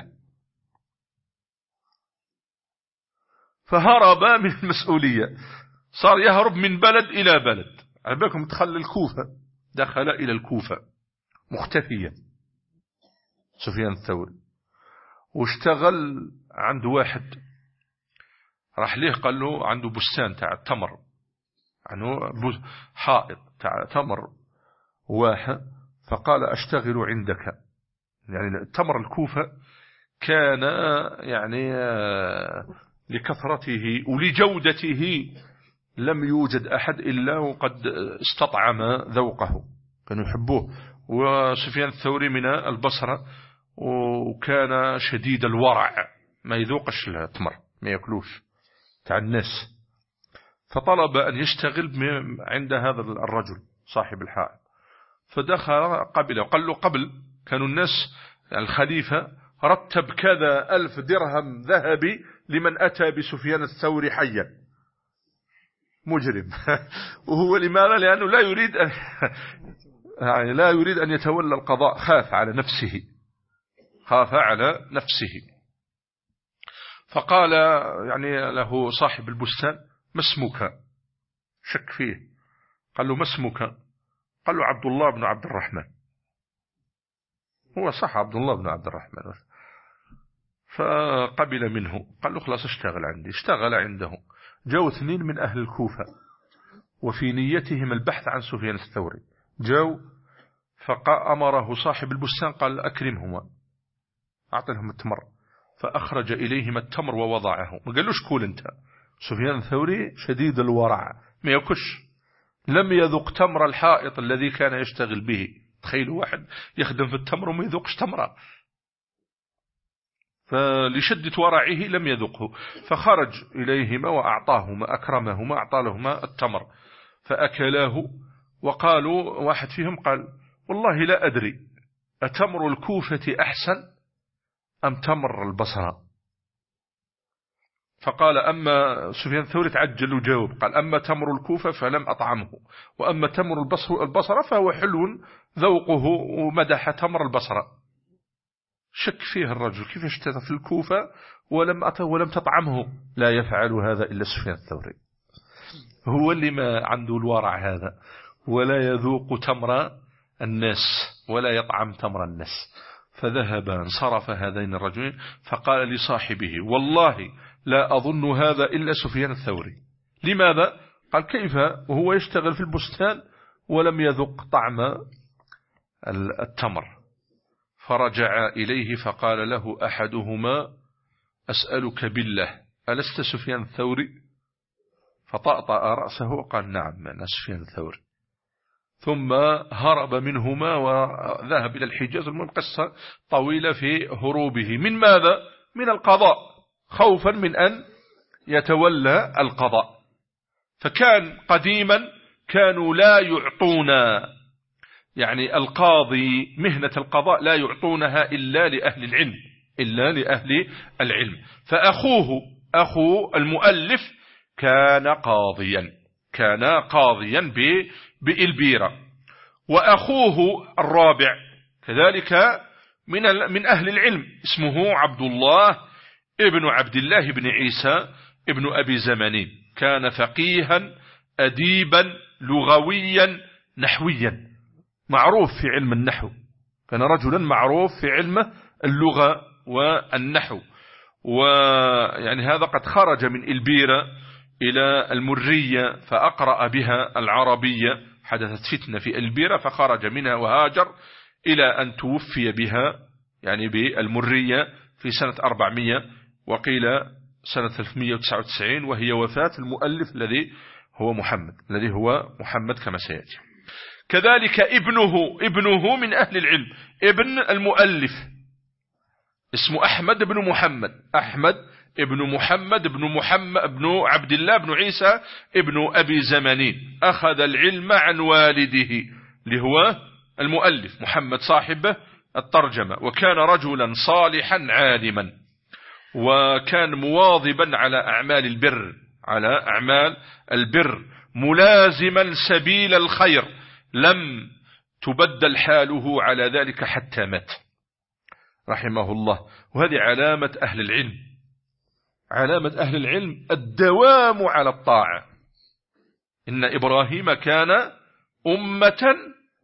فهرب من المسؤولية، صار يهرب من بلد إلى بلد. على بالكم دخل الكوفة، دخل إلى الكوفة مختفيا سفيان الثوري، واشتغل عند واحد راح ليه قال له عنده بستان تاع التمر، عنده حائط تاع تمر واحد، فقال أشتغل عندك. يعني التمر الكوفة كان يعني لكثرته ولجودته لم يوجد أحد إلا وقد استطعم ذوقه، كانوا يحبوه. وسفيان الثوري من البصرة، وكان شديد الورع، ما يذوقش التمر، ما يأكلوش تاع الناس. فطلب أن يشتغل عند هذا الرجل صاحب الحائط، فدخل قبله وقال له قبل كانوا الناس الخليفة رتب كذا 1000 درهم ذهبي لمن أتى بسفيان الثوري حيا. مجرم. وهو لماذا؟ لأنه لا يريد أن يعني لا يريد أن يتولى القضاء، خاف على نفسه، خاف على نفسه. فقال يعني له صاحب البستان: ما اسمك؟ شك فيه، قال له: ما اسمك؟ قال له: عبد الله بن عبد الرحمن. هو صح عبد الله بن عبد الرحمن. فقبل منه، قال له: خلاص اشتغل عندي. اشتغل عنده. جاءوا 2 من أهل الكوفة وفي نيتهم البحث عن سفيان الثوري، جاءوا فأمره صاحب البستان قال: أكرمهما، أعطيهم التمر. فأخرج إليهما التمر ووضعه، ما قالوش كول انت. سفيان الثوري شديد الورع، ما يأكلش، لم يذق تمر الحائط الذي كان يشتغل به. تخيلوا واحد يخدم في التمر وما يذوقش تمره، فلشدة ورعه لم يذقه. فخرج إليهما وأعطاهما، أكرمهما، أعطى لهما التمر فأكلاه. وقالوا واحد فيهم قال: والله لا أدري أتمر الكوفة أحسن أم تمر البصرة؟ فقال: أما سفيان الثوري تعجل وجاوب، قال: أما تمر الكوفة فلم أطعمه، وأما تمر البصرة فهو حلو ذوقه، ومدح تمر البصرة. شك فيه الرجل، كيف اشترى في الكوفة ولم تطعمه؟ لا يفعل هذا إلا سفيان الثوري، هو اللي ما عنده الورع هذا، ولا يذوق تمر الناس ولا يطعم تمر الناس. فذهب انصرف هذين الرجلين، فقال لصاحبه: والله لا أظن هذا إلا سفيان الثوري. لماذا؟ قال: كيف وهو يشتغل في البستان ولم يذق طعم التمر؟ فرجع إليه فقال له أحدهما: أسألك بالله ألست سفيان الثوري؟ فطأطأ رأسه وقال: نعم أنا سفيان الثوري. ثم هرب منهما وذهب إلى الحجاز. المهم قصة طويلة في هروبه من ماذا؟ من القضاء، خوفا من أن يتولى القضاء. فكان قديما كانوا لا يعطون يعني القاضي مهنة القضاء لا يعطونها إلا لأهل العلم، إلا لأهل العلم. فأخوه أخو المؤلف كان قاضيا بإلبيرة، وأخوه الرابع كذلك من أهل العلم، اسمه عبد الله ابن عبد الله بن عيسى ابن أبي زمانين. كان فقيها أديبا لغويا نحويا، معروف في علم النحو، كان رجلا معروف في علمه اللغة والنحو، ويعني هذا قد خرج من إلبيرة إلى المرية فأقرأ بها العربية، حدثت فتنة في إلبيرة فخرج منها وهاجر إلى أن توفي بها يعني بالمرية في سنة 400 وقيل سنة 399، وهي وفاة المؤلف الذي هو محمد كما سيأتي. كذلك ابنه من أهل العلم، ابن المؤلف اسمه أحمد بن محمد بن عبد الله بن عيسى ابن أبي زمانين، أخذ العلم عن والده اللي هو المؤلف محمد صاحب الترجمة، وكان رجلا صالحا عالما، وكان مواظبا على أعمال البر ملازما سبيل الخير، لم تبدل حاله على ذلك حتى مات رحمه الله. وهذه علامة أهل العلم الدوام على الطاعة. إن إبراهيم كان أمة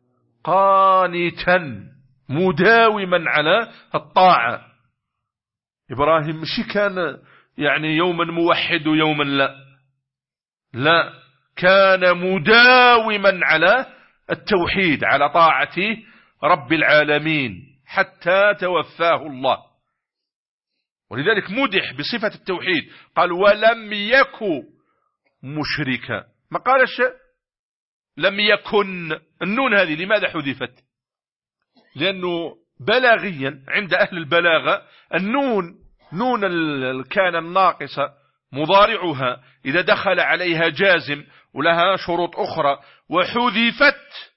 قانتا مداوما على الطاعة. إبراهيم مش كان يعني يوما موحد ويوما لا، كان مداوما على التوحيد، على طاعة رب العالمين حتى توفاه الله. ولذلك مدح بصفة التوحيد، قال ولم يكن مشركا، ما قالش لم يكن. النون هذه لماذا حذفت؟ لأنه بلاغيا عند أهل البلاغة نون كان الناقصة مضارعها إذا دخل عليها جازم ولها شروط أخرى وحذفت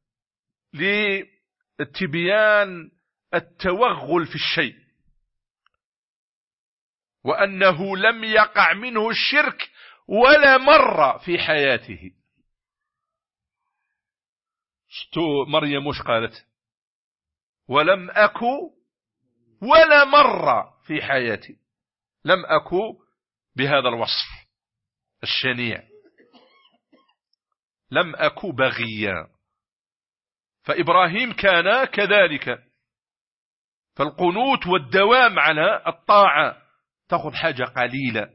لتبيان التوغل في الشيء، وأنه لم يقع منه الشرك ولا مرة في حياته. مريم وش قالت؟ ولم أكو ولا مرة في حياتي، لم أكو بهذا الوصف الشنيع، لم أكو بغيا. فإبراهيم كان كذلك. فالقنوت والدوام على الطاعة، تأخذ حاجة قليلة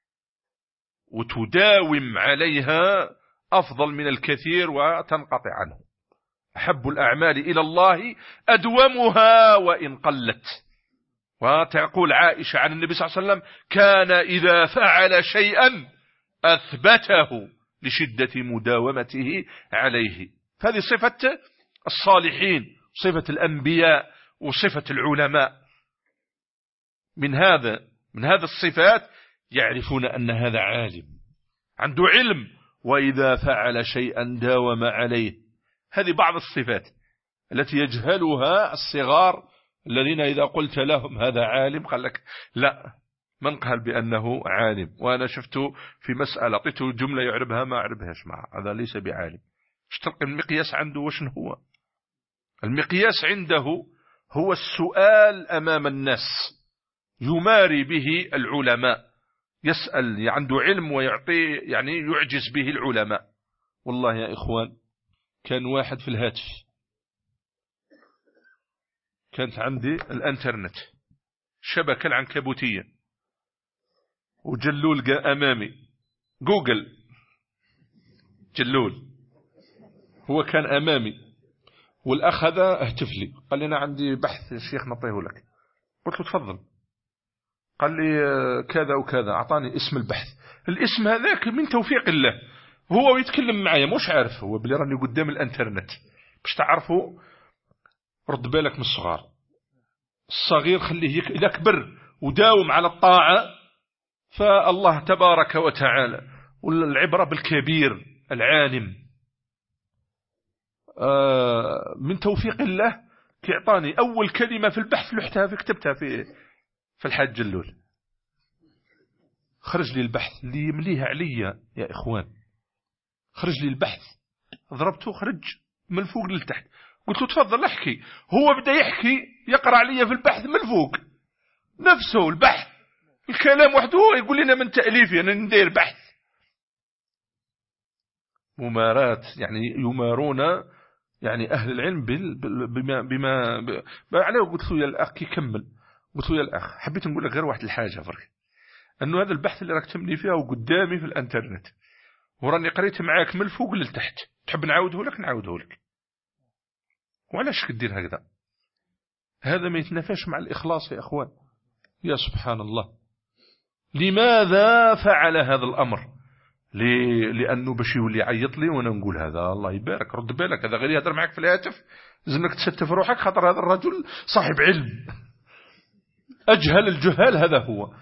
وتداوم عليها أفضل من الكثير وتنقطع عنه. أحب الأعمال إلى الله أدومها وإن قلت. وتقول عائشة عن النبي صلى الله عليه وسلم كان إذا فعل شيئا أثبته لشدة مداومته عليه. فهذه صفة الصالحين، صفة الأنبياء وصفة العلماء. من هذا الصفات يعرفون أن هذا عالم عنده علم، وإذا فعل شيئا داوم عليه. هذه بعض الصفات التي يجهلها الصغار الذين إذا قلت لهم هذا عالم قال لك لا، من قال بأنه عالم؟ وأنا شفته في مسألة أعطيته جملة يعربها ما أعربهاش معه، هذا ليس بعالم. اشترك المقياس عنده وشن هو؟ المقياس عنده هو السؤال أمام الناس، يماري به العلماء، يسأل عنده علم ويعطي يعني يعجز به العلماء. والله يا إخوان كان واحد في الهاتف، كانت عندي الانترنت شبكة العنكبوتية وجلول جاء أمامي جوجل جلول، هو كان أمامي، والأخ هذا اهتف لي قال لي أنا عندي بحث الشيخ نعطيه لك. قلت له تفضل. قال لي كذا وكذا، أعطاني اسم البحث. الاسم هذاك من توفيق الله، هو يتكلم معايا مش عارف هو بلي راني قدام الانترنت. باش تعرفوا رد بالك من الصغار، الصغير خليه إذا كبر وداوم على الطاعة فالله تبارك وتعالى. والعبرة بالكبير العالم من توفيق الله. كيعطاني أول كلمة في البحث لحتها كتبتها في الحاج جلول، خرج لي البحث اللي يمليها عليا يا إخوان، خرج لي البحث، ضربته خرج من فوق لتحت. قلت له تفضل احكي. هو بدأ يحكي يقرأ علي في البحث من فوق نفسه البحث، الكلام وحده يقول لنا من تأليفي أنا ندير بحث. ممارات يعني يمارون يعني أهل العلم بما عليه. قلت له يا الأخ كيكمل، قلت له يا الأخ حبيت نقول لك غير واحد الحاجة فرق، أنه هذا البحث اللي راك تملي فيها وقدامي في الانترنت وراني قريت معاك من الفوق للتحت، تحب نعاوده لك نعاوده لك. وعلاش كدير هكذا؟ هذا ما يتنافاش مع الإخلاص يا أخوان. يا سبحان الله، لماذا فعل هذا الأمر؟ لأنه باش يولي يعيط لي وأنا نقول هذا الله يبارك رد بالك، هذا غير يهدر معك في الهاتف، لازمك تستف روحك، خاطر هذا الرجل صاحب علم. أجهل الجهال هذا هو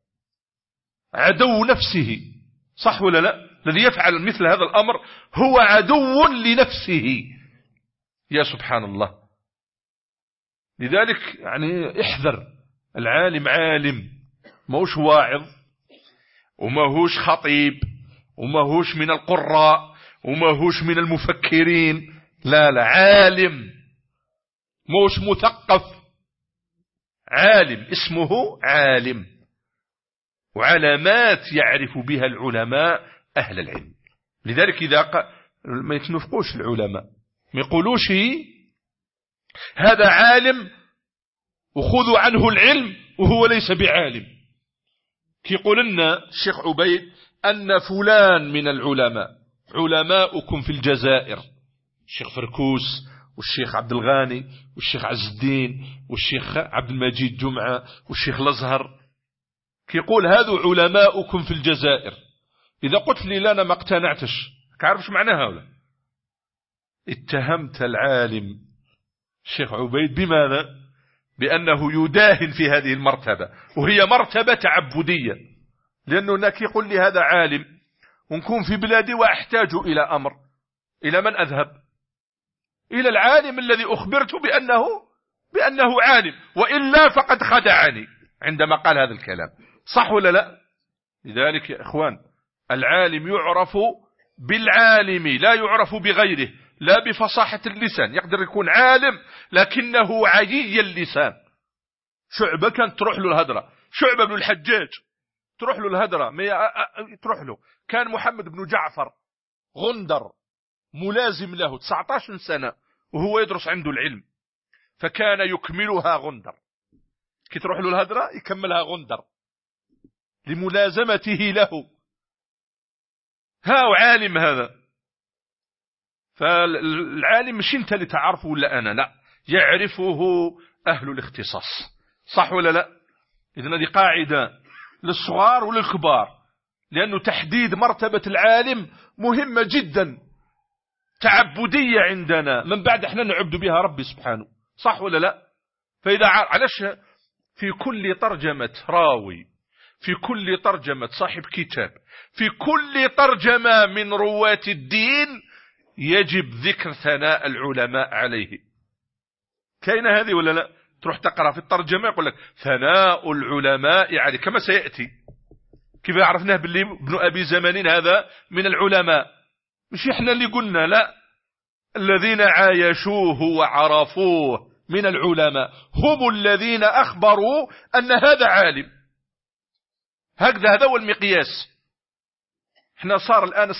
عدو نفسه، صح ولا لا؟ الذي يفعل مثل هذا الأمر هو عدو لنفسه. يا سبحان الله. لذلك يعني احذر، العالم عالم، ماهوش واعظ وماهوش خطيب وماهوش من القراء وماهوش من المفكرين، لا لا، عالم، ماهوش مثقف، عالم، اسمه عالم. وعلامات يعرف بها العلماء أهل العلم. لذلك إذا ما يتنفقوش العلماء، ما يقولوش هذا عالم وخذوا عنه العلم وهو ليس بعالم. كي يقول لنا الشيخ عبيد أن فلان من العلماء، علماؤكم في الجزائر، الشيخ فركوس والشيخ عبد الغاني والشيخ عز الدين والشيخ عبد المجيد جمعة والشيخ الأزهر، كي يقول هذو علماؤكم في الجزائر. إذا قلت لي لا أنا ما اقتنعتش، كعرفش معناها ولا؟ اتهمت العالم الشيخ عبيد بماذا؟ بأنه يداهن في هذه المرتبة، وهي مرتبة تعبدية. لأنه هناك يقول لي هذا عالم ونكون في بلادي وأحتاج إلى أمر، إلى من أذهب؟ إلى العالم الذي أخبرت بأنه عالم، وإلا فقد خدعني عندما قال هذا الكلام، صح ولا لا؟ لذلك يا إخوان، العالم يعرف بالعالم، لا يعرف بغيره، لا بفصاحة اللسان. يقدر يكون عالم لكنه عيي اللسان. شعبة كانت تروح له الهدرة، شعبة بن الحجاج تروح له الهدرة، تروح له. كان محمد بن جعفر غندر ملازم له 19 سنة وهو يدرس عنده العلم، فكان يكملها غندر. كي تروح له الهدرة يكملها غندر لملازمته له. ها عالم هذا. فالعالم مش انت اللي تعرفه ولا أنا، لا، يعرفه أهل الاختصاص، صح ولا لا؟ إذن هذه قاعدة للصغار وللكبار، لأنه تحديد مرتبة العالم مهمة جدا، تعبدية عندنا، من بعد احنا نعبد بها ربي سبحانه، صح ولا لا؟ فإذا علاش في كل ترجمة راوي، في كل ترجمة صاحب كتاب، في كل ترجمة من رواة الدين يجب ذكر ثناء العلماء عليه؟ كاين هذه ولا لا؟ تروح تقرأ في الترجمة يقول لك ثناء العلماء عليه، كما سيأتي. كيف عرفناه باللي ابن أبي زمانين هذا من العلماء؟ مش احنا اللي قلنا، لا، الذين عايشوه وعرفوه من العلماء هم الذين أخبروا أن هذا عالم. هكذا، هذا هو المقياس. احنا صار الآن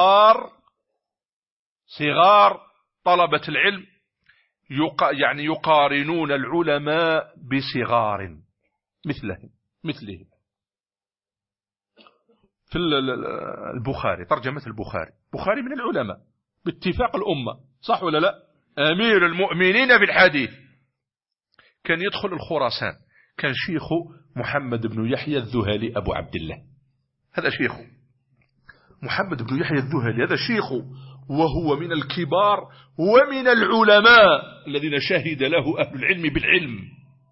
صغار طلبة العلم يعني يقارنون العلماء بصغار مثلهم. في البخاري، ترجمة البخاري من العلماء باتفاق الأمة، صح ولا لا؟ أمير المؤمنين في الحديث. كان يدخل الخراسان، كان شيخه محمد بن يحيى الذهلي أبو عبد الله، هذا شيخه محمد بن يحيى الذهلي، هذا شيخه، وهو من الكبار ومن العلماء الذين شهد له أهل العلم بالعلم.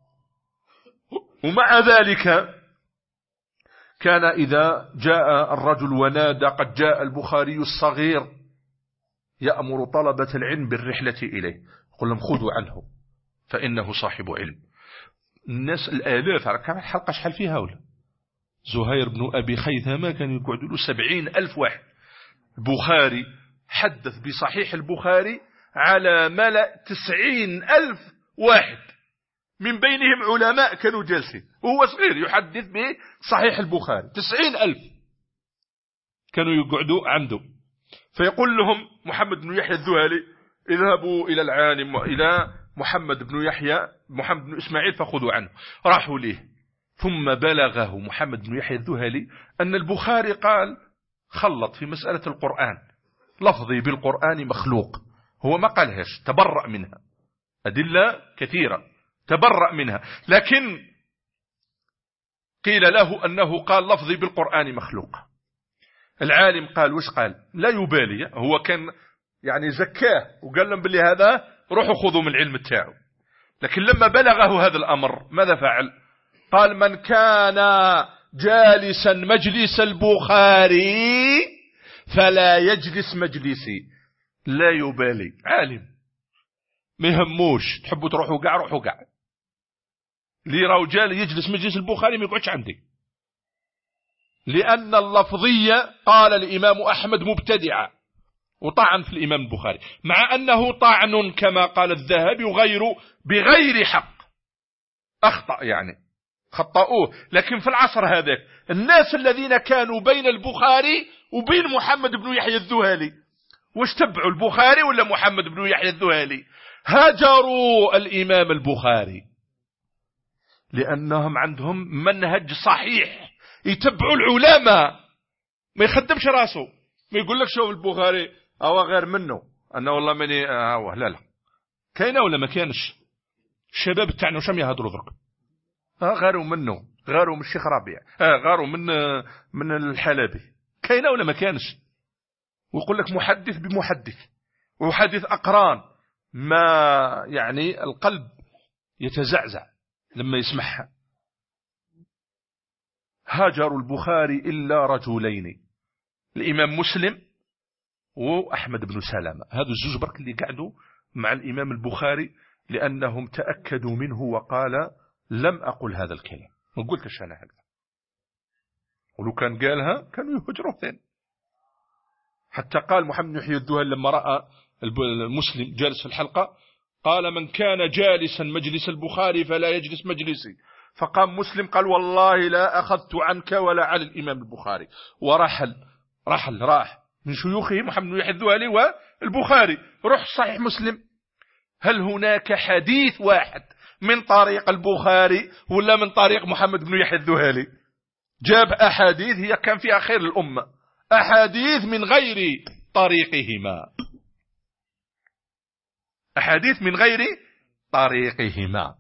ومع ذلك كان إذا جاء الرجل ونادى قد جاء البخاري الصغير يأمر طلبة العلم بالرحلة إليه، يقول لهم خذوا عنه فإنه صاحب علم. الناس الآلاف، كان حلقة شحال فيها ولا؟ زهير بن أبي خيثمة كان يقعد له 70,000 واحد. البخاري حدث بصحيح البخاري على ملأ 90,000 واحد، من بينهم علماء كانوا جالسين، وهو صغير يحدث بصحيح البخاري. 90,000 كانوا يقعدوا عنده. فيقول لهم محمد بن يحيى الذهلي اذهبوا إلى العالم وإلى محمد بن يحيى محمد بن إسماعيل فخذوا عنه. راحوا ليه، ثم بلغه محمد بن يحيى الذهلي أن البخاري قال خلط في مسألة القرآن، لفظي بالقرآن مخلوق. هو ما قالهاش، تبرأ منها، أدلة كثيرة تبرأ منها، لكن قيل له أنه قال لفظي بالقرآن مخلوق. العالم قال وش قال؟ لا يبالي، هو كان يعني زكاه وقال لهم باللي هذا روحوا خذوا من العلم بتاعه. لكن لما بلغه هذا الأمر ماذا فعل؟ قال من كان جالسا مجلس البخاري فلا يجلس مجلسي. لا يبالي، عالم ما يهموش، تحبوا تروحوا قاع روحوا قاع، اللي راهو جال يجلس مجلس البخاري ما يقعدش عندي. لأن اللفظية قال الإمام أحمد مبتدعة وطعن في الإمام البخاري، مع أنه طعن كما قال الذهبي وغيره بغير حق، أخطأ يعني خطأوه. لكن في العصر هذاك الناس الذين كانوا بين البخاري وبين محمد بن يحيى الذهلي واش تبعوا البخاري ولا محمد بن يحيى الذهلي؟ هجروا الإمام البخاري لأنهم عندهم منهج صحيح، يتبعوا العلماء، ما يخدمش راسه، ما يقول لك شوف البخاري أو غير منه أنا والله ماني لا كاينه ولا ما كانش. الشباب تاعنا شم يهضروا درك، غاروا منه، غاروا من الشيخ ربيع، غاروا من الحلبي، كاينه ولا ما كانش. ويقول لك محدث بمحدث وحديث أقران، ما يعني القلب يتزعزع لما يسمعها. هاجروا البخاري إلا رجلين، الإمام مسلم وأحمد بن سلامة، هذا الزوج برك اللي قعدوا مع الإمام البخاري لأنهم تأكدوا منه وقال لم أقل هذا الكلام، ما قلتش أنا هكذا، ولو كان قالها كانوا يهجروا ثاني. حتى قال محمد بن يحيى الذهلي لما رأى المسلم جالس في الحلقة قال من كان جالسا مجلس البخاري فلا يجلس مجلسي. فقام مسلم قال والله لا أخذت عنك ولا على الإمام البخاري، راح من شيوخه محمد بن يحيى الذهلي والبخاري. روح صحيح مسلم، هل هناك حديث واحد من طريق البخاري ولا من طريق محمد بن يحيى الذهلي؟ جاب أحاديث هي كان فيها خير الأمة، أحاديث من غير طريقهما، أحاديث من غير طريقهما.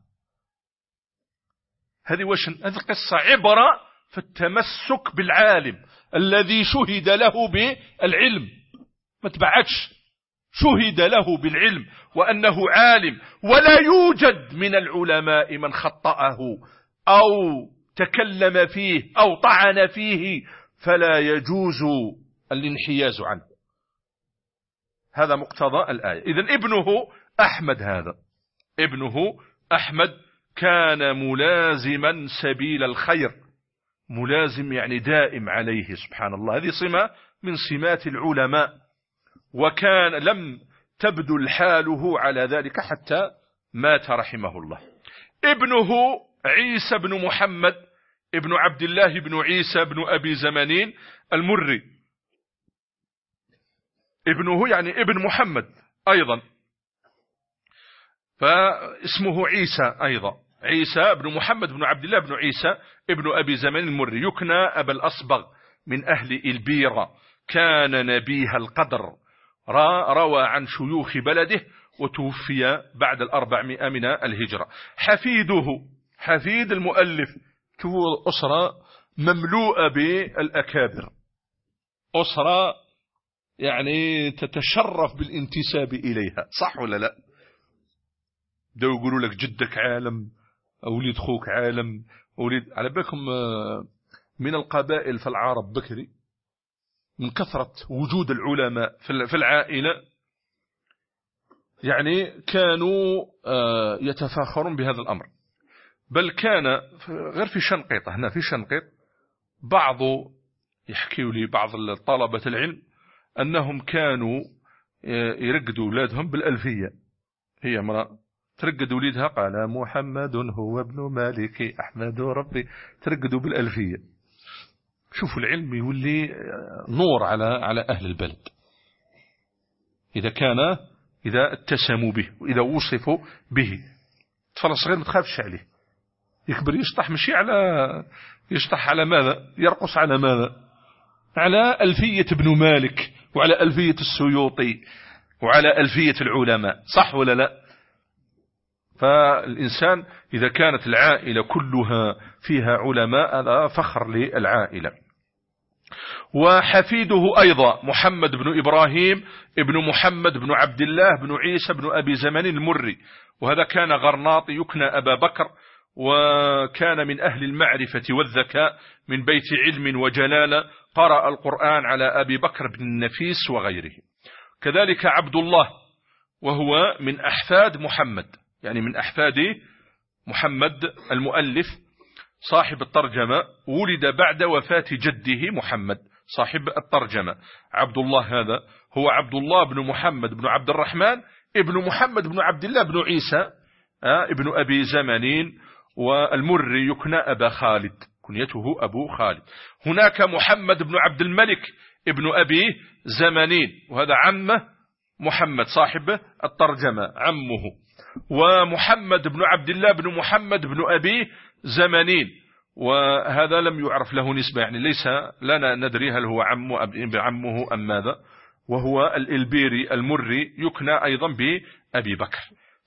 هذه قصة عبرة في التمسك بالعالم الذي شهد له بالعلم، ما تبعدش، شهد له بالعلم وأنه عالم، ولا يوجد من العلماء من خطأه أو تكلم فيه أو طعن فيه، فلا يجوز الانحياز عنه. هذا مقتضى الآية. إذن ابنه أحمد، هذا ابنه أحمد كان ملازما سبيل الخير، ملازم يعني دائم عليه، سبحان الله، هذه صمة من سمات العلماء، وكان لم تبدل حاله على ذلك حتى مات رحمه الله. ابنه عيسى بن محمد ابن عبد الله بن عيسى بن أبي زمانين المري، ابنه يعني ابن محمد أيضا، فاسمه عيسى أيضا، عيسى بن محمد بن عبد الله بن عيسى ابن أبي زمانين المري، يكنى أبا الأصبغ، من أهل البيرة، كان نبيه القدر، روى عن شيوخ بلده، وتوفي بعد 400 من الهجرة. حفيد المؤلف، أسرة مملوءة بالأكابر، أسرة يعني تتشرف بالانتساب إليها، صح ولا لا؟ بدأوا يقولوا لك جدك عالم، أوليد خوك عالم، أوليد، على بالكم من القبائل في العرب بكري من كثرة وجود العلماء في العائلة، يعني كانوا يتفاخرون بهذا الأمر. بل كان غير في شنقيط، هنا في شنقيط بعض يحكيوا لي بعض طلبة العلم أنهم كانوا يرقدوا أولادهم بالألفية، هي امرأة ترقد وليدها قال محمد هو ابن مالك أحمد ربي، ترقدوا بالألفية. شوفوا العلم يولي نور على أهل البلد. إذا اتسموا به وإذا وصفوا به. الطفل الصغير ما تخافش عليه، يكبر يشطح مشي يشطح على ماذا؟ يرقص على ماذا؟ على ألفية ابن مالك وعلى ألفية السيوطي وعلى ألفية العلماء، صح ولا لا؟ فالإنسان إذا كانت العائلة كلها فيها علماء هذا فخر للعائلة. وحفيده أيضا محمد بن إبراهيم ابن محمد بن عبد الله بن عيسى بن أبي زمن المري، وهذا كان غرناطي يكنى أبا بكر، وكان من أهل المعرفة والذكاء من بيت علم وجلالة، قرأ القرآن على أبي بكر بن النفيس وغيره. كذلك عبد الله وهو من أحفاد محمد، يعني من أحفاد محمد المؤلف صاحب الترجمة، ولد بعد وفاة جده محمد صاحب الترجمة. عبد الله هذا هو عبد الله بن محمد بن عبد الرحمن ابن محمد بن عبد الله بن عيسى ابن أبي زمنين، والمري يكنى أبا خالد، كنيته أبو خالد. هناك محمد بن عبد الملك ابن أبي زمنين، وهذا عمه محمد صاحب الترجمة عمه. ومحمد بن عبد الله بن محمد بن أبي زمنين، وهذا لم يعرف له نسبة، يعني ليس لنا ندري هل هو عمه أم ماذا. وهو الإلبيري المري يكنى أيضا بأبي بكر.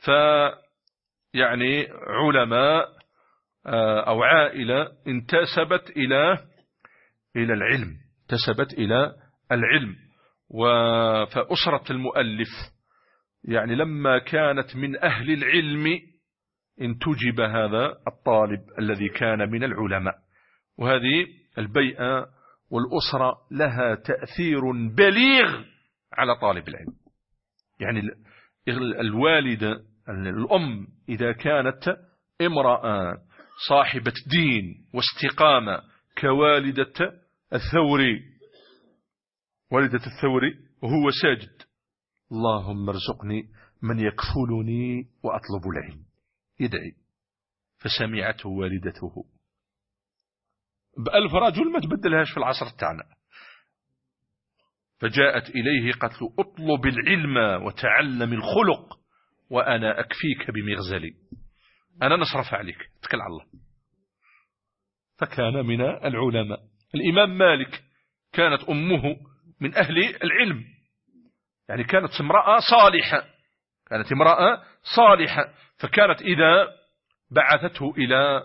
يعني علماء أو عائلة انتسبت إلى العلم، انتسبت إلى العلم. فأسرة المؤلف يعني لما كانت من أهل العلم انتجب هذا الطالب الذي كان من العلماء. وهذه البيئة والأسرة لها تأثير بليغ على طالب العلم. يعني الوالدة الأم إذا كانت امرأة صاحبة دين واستقامة كوالدة الثوري، والدة الثوري وهو ساجد: اللهم ارزقني من يكفلني وأطلب العلم، يدعي. فسمعته والدته ب1000 رجل ما تبدلهاش في العصر تاعنا، فجاءت إليه قالت له: اطلب العلم وتعلم الخلق وأنا أكفيك بمغزلي، أنا نصرف عليك، اتكل على الله. فكان من العلماء. الإمام مالك كانت أمه من أهل العلم، يعني كانت امرأة صالحة، فكانت إذا بعثته إلى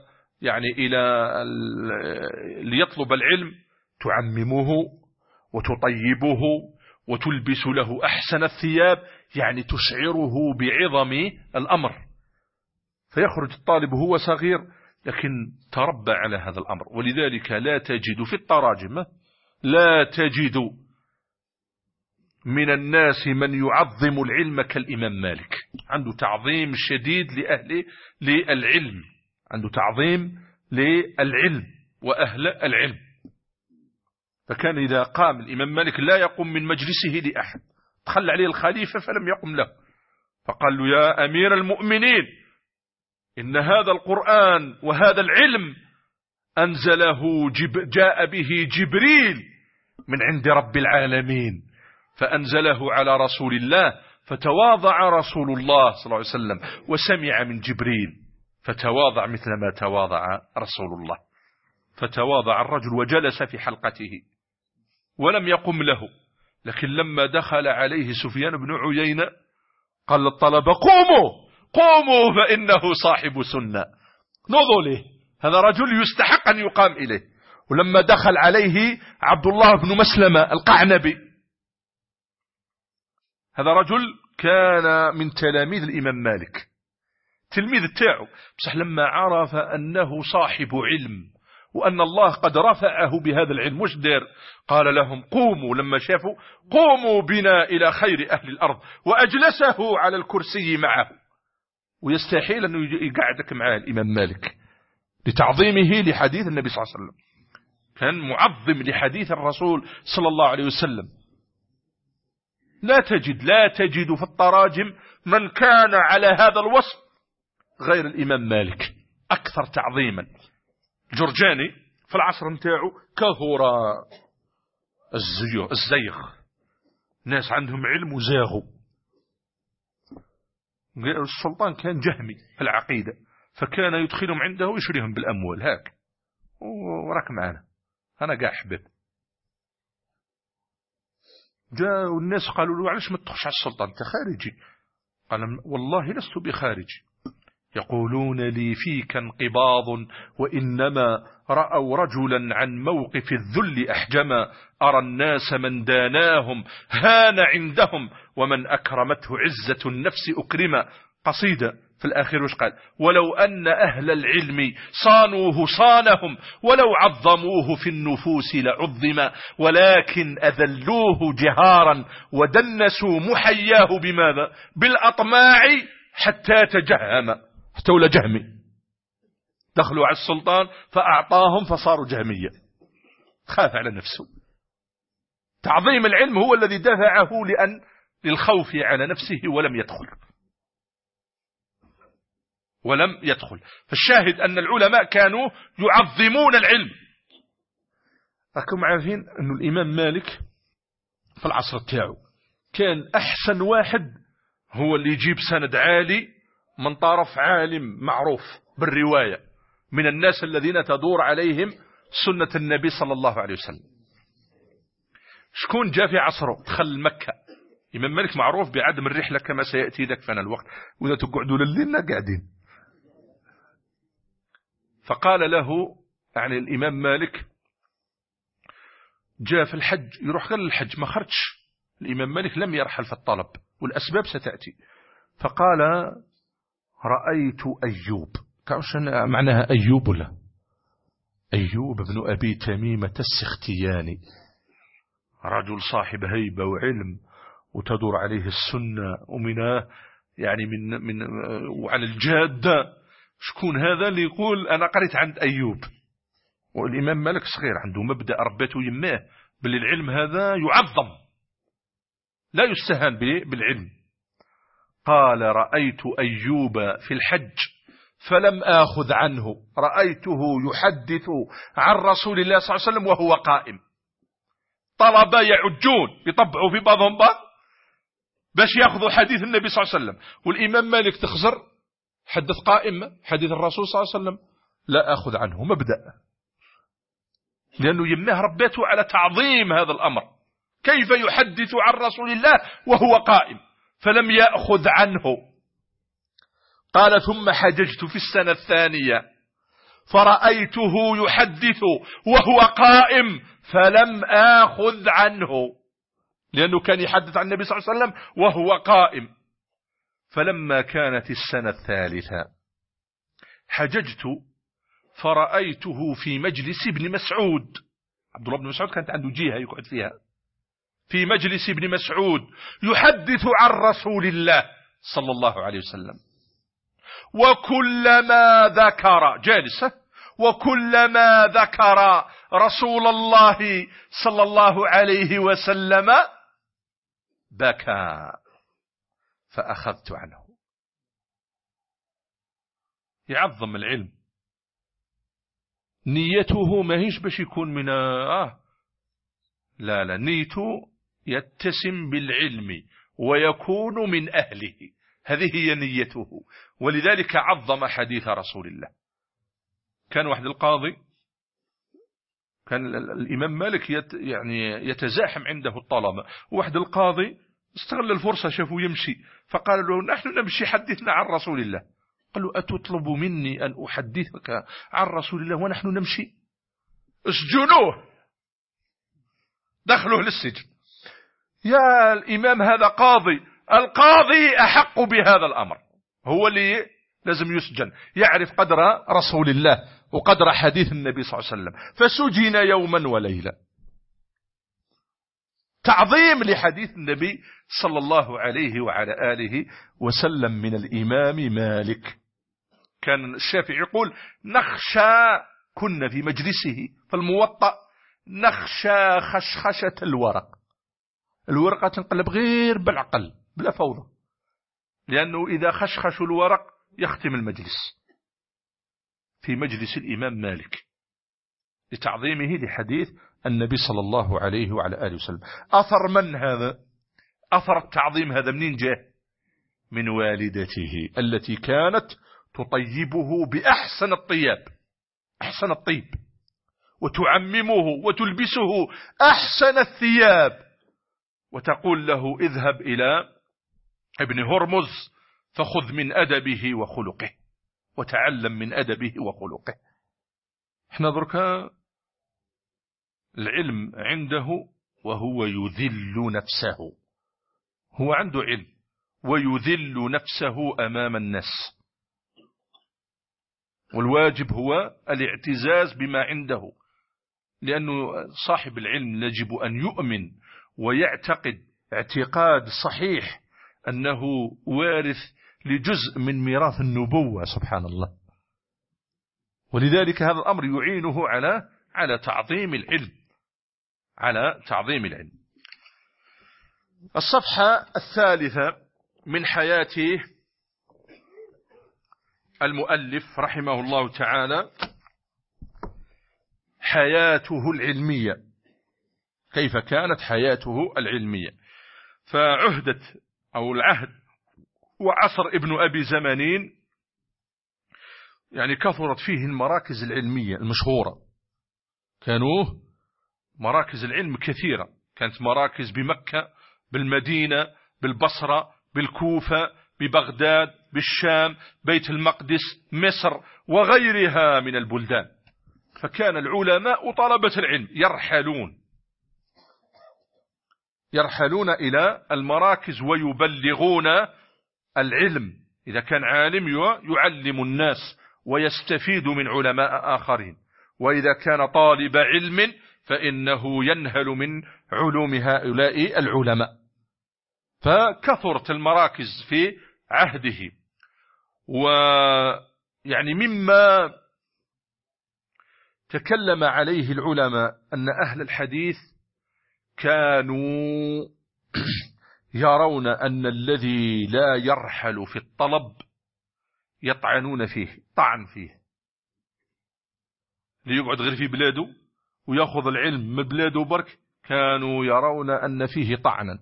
ليطلب العلم تعممه وتطيبه وتلبس له أحسن الثياب، يعني تشعره بعظم الأمر. فيخرج الطالب وهو صغير لكن تربى على هذا الأمر. ولذلك لا تجد في التراجم، لا تجد من الناس من يعظم العلم كالإمام مالك. عنده تعظيم شديد للعلم، عنده تعظيم للعلم وأهل العلم. فكان إذا قام الإمام مالك لا يقوم من مجلسه لأحد، تخلى عليه الخليفة فلم يقم له، فقال له: يا أمير المؤمنين، إن هذا القرآن وهذا العلم أنزله جاء به جبريل من عند رب العالمين، فأنزله على رسول الله، فتواضع رسول الله صلى الله عليه وسلم وسمع من جبريل، فتواضع مثل ما تواضع رسول الله. فتواضع الرجل وجلس في حلقته ولم يقم له. لكن لما دخل عليه سفيان بن عيينة قال للطلبة: قوموا فإنه صاحب سنة. نظروا له، هذا رجل يستحق أن يقام إليه. ولما دخل عليه عبد الله بن مسلمة القعنبي، هذا رجل كان من تلاميذ الإمام مالك، تلميذ تاعه، بصح لما عرف أنه صاحب علم وأن الله قد رفعه بهذا العلم مش دير، قال لهم: قوموا. لما شافوا: قوموا بنا إلى خير أهل الأرض، وأجلسه على الكرسي معه. ويستحيل أنه يقعدك معه الإمام مالك لتعظيمه لحديث النبي صلى الله عليه وسلم، كان معظم لحديث الرسول صلى الله عليه وسلم. لا تجد في التراجم من كان على هذا الوصف غير الإمام مالك، أكثر تعظيما. جرجاني في العصر نتاعو كثر الزيغ، ناس عندهم علم وزاغوا، السلطان كان جهمي في العقيدة، فكان يدخلهم عنده ويشريهم بالأموال هاك، وراك معنا أنا قاع حبيب. جاءوا الناس قالوا له علاش ما تدخلش على السلطان أنت خارجي؟ قال والله لست بخارجي، يقولون لي فيك انقباض وإنما رأوا رجلا عن موقف الذل أحجما، أرى الناس من داناهم هان عندهم ومن أكرمته عزة النفس أكرما. قصيدة في الآخر وش قال؟ ولو أن أهل العلم صانوه صانهم ولو عظموه في النفوس لعظما، ولكن أذلوه جهارا ودنسوا محياه بماذا؟ بالأطماع حتى تجهم، حتى ولا جهمي، دخلوا على السلطان فأعطاهم فصاروا جهمية، خاف على نفسه. تعظيم العلم هو الذي دفعه للخوف على نفسه ولم يدخل. فالشاهد أن العلماء كانوا يعظمون العلم. أكم عارفين أن الإمام مالك في العصر تاعو كان أحسن واحد هو اللي يجيب سند عالي من طرف عالم معروف بالرواية من الناس الذين تدور عليهم سنة النبي صلى الله عليه وسلم. شكون جاء في عصره دخل مكة؟ إمام مالك معروف بعدم الرحلة كما سيأتي ذاك فانا الوقت، وإذا تقعدوا لليلنا قاعدين. فقال له يعني الإمام مالك جاء في الحج يروح قال الحج ما خرجش. الإمام مالك لم يرحل في الطلب والأسباب ستأتي. فقال رأيت أيوب، تعرفش معناها أيوب ولا؟ أيوب بن أبي تميمة السختياني، رجل صاحب هيبة وعلم وتدور عليه السنة ومنه يعني من وعلى الجادة. شكون هذا اللي يقول أنا قريت عند أيوب؟ والإمام مالك صغير عنده مبدأ ربته يماه بالعلم هذا يعظم لا يستهان بالعلم. قال رأيت أيوب في الحج فلم آخذ عنه، رأيته يحدث عن رسول الله صلى الله عليه وسلم وهو قائم. طلبة يعجون يطبعوا في بعضهم بعض باش يأخذوا حديث النبي صلى الله عليه وسلم، والإمام مالك تخزر حدث قائم حديث الرسول صلى الله عليه وسلم لا أخذ عنه. مبدأ لأنه يمناه ربته على تعظيم هذا الأمر، كيف يحدث عن رسول الله وهو قائم؟ فلم يأخذ عنه. قال ثم حججت في السنة الثانية فرأيته يحدث وهو قائم فلم آخذ عنه، لأنه كان يحدث عن النبي صلى الله عليه وسلم وهو قائم. فلما كانت السنة الثالثة حججت فرأيته في مجلس ابن مسعود. عبد الله بن مسعود كانت عنده جهة يقعد فيها، في مجلس ابن مسعود يحدث عن رسول الله صلى الله عليه وسلم، وكلما ذكر جالسة وكلما ذكر رسول الله صلى الله عليه وسلم بكى فأخذت عنه. يعظم العلم، نيته ما هيش باش يكون من لا نيته يتسم بالعلم ويكون من أهله، هذه هي نيته. ولذلك عظم حديث رسول الله. كان واحد القاضي، كان الإمام مالك يعني يتزاحم عنده الطلبة، واحد القاضي استغل الفرصة شافه يمشي فقال له نحن نمشي حدثنا عن رسول الله. قال له أتطلب مني أن أحدثك عن رسول الله ونحن نمشي؟ اسجنوه، دخلوه للسجن. يا الإمام هذا قاضي، القاضي أحق بهذا الأمر، هو اللي لازم يسجن، يعرف قدر رسول الله وقدر حديث النبي صلى الله عليه وسلم. فسجن يوما وليلة تعظيم لحديث النبي صلى الله عليه وعلى آله وسلم من الإمام مالك. كان الشافعي يقول نخشى، كنا في مجلسه في الموطأ نخشى خشخشة الورقة تنقلب غير بالعقل بلا فوضى، لأنه إذا خشخشوا الورق يختم المجلس. في مجلس الإمام مالك لتعظيمه لحديث النبي صلى الله عليه وعلى آله وسلم. أثر من هذا؟ أثر التعظيم هذا منين جاء؟ من والدته التي كانت تطيبه بأحسن الطياب، أحسن الطيب، وتعممه وتلبسه أحسن الثياب، وتقول له اذهب إلى ابن هرمز فخذ من أدبه وخلقه وتعلم من أدبه وخلقه. احنا دركا العلم عنده وهو يذل نفسه، هو عنده علم ويذل نفسه أمام الناس، والواجب هو الاعتزاز بما عنده، لأنه صاحب العلم يجب أن يؤمن ويعتقد اعتقاد صحيح أنه وارث لجزء من ميراث النبوة سبحان الله. ولذلك هذا الأمر يعينه على تعظيم العلم، على تعظيم العلم. الصفحة الثالثة من حياة المؤلف رحمه الله تعالى، حياته العلمية، كيف كانت حياته العلمية. فعهدت أو العهد وعصر ابن أبي زمانين يعني كثرت فيه المراكز العلمية المشهورة، كانوا مراكز العلم كثيرة، كانت مراكز بمكة، بالمدينة، بالبصرة، بالكوفة، ببغداد، بالشام، بيت المقدس، مصر وغيرها من البلدان. فكان العلماء وطلبة العلم يرحلون إلى المراكز ويبلغون العلم. إذا كان عالم يعلم الناس ويستفيد من علماء آخرين، وإذا كان طالب علم فإنه ينهل من علوم هؤلاء العلماء. فكثرت المراكز في عهده. ويعني مما تكلم عليه العلماء أن أهل الحديث كانوا يرون أن الذي لا يرحل في الطلب يطعنون فيه، طعن فيه، ليقعد غير في بلاده ويأخذ العلم من بلاده برك، كانوا يرون أن فيه طعنا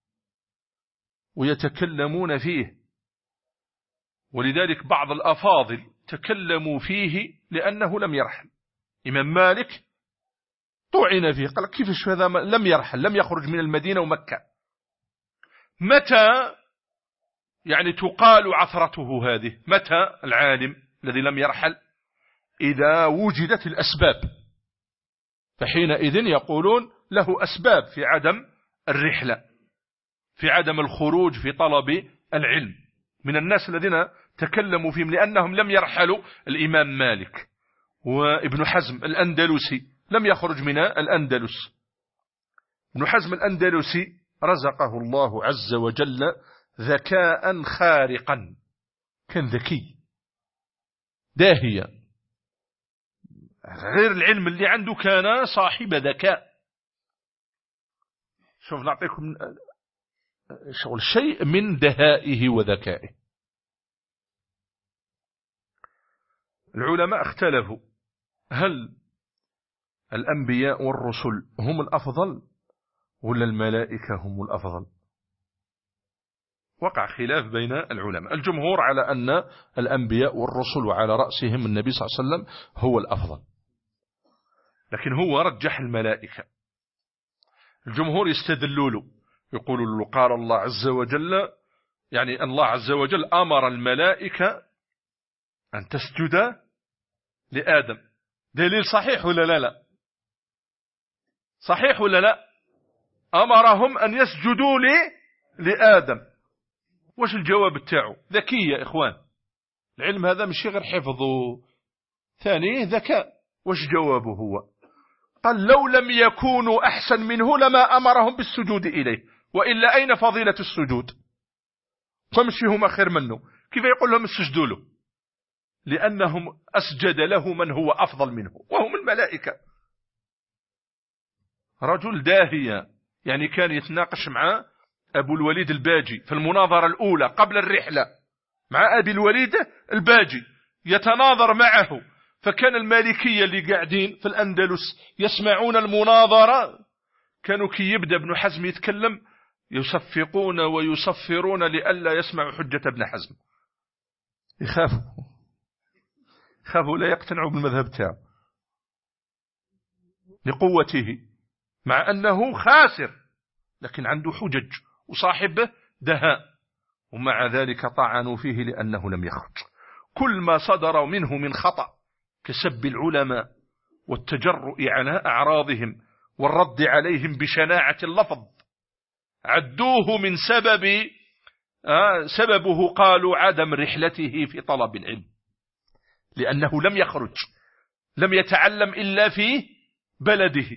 ويتكلمون فيه. ولذلك بعض الأفاضل تكلموا فيه لأنه لم يرحل. إمام مالك طعن فيه، قال كيفش هذا لم يرحل، لم يخرج من المدينة ومكة. متى يعني تقال عثرته هذه؟ متى العالم الذي لم يرحل؟ إذا وجدت الأسباب، فحينئذ يقولون له أسباب في عدم الرحلة، في عدم الخروج في طلب العلم. من الناس الذين تكلموا فيهم لأنهم لم يرحلوا الإمام مالك وابن حزم الأندلسي، لم يخرج من الأندلس. ابن حزم الأندلسي رزقه الله عز وجل ذكاء خارقا، كان ذكي داهية، غير العلم اللي عنده كان صاحب ذكاء. شوف نعطيكم شيء من دهائه وذكائه. العلماء اختلفوا هل الأنبياء والرسل هم الأفضل ولا الملائكة هم الأفضل؟ وقع خلاف بين العلماء. الجمهور على أن الأنبياء والرسل وعلى رأسهم النبي صلى الله عليه وسلم هو الأفضل، لكن هو رجح الملائكة. الجمهور يستدلوا له، يقولوا له قال الله عز وجل، يعني الله عز وجل أمر الملائكة أن تسجد لآدم. دليل صحيح ولا لا؟ صحيح ولا لا؟ أمرهم أن يسجدوا لآدم. وش الجواب بتاعه؟ ذكي يا إخوان، العلم هذا مش غير حفظه، ثاني ذكاء. وش جوابه هو؟ قال لو لم يكونوا أحسن منه لما أمرهم بالسجود إليه، وإلا أين فضيلة السجود؟ فمش هم خير منه، كيف يقول لهم اسجدوا له؟ لأنهم أسجد له من هو أفضل منه وهم الملائكة. رجل داهية، يعني كان يتناقش مع أبو الوليد الباجي في المناظرة الأولى قبل الرحلة، مع أبي الوليد الباجي يتناظر معه. فكان المالكية اللي قاعدين في الأندلس يسمعون المناظرة، كانوا كي يبدأ ابن حزم يتكلم يصفقون ويصفرون لئلا يسمعوا حجة ابن حزم، يخافوا لا يقتنعوا بالمذهب تاعه لقوته، مع أنه خاسر لكن عنده حجج وصاحبه دهاء، ومع ذلك طعنوا فيه لأنه لم يخرج. كل ما صدر منه من خطأ كسب العلماء والتجرؤ على أعراضهم والرد عليهم بشناعة اللفظ عدوه من سببه قالوا عدم رحلته في طلب العلم، لأنه لم يخرج، لم يتعلم إلا في بلده.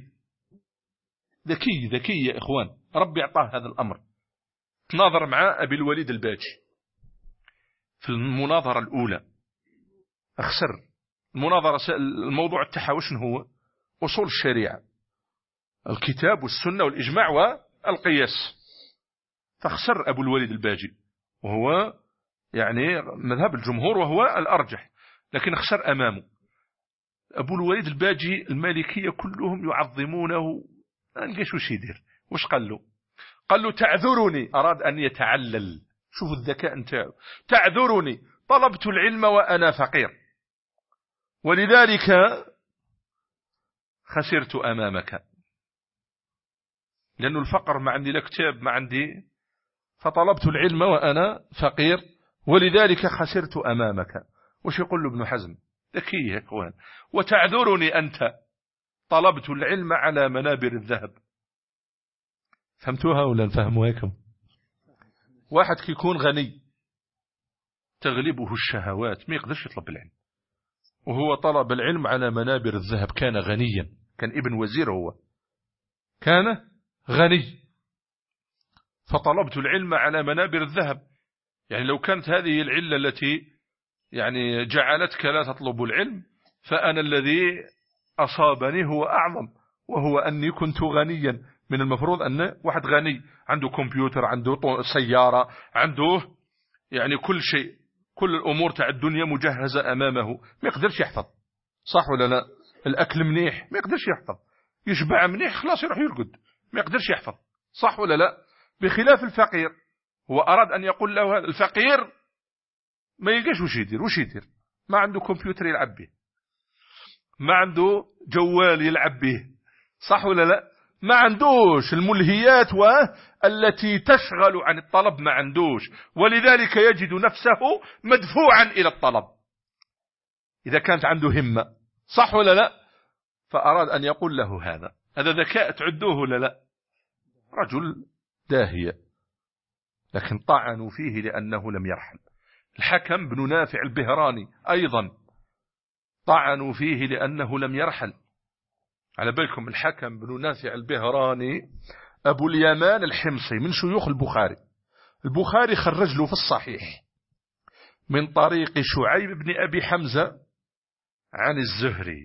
ذكي يا إخوان، ربي أعطاه هذا الأمر. تناظر مع أبي الوليد الباجي في المناظرة الأولى، أخسر المناظرة. الموضوع التحاور شنو هو؟ أصول الشريعة، الكتاب والسنة والإجماع والقياس. فخسر أبو الوليد الباجي، وهو يعني مذهب الجمهور وهو الأرجح، لكن خسر أمامه. أبو الوليد الباجي المالكية كلهم يعظمونه، نلقاش وش يدير. وش قال له؟ قال له تعذرني، أراد أن يتعلل. شوفوا الذكاء نتاعو، تعذرني طلبت العلم وأنا فقير، ولذلك خسرت أمامك، لأن الفقر ما عندي، لا كتاب ما عندي، فطلبت العلم وأنا فقير ولذلك خسرت أمامك. وش يقول له ابن حزم؟ ذكي يا إخوان. وتعذرني أنت طلبت العلم على منابر الذهب. فهمتوها ولا نفهموها؟ واحد كيكون غني تغلبه الشهوات ما يقدرش يطلب العلم، وهو طلب العلم على منابر الذهب. كان غنيا، كان ابن وزير، هو كان غني، فطلبت العلم على منابر الذهب. يعني لو كانت هذه العلة التي يعني جعلتك لا تطلب العلم، فأنا الذي أصابني هو أعظم، وهو أني كنت غنيا. من المفروض أن واحد غني عنده كمبيوتر، عنده سيارة، عنده يعني كل شيء، كل الأمور تاع الدنيا مجهزة أمامه، ما يقدرش يحفظ. صح ولا لا؟ الأكل منيح ما يقدرش يحفظ، يشبع منيح خلاص يروح يرقد، ما يقدرش يحفظ. صح ولا لا؟ بخلاف الفقير، هو أراد أن يقول له هذا الفقير ما يلقاش وش يدير، ما عنده كمبيوتر يلعب به، ما عنده جوال يلعب به. صح ولا لا؟ ما عندوش الملهيات والتي تشغل عن الطلب، ما عندوش، ولذلك يجد نفسه مدفوعا إلى الطلب إذا كانت عنده همة. صح ولا لا؟ فأراد أن يقول له هذا ذكاء تعدوه ولا لا؟ رجل داهية، لكن طعنوا فيه لأنه لم يرحل. الحكم بن نافع البهراني أيضا طعنوا فيه لأنه لم يرحل. على بالكم الحكم بن نافع البهراني أبو اليمان الحمصي من شيوخ البخاري خرج له في الصحيح من طريق شعيب بن أبي حمزة عن الزهري.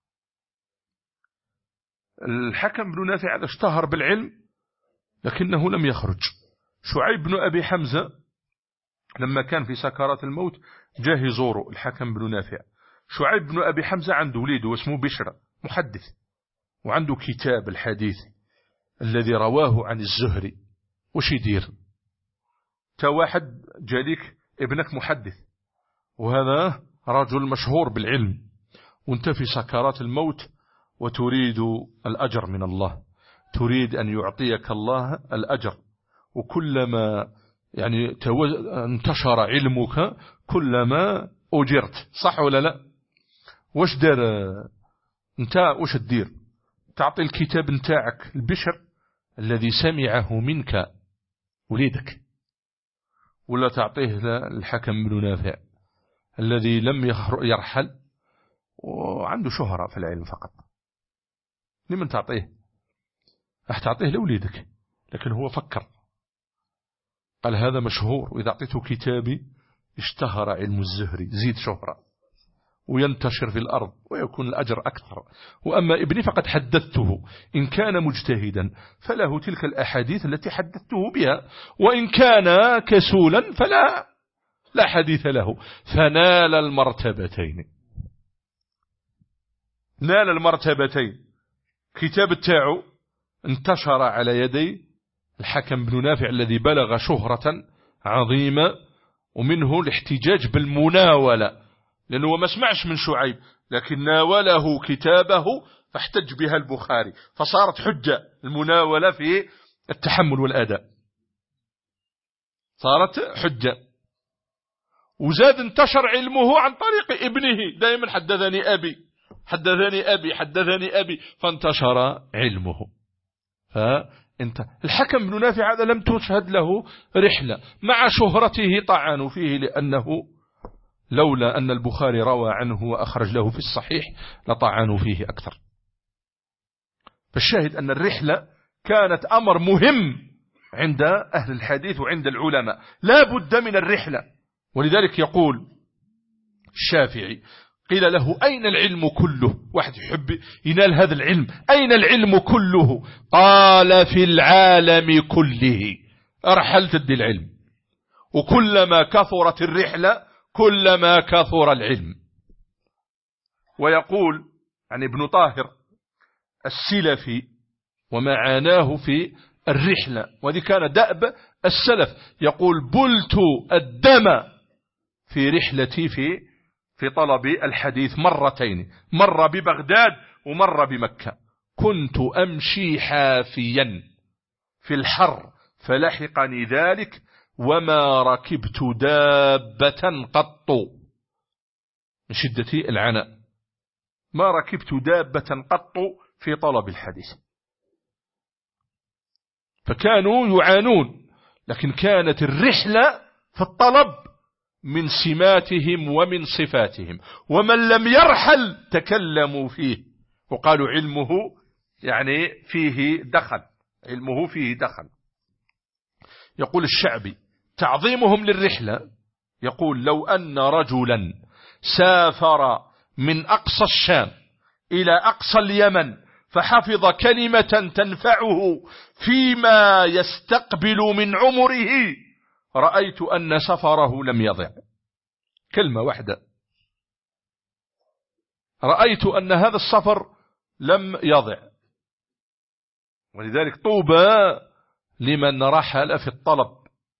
الحكم بن نافع اشتهر بالعلم لكنه لم يخرج. شعيب بن أبي حمزة لما كان في سكرات الموت جاء يزوره الحكم بن نافع. شعيب بن أبي حمزة عنده وليده اسمه بشر محدث، وعنده كتاب الحديث الذي رواه عن الزهري. وش يدير؟ واحد جالك ابنك محدث، وهذا رجل مشهور بالعلم، وانت في سكرات الموت وتريد الأجر من الله، تريد أن يعطيك الله الأجر، وكلما يعني انتشر علمك كلما أجرت. صح ولا لا؟ وش دار انت؟ وش تدير؟ تعطي الكتاب نتاعك البشر الذي سمعه منك وليدك، ولا تعطيه الحكم بن نافع الذي لم يرحل وعنده شهرة في العلم فقط؟ لمن تعطيه؟ راح تعطيه لوليدك، لكن هو فكر قال هذا مشهور، وإذا أعطيته كتابي اشتهر علم الزهري، زيد شهرة وينتشر في الأرض ويكون الأجر أكثر. وأما ابني فقد حدثته، إن كان مجتهدا فله تلك الأحاديث التي حدثته بها، وإن كان كسولا فلا حديث له. فنال المرتبتين، نال المرتبتين. كتاب التاعو انتشر على يدي الحكم بن نافع الذي بلغ شهرة عظيمة، ومنه الاحتجاج بالمناولة، لأنه ما سمعش من شعيب لكن ناوله كتابه فاحتج بها البخاري، فصارت حجة المناولة في التحمل والأداء، صارت حجة. وزاد انتشر علمه عن طريق ابنه، دائما حدثني أبي حدثني أبي حدثني أبي، فانتشر علمه. فانت الحكم بن نافع هذا لم تشهد له رحلة، مع شهرته طعنوا فيه، لأنه لولا أن البخاري روى عنه وأخرج له في الصحيح لطعنوا فيه أكثر. فالشاهد أن الرحلة كانت أمر مهم عند أهل الحديث وعند العلماء، لا بد من الرحلة. ولذلك يقول الشافعي قيل له أين العلم كله؟ واحد يحب ينال هذا العلم، أين العلم كله؟ قال في العالم كله. أرحلت الدي العلم، وكلما كثرت الرحلة كلما كثر العلم. ويقول عن ابن طاهر السلفي وما عاناه في الرحلة، وذي كان دأب السلف، يقول بلت الدم في رحلتي في طلب الحديث مرتين، مرة ببغداد ومرة بمكة. كنت أمشي حافيا في الحر فلحقني ذلك وما ركبت دابة قط، من شدة العناء ما ركبت دابة قط في طلب الحديث. فكانوا يعانون، لكن كانت الرحلة في الطلب من سماتهم ومن صفاتهم. ومن لم يرحل تكلموا فيه وقالوا علمه يعني فيه دخل، علمه فيه دخل. يقول الشعبي تعظيمهم للرحلة، يقول لو أن رجلا سافر من أقصى الشام إلى أقصى اليمن فحفظ كلمة تنفعه فيما يستقبل من عمره، رأيت أن سفره لم يضع. كلمة واحدة، رأيت أن هذا السفر لم يضع. ولذلك طوبى لمن رحل في الطلب.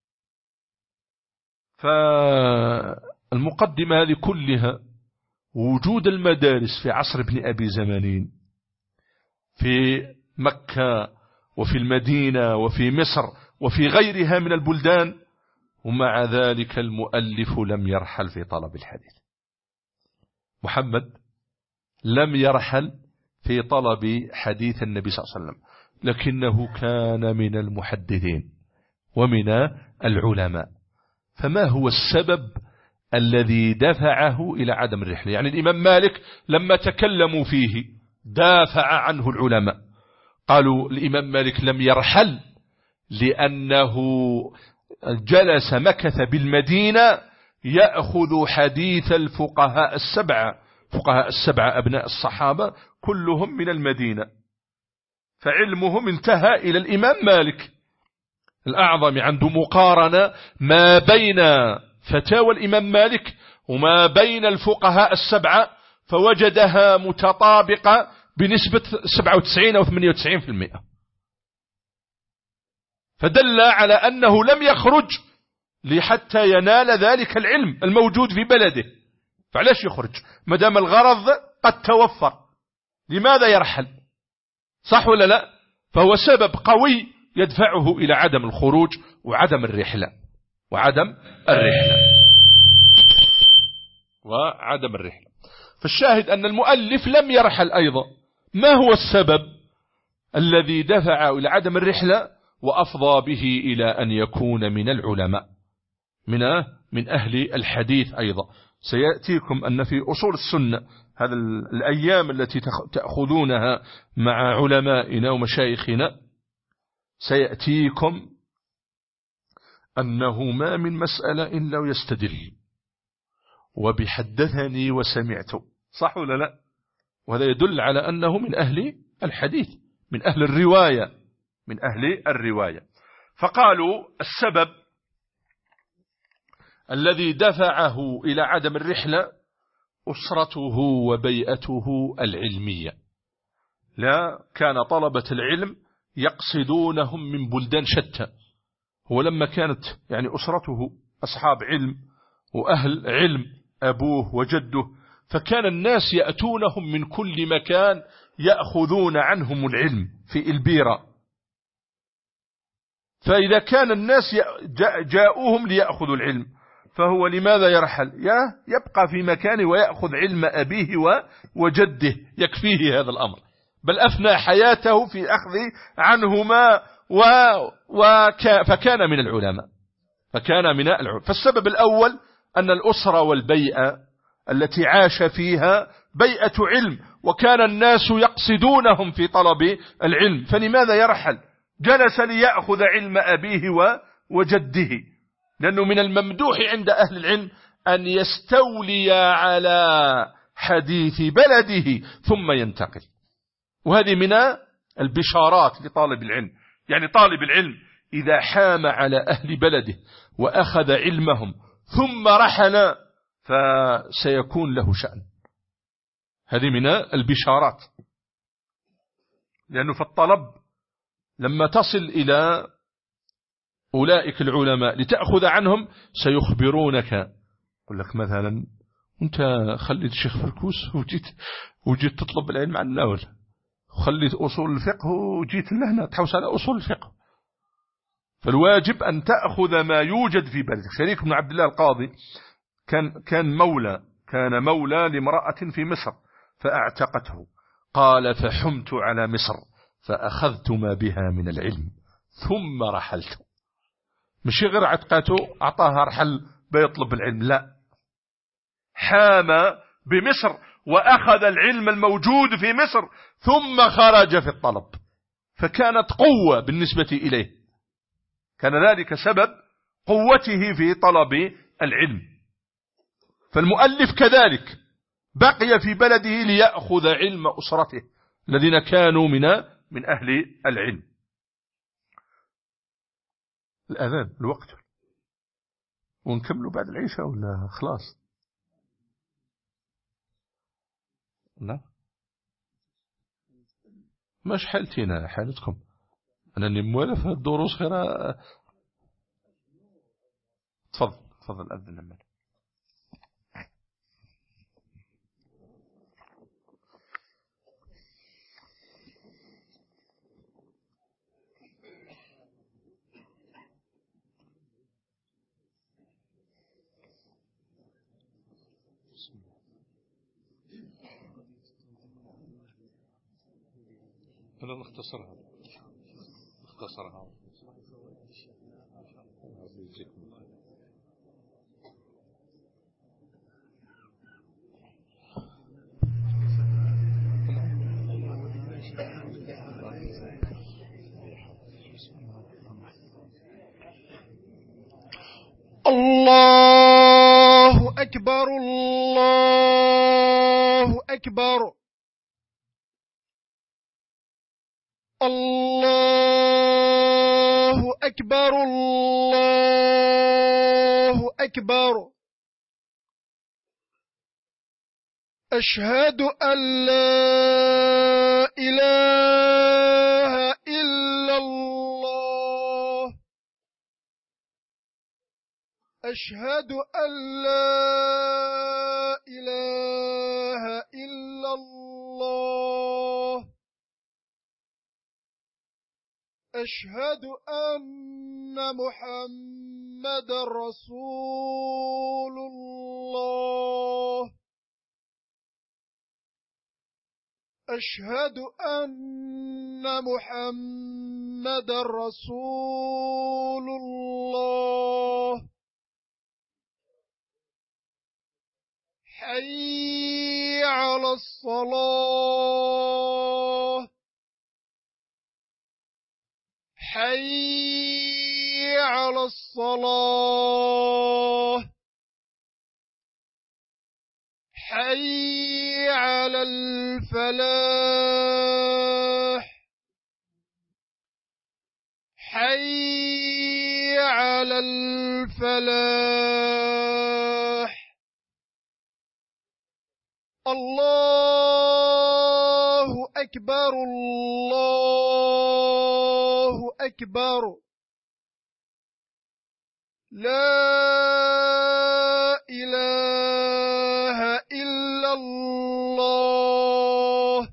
فالمقدمة هذه كلها وجود المدارس في عصر ابن أبي زمانين في مكة وفي المدينة وفي مصر وفي غيرها من البلدان، ومع ذلك المؤلف لم يرحل في طلب الحديث. محمد لم يرحل في طلب حديث النبي صلى الله عليه وسلم، لكنه كان من المحدثين ومن العلماء. فما هو السبب الذي دفعه إلى عدم الرحلة؟ يعني الإمام مالك لما تكلموا فيه دافع عنه العلماء، قالوا الإمام مالك لم يرحل لأنه جلس مكث بالمدينة يأخذ حديث الفقهاء السبعة، فقهاء السبعة أبناء الصحابة كلهم من المدينة، فعلمهم انتهى إلى الإمام مالك الأعظم. عنده مقارنة ما بين فتاوى الإمام مالك وما بين الفقهاء السبعة، فوجدها متطابقة بنسبة 97 أو 98%، فدل على أنه لم يخرج لحتى ينال ذلك العلم الموجود في بلده. فعلاش يخرج مدام الغرض قد توفر؟ لماذا يرحل؟ صح ولا لا؟ فهو سبب قوي يدفعه إلى عدم الخروج وعدم الرحلة وعدم الرحلة. فالشاهد أن المؤلف لم يرحل أيضا. ما هو السبب الذي دفع إلى عدم الرحلة وأفضى به إلى أن يكون من العلماء من أهل الحديث أيضا؟ سيأتيكم أن في أصول السنة هذا الأيام التي تأخذونها مع علمائنا ومشايخنا، سيأتيكم أنه ما من مسألة إلا ويستدل وبحدثني وسمعت، صح ولا لا؟ وهذا يدل على أنه من أهل الحديث، من أهل الرواية. فقالوا السبب الذي دفعه إلى عدم الرحلة أسرته وبيئته العلمية. لا كان طلبة العلم يقصدونهم من بلدان شتى. هو لما كانت يعني أسرته أصحاب علم وأهل علم، أبوه وجده، فكان الناس يأتونهم من كل مكان يأخذون عنهم العلم في البيرة. فإذا كان الناس جاءوهم ليأخذوا العلم، فهو لماذا يرحل؟ يبقى في مكانه ويأخذ علم أبيه وجده، يكفيه هذا الأمر، بل أفنى حياته في أخذ عنهما فكان من العلماء. فالسبب الأول أن الأسرة والبيئة التي عاش فيها بيئة علم، وكان الناس يقصدونهم في طلب العلم، فلماذا يرحل؟ جلس ليأخذ علم أبيه وجده، لأنه من الممدوح عند أهل العلم أن يستولي على حديث بلده ثم ينتقل. وهذه من البشارات لطالب العلم، يعني طالب العلم إذا حام على أهل بلده وأخذ علمهم ثم رحل فسيكون له شأن. هذه من البشارات، لأنه في الطلب لما تصل إلى أولئك العلماء لتأخذ عنهم سيخبرونك، يقول لك مثلا أنت خليت الشيخ فركوس وجيت تطلب العلم عن الأول، خليت أصول الفقه وجيت لهنا تحوس على أصول الفقه. فالواجب أن تأخذ ما يوجد في بلدك. شريك بن عبد الله القاضي كان مولى لامرأة في مصر فأعتقته، قال فحمت على مصر فأخذت ما بها من العلم ثم رحلت. مش غير عتقته أعطاها رحل بيطلب العلم، لا، حام بمصر وأخذ العلم الموجود في مصر ثم خرج في الطلب، فكانت قوة بالنسبة إليه، كان ذلك سبب قوته في طلب العلم. فالمؤلف كذلك بقي في بلده ليأخذ علم أسرته الذين كانوا من أهل العلم. الأذان الوقت، ونكملوا بعد العشاء ولا خلاص؟ لا، مش حالتنا حالتكم، أنا موالف الدروس خير. تفضل أذن لما أنا نختصرها. الله أكبر الله أكبر الله أكبر الله أكبر. أشهد أن لا إله إلا الله. أشهد أن لا إله إلا الله. أشهد أن محمد رسول الله. أشهد أن محمد رسول الله. حي على الصلاة. حي على الصلاة. حي على الفلاح. حي على الفلاح. الله أكبر الله الله أكبر لا إله إلا الله.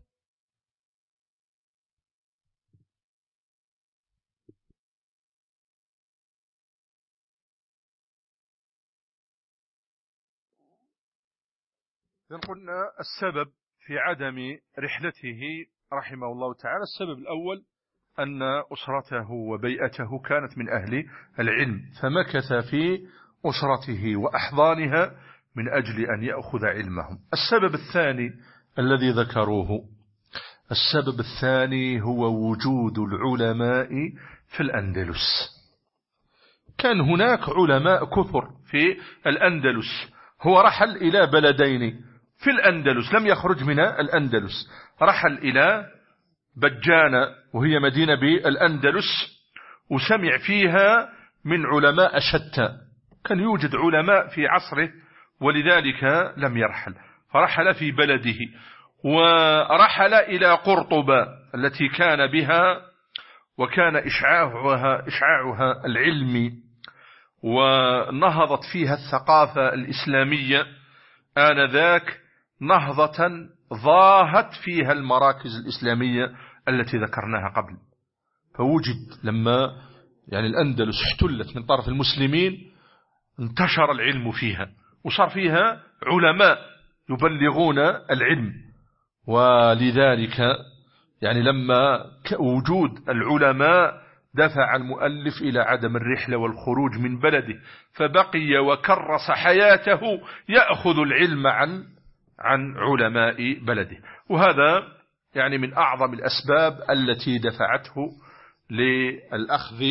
قلنا السبب في عدم رحلته رحمه الله تعالى، السبب الأول أن أسرته وبيئته كانت من أهل العلم، فمكث في أسرته وأحضانها من أجل أن يأخذ علمهم. السبب الثاني الذي ذكروه، السبب الثاني هو وجود العلماء في الأندلس. كان هناك علماء كثر في الأندلس. هو رحل إلى بلدين في الأندلس، لم يخرج من الأندلس، رحل إلى بجانة وهي مدينة بالأندلس، وسمع فيها من علماء شتى، كان يوجد علماء في عصره، ولذلك لم يرحل، فرحل في بلده. ورحل إلى قرطبة التي كان بها وكان إشعاعها العلمي، ونهضت فيها الثقافة الإسلامية آنذاك نهضة ضاهت فيها المراكز الإسلامية التي ذكرناها قبل. فوجد لما الأندلس احتلت من طرف المسلمين، انتشر العلم فيها، وصار فيها علماء يبلغون العلم. ولذلك لما وجود العلماء دفع المؤلف إلى عدم الرحلة والخروج من بلده، فبقي وكرس حياته يأخذ العلم عن علماء بلده. وهذا من أعظم الأسباب التي دفعته للأخذ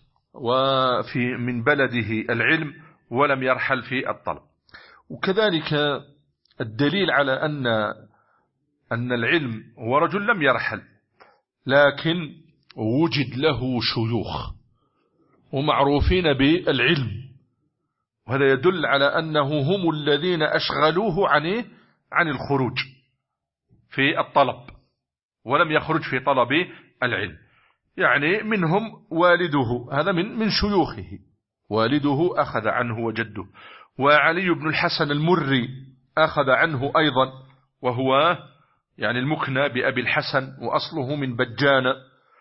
من بلده العلم، ولم يرحل في الطلب. وكذلك الدليل على أن العلم هو رجل لم يرحل، لكن وجد له شيوخ ومعروفين بالعلم، وهذا يدل على أنه هم الذين أشغلوه عن الخروج في الطلب، ولم يخرج في طلب العلم. منهم والده، هذا من شيوخه، والده أخذ عنه وجده. وعلي بن الحسن المري أخذ عنه أيضا، وهو المكنى بأبي الحسن، وأصله من بجانة،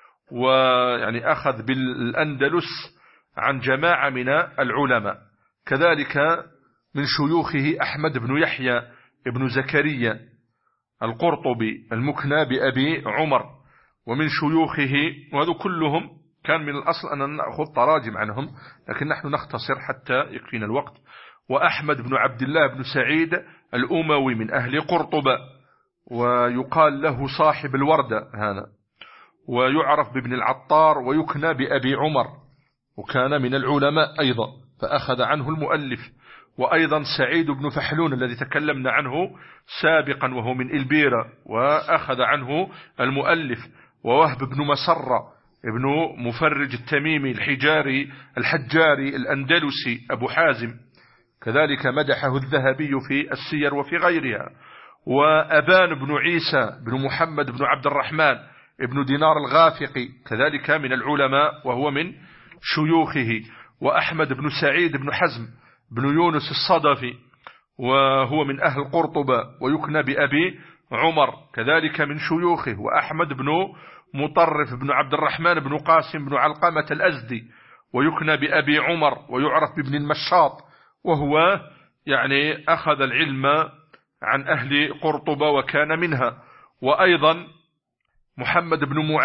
أخذ بالأندلس عن جماعة من العلماء. كذلك من شيوخه أحمد بن يحيى ابن زكريا القرطبي المكنى بأبي عمر، ومن شيوخه، وهذا كلهم كان من الأصل أن نأخذ تراجم عنهم، لكن نحن نختصر حتى يكفينا الوقت. وأحمد بن عبد الله بن سعيد الأموي من أهل قرطبة، ويقال له صاحب الوردة هذا، ويعرف بابن العطار، ويكنى بأبي عمر، وكان من العلماء أيضا، فأخذ عنه المؤلف. وأيضا سعيد بن فحلون الذي تكلمنا عنه سابقا، وهو من إلبيرة، وأخذ عنه المؤلف. ووهب بن مسرة ابن مفرج التميمي الحجاري الأندلسي أبو حازم، كذلك مدحه الذهبي في السير وفي غيرها. وأبان بن عيسى بن محمد بن عبد الرحمن ابن دينار الغافقي، كذلك من العلماء وهو من شيوخه. وأحمد بن سعيد بن حزم بن يونس الصدفي، وهو من أهل قرطبة، ويكنى بأبي عمر، كذلك من شيوخه. وأحمد بن مطرف بن عبد الرحمن بن قاسم بن علقمة الأزدي، ويكنى بأبي عمر، ويعرف بابن المشاط، وهو أخذ العلم عن أهل قرطبة وكان منها. وأيضا محمد بن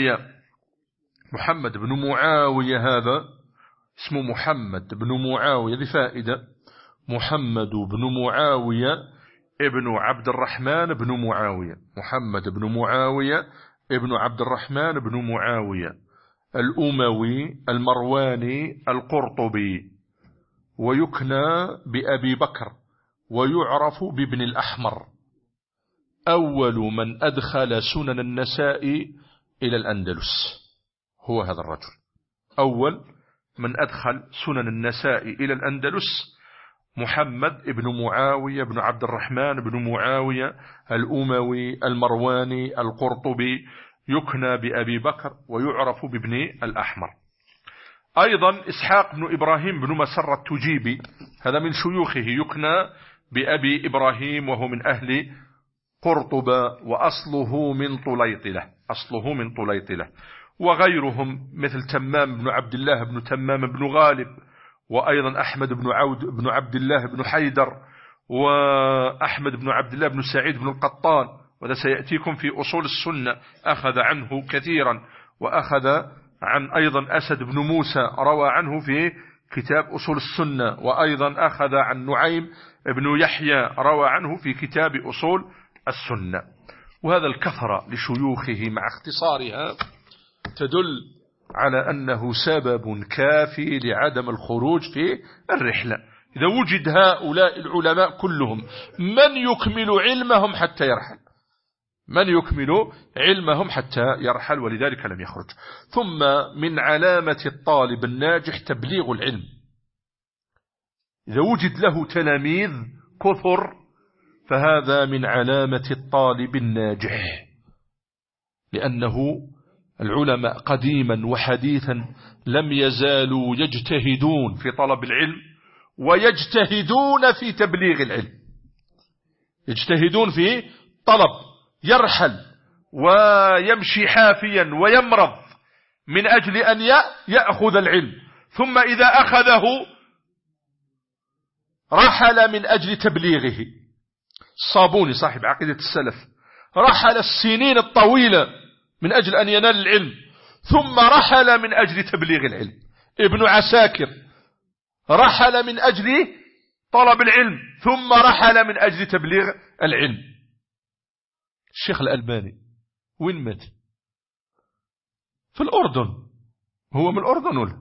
معاوية هذا اسمه محمد بن معاوية بفائدة، محمد بن معاوية ابن عبد الرحمن بن معاوية، محمد بن معاوية ابن عبد الرحمن بن معاوية الأموي المرواني القرطبي، ويكنى بأبي بكر، ويعرف بابن الأحمر، أول من أدخل سنن النساء إلى الأندلس، هو هذا الرجل، أول من أدخل سنن النساء إلى الأندلس محمد بن معاوية بن عبد الرحمن بن معاوية الأموي المرواني القرطبي يكنى بأبي بكر ويعرف بابن الأحمر. أيضا إسحاق بن إبراهيم بن مسر التجيبي، هذا من شيوخه، يكنى بأبي إبراهيم وهو من أهل قرطبة وأصله من طليطلة. وغيرهم مثل تمام بن عبد الله بن تمام بن غالب، وأيضا أحمد بن عبد الله بن حيدر، وأحمد بن عبد الله بن سعيد بن القطان، وهذا سيأتيكم في أصول السنة، أخذ عنه كثيرا. وأخذ عن أيضا أسد بن موسى، روى عنه في كتاب أصول السنة. وأيضا أخذ عن نعيم بن يحيى، روى عنه في كتاب أصول السنة. وهذا الكثرة لشيوخه مع اختصارها تدل على أنه سبب كافي لعدم الخروج في الرحلة. إذا وجد هؤلاء العلماء كلهم، من يكمل علمهم حتى يرحل، ولذلك لم يخرج. ثم من علامة الطالب الناجح تبليغ العلم. إذا وجد له تلاميذ كثر فهذا من علامة الطالب الناجح، لأنه العلماء قديما وحديثا لم يزالوا يجتهدون في طلب العلم ويجتهدون في تبليغ العلم. يجتهدون في طلب، يرحل ويمشي حافيا ويمرض من أجل أن يأخذ العلم، ثم إذا أخذه رحل من أجل تبليغه. الصابوني صاحب عقيدة السلف رحل السنين الطويلة من أجل أن ينال العلم، ثم رحل من أجل تبليغ العلم. ابن عساكر رحل من أجل طلب العلم، ثم رحل من أجل تبليغ العلم. الشيخ الألباني وين مات؟ في الأردن. هو من الأردن ولا؟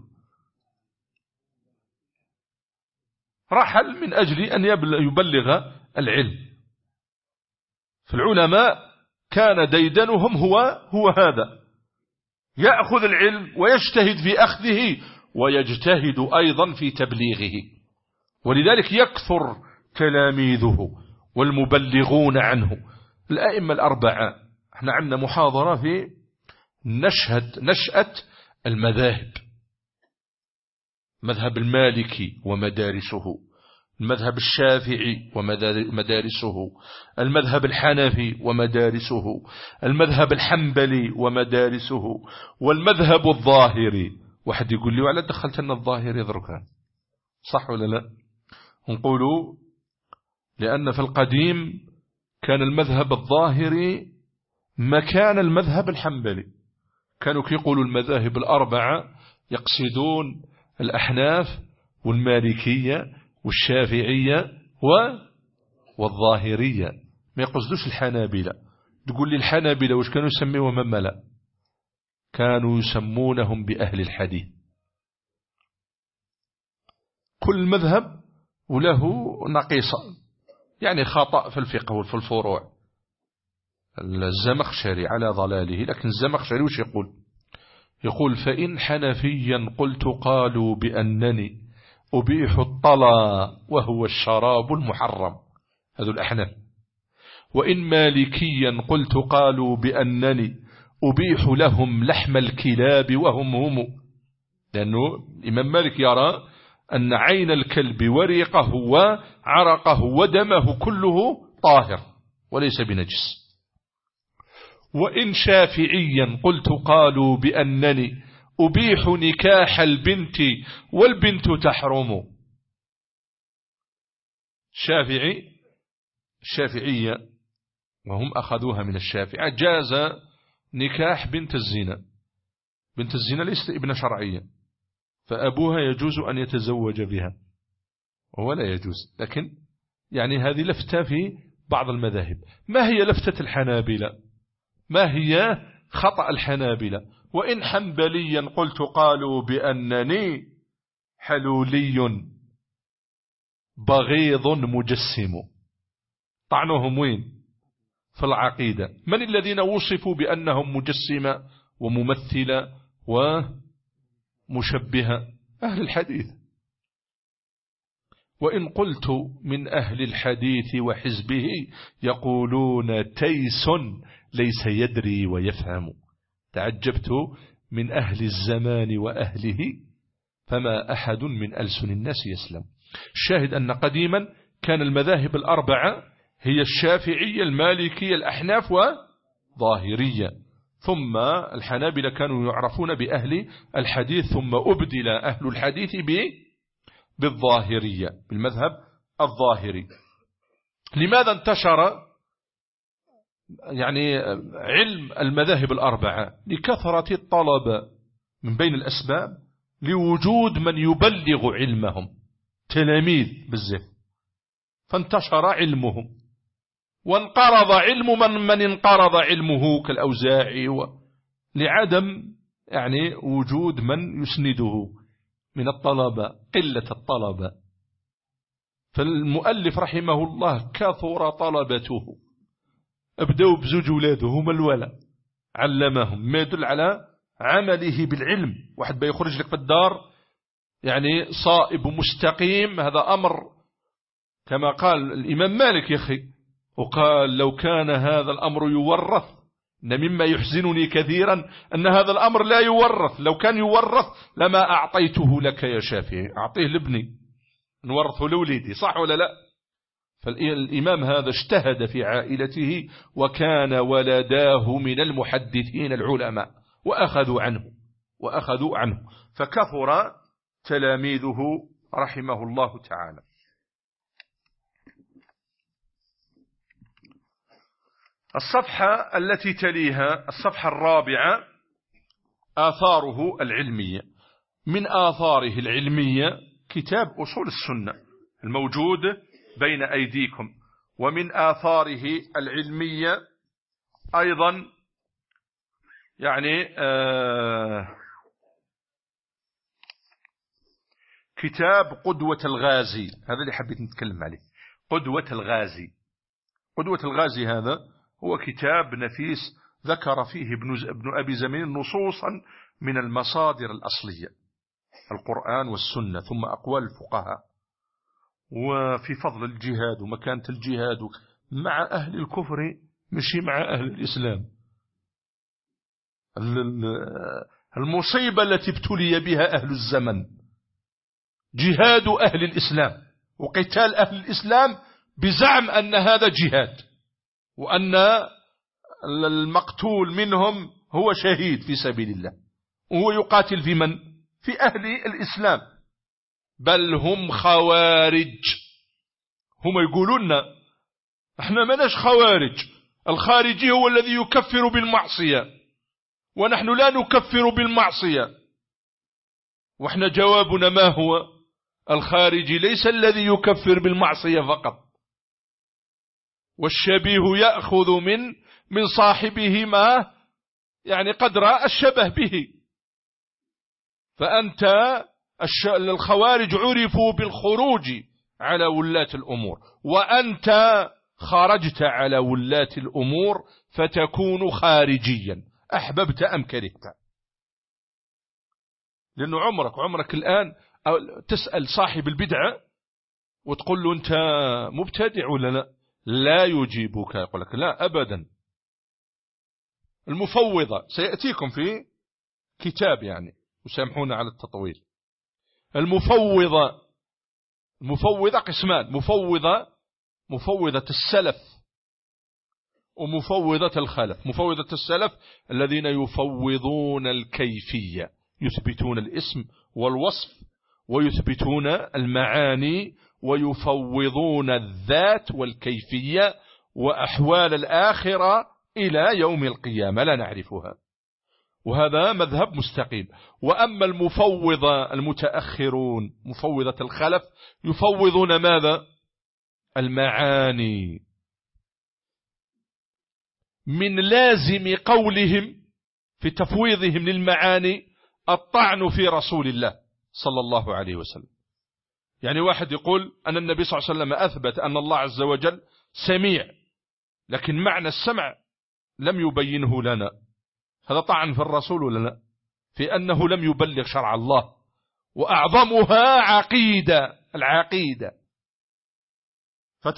رحل من أجل أن يبلغ العلم. فالعلماء كان ديدنهم هو هذا، يأخذ العلم ويجتهد في أخذه ويجتهد أيضا في تبليغه، ولذلك يكثر تلاميذه والمبلغون عنه. الأئمة الأربعة، احنا عندنا محاضرة في نشأة المذاهب، مذهب المالكي ومدارسه، المذهب الشافعي ومدارسه، المذهب الحنفي ومدارسه، المذهب الحنبلي ومدارسه، والمذهب الظاهري. واحد يقول لي وعلى دخلت لنا الظاهري ذركان، صح ولا لا؟ نقولوا لأن في القديم كان المذهب الظاهري مكان المذهب الحنبلي. كانوا يقولوا المذاهب الأربعة يقصدون الأحناف والمالكية والشافعية والظاهرية، ما يقصدوش الحنابلة. تقول لي الحنابلة وش كانوا يسميهم؟ مملا كانوا يسمونهم بأهل الحديث. كل مذهب وله نقيصة، يعني خطأ في الفقه وفي الفروع. الزمخشري على ضلاله، لكن الزمخشري وش يقول فإن حنفيا قلت قالوا بأنني أبيح الطلا وهو الشراب المحرم، هذا الأحناف. وإن مالكيا قلت قالوا بأنني أبيح لهم لحم الكلاب وهم لأنه الإمام مالك يرى أن عين الكلب وريقه وعرقه ودمه كله طاهر وليس بنجس. وإن شافعيا قلت قالوا بأنني أبيح نكاح البنت والبنت تحرم. الشافعية وهم أخذوها من الشافعية جاز نكاح بنت الزنا. بنت الزنا ليست ابن شرعية، فأبوها يجوز أن يتزوج بها وهو لا يجوز. لكن يعني هذه لفتة في بعض المذاهب. ما هي لفتة الحنابلة؟ ما هي خطأ الحنابلة؟ وإن حنبليا قلت قالوا بأنني حلولي بغيض مجسم. طعنهم وين؟ في العقيدة. من الذين وصفوا بأنهم مجسمة وممثلة ومشبهة؟ أهل الحديث. وإن قلت من أهل الحديث وحزبه يقولون تيس ليس يدري ويفهم. تعجبت من أهل الزمان وأهله فما أحد من ألسن الناس يسلم. الشاهد أن قديما كان المذاهب الأربعة هي الشافعية المالكية الأحناف وظاهرية، ثم الحنابلة كانوا يعرفون بأهل الحديث، ثم أبدل أهل الحديث بالظاهرية، بالمذهب الظاهري. لماذا انتشر يعني علم المذاهب الأربعة؟ لكثرة الطلبة من بين الأسباب، لوجود من يبلغ علمهم، تلاميذ بزاف، فانتشر علمهم وانقرض علم من انقرض علمه كالأوزاعي، لعدم يعني وجود من يسنده من الطلبة، قلة الطلبة. فالمؤلف رحمه الله كثر طلبته، ابدأوا بزوج ولاده هما الولا، علمهم، ما يدل على عمله بالعلم. واحد بيخرج لك في الدار يعني صائب ومستقيم، هذا أمر كما قال الإمام مالك يا أخي، وقال لو كان هذا الأمر يورث، إن مما يحزنني كثيرا أن هذا الأمر لا يورث، لو كان يورث لما أعطيته لك يا شافعي، أعطيه لابني نورثه لوليدي، صح ولا لا؟ فالإمام هذا اجتهد في عائلته، وكان ولداه من المحدثين العلماء وأخذوا عنه فكثر تلاميذه رحمه الله تعالى. الصفحة التي تليها الصفحة الرابعة آثاره العلمية. من آثاره العلمية كتاب أصول السنة الموجود بين أيديكم، ومن آثاره العلمية أيضا يعني كتاب قدوة الغازي، هذا اللي حبيت نتكلم عليه. قدوة الغازي هذا هو كتاب نفيس ذكر فيه ابن أبي زمين نصوصا من المصادر الأصلية، القرآن والسنة، ثم أقوال الفقهاء، وفي فضل الجهاد ومكانة الجهاد مع أهل الكفر مشي مع أهل الإسلام. المصيبة التي ابتلي بها أهل الزمن جهاد أهل الإسلام وقتال أهل الإسلام بزعم أن هذا جهاد، وأن المقتول منهم هو شهيد في سبيل الله، وهو يقاتل في من؟ في أهل الإسلام. بل هم خوارج، هم يقولون احنا مناش خوارج، الخارجي هو الذي يكفر بالمعصية، ونحن لا نكفر بالمعصية. واحنا جوابنا ما هو؟ الخارجي ليس الذي يكفر بالمعصية فقط، والشبيه يأخذ من صاحبه ما يعني قدر الشبه به. فأنت الخوارج عرفوا بالخروج على ولاة الأمور، وأنت خرجت على ولاة الأمور فتكون خارجيا أحببت أم كرهت. لأنه عمرك الآن تسأل صاحب البدعة وتقول له أنت مبتدع ولا لا؟ لا يجيبك، يقول لك لا أبدا. المفوضة سيأتيكم في كتاب يعني، وسامحونا على التطويل. المفوضة قسمان، مفوضة السلف ومفوضة الخلف. مفوضة السلف الذين يفوضون الكيفية، يثبتون الاسم والوصف ويثبتون المعاني ويفوضون الذات والكيفية وأحوال الآخرة إلى يوم القيامة لا نعرفها، وهذا مذهب مستقيم. وأما المفوضة المتأخرون مفوضة الخلف يفوضون ماذا؟ المعاني. من لازم قولهم في تفويضهم للمعاني الطعن في رسول الله صلى الله عليه وسلم. يعني واحد يقول أن النبي صلى الله عليه وسلم أثبت أن الله عز وجل سميع، لكن معنى السمع لم يبينه لنا، هذا طعن في الرسول ولا لا؟ في أنه لم يبلغ شرع الله، وأعظمها العقيدة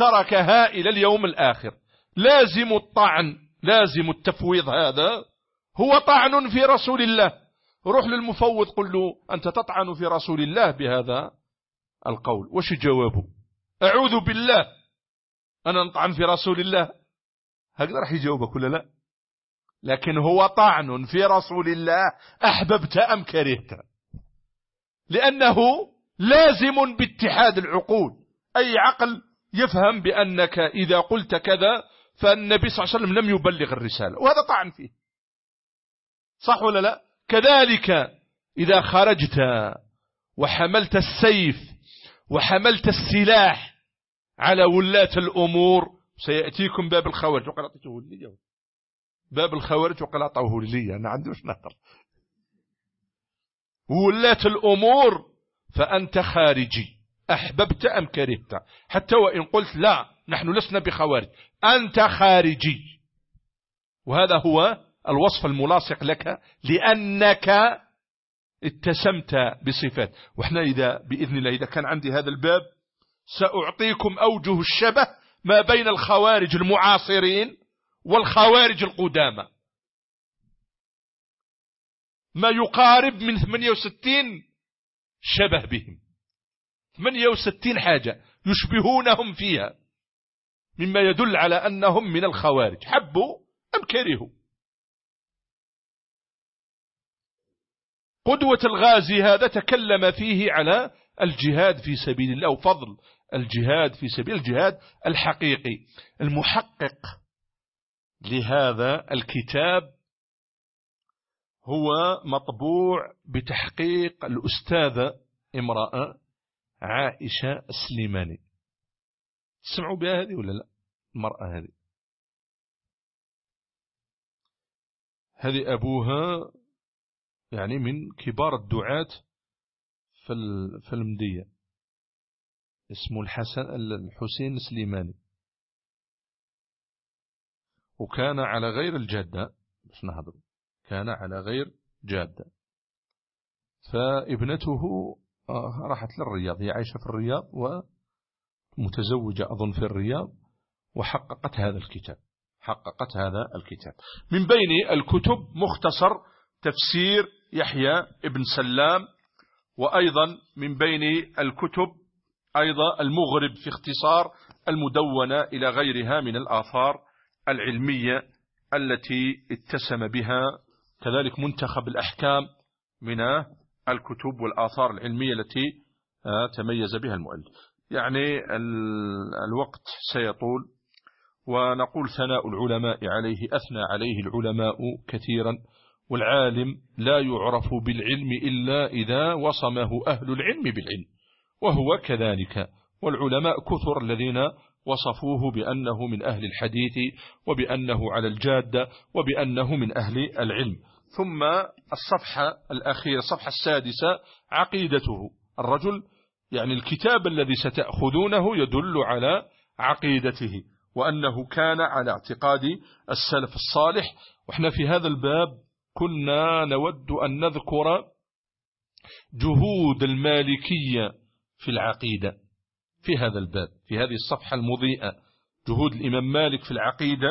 فتركها إلى اليوم الآخر. لازم الطعن، لازم التفويض هذا هو طعن في رسول الله. روح للمفوض قل له أنت تطعن في رسول الله بهذا القول، وش جوابه؟ أعوذ بالله أنا نطعن في رسول الله. هكذا راح يجاوبك ولا لا؟ لكن هو طعن في رسول الله أحببت أم كرهت، لأنه لازم باتحاد العقول. أي عقل يفهم بأنك إذا قلت كذا فالنبي صلى الله عليه وسلم لم يبلغ الرسالة، وهذا طعن فيه، صح ولا لا؟ كذلك إذا خرجت وحملت السيف وحملت السلاح على ولاة الأمور، سيأتيكم باب الخوارج وقال أعطيته لي، باب الخوارج وقال أعطوه لي، أنا عندي وش نهر ولاة الأمور، فأنت خارجي أحببت أم كرهت. حتى وإن قلت لا نحن لسنا بخوارج، أنت خارجي، وهذا هو الوصف الملاصق لك لأنك اتسمت بصفات. وإحنا إذا بإذن الله إذا كان عندي هذا الباب سأعطيكم أوجه الشبه ما بين الخوارج المعاصرين والخوارج القدامى، ما يقارب من 68 شبه بهم، 68 حاجة يشبهونهم فيها، مما يدل على أنهم من الخوارج حبوا أم كرهوا. قدوة الغازي هذا تكلم فيه على الجهاد في سبيل الله وفضل الجهاد في سبيل الجهاد الحقيقي. المحقق لهذا الكتاب هو مطبوع بتحقيق الأستاذة امرأة عائشة السليماني. تسمعوا بها هذه ولا لا؟ المرأة هذه أبوها يعني من كبار الدعاة في المدية، اسمه الحسين السليماني، وكان على غير الجادة، مش نهضر، كان على غير جادة. فابنته راحت للرياض، هي عايشة في الرياض ومتزوجة أظن في الرياض، وحققت هذا الكتاب. من بين الكتب مختصر تفسير يحيى ابن سلام، وأيضا من بين الكتب أيضا المغرب في اختصار المدونة إلى غيرها من الآثار العلمية التي اتسم بها، كذلك منتخب الأحكام من الكتب والآثار العلمية التي تميز بها المؤلف. يعني الوقت سيطول، ونقول ثناء العلماء عليه، أثنى عليه العلماء كثيرا، والعالم لا يعرف بالعلم إلا إذا وصمه أهل العلم بالعلم، وهو كذلك. والعلماء كثر الذين وصفوه بأنه من أهل الحديث، وبأنه على الجادة، وبأنه من أهل العلم. ثم الصفحة الأخيرة، الصفحة السادسة، عقيدته الرجل، يعني الكتاب الذي ستأخذونه يدل على عقيدته، وأنه كان على اعتقاد السلف الصالح. وإحنا في هذا الباب كنا نود أن نذكر جهود المالكية في العقيدة في هذا الباب، في هذه الصفحة المضيئة، جهود الإمام مالك في العقيدة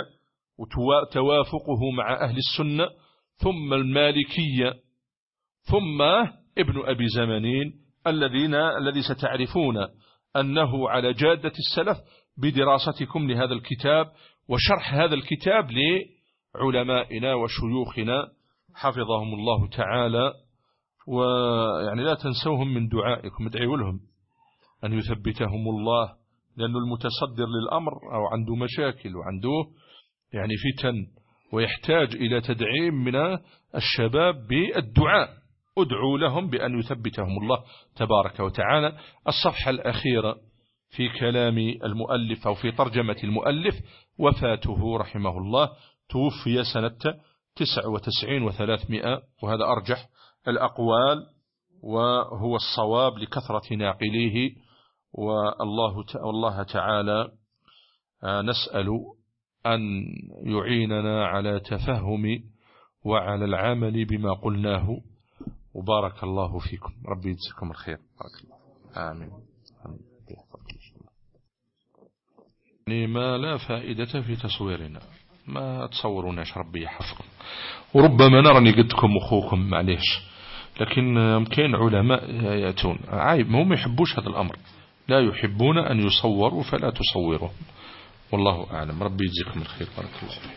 وتوافقه مع أهل السنة، ثم المالكية، ثم ابن أبي زمانين الذي ستعرفون أنه على جادة السلف بدراستكم لهذا الكتاب وشرح هذا الكتاب لعلمائنا وشيوخنا حفظهم الله تعالى. ويعني لا تنسوهم من دعائكم، ادعوا لهم أن يثبتهم الله، لأنه المتصدر للأمر أو عنده مشاكل وعنده يعني فتن، ويحتاج إلى تدعيم من الشباب بالدعاء. ادعوا لهم بأن يثبتهم الله تبارك وتعالى. الصفحة الأخيرة في كلام المؤلف أو في ترجمة المؤلف، وفاته رحمه الله، توفي سنة 99 و300، وهذا أرجح الأقوال وهو الصواب لكثرة ناقليه. والله تعالى نسأل أن يعيننا على تفهم وعلى العمل بما قلناه، وبارك الله فيكم، ربي يجزيكم الخير، بارك الله. آمين. يعني ما لا فائدة في تصويرنا. ما تصوروناش، ربي يحفظكم. وربما نرني قدكم أخوكم معليش، لكن كاين علماء يأتون عايب، ما هم يحبوش هذا الأمر، لا يحبون أن يصوروا فلا تصوروا. والله أعلم. ربي يجزيكم الخير. بارك الله فيكم.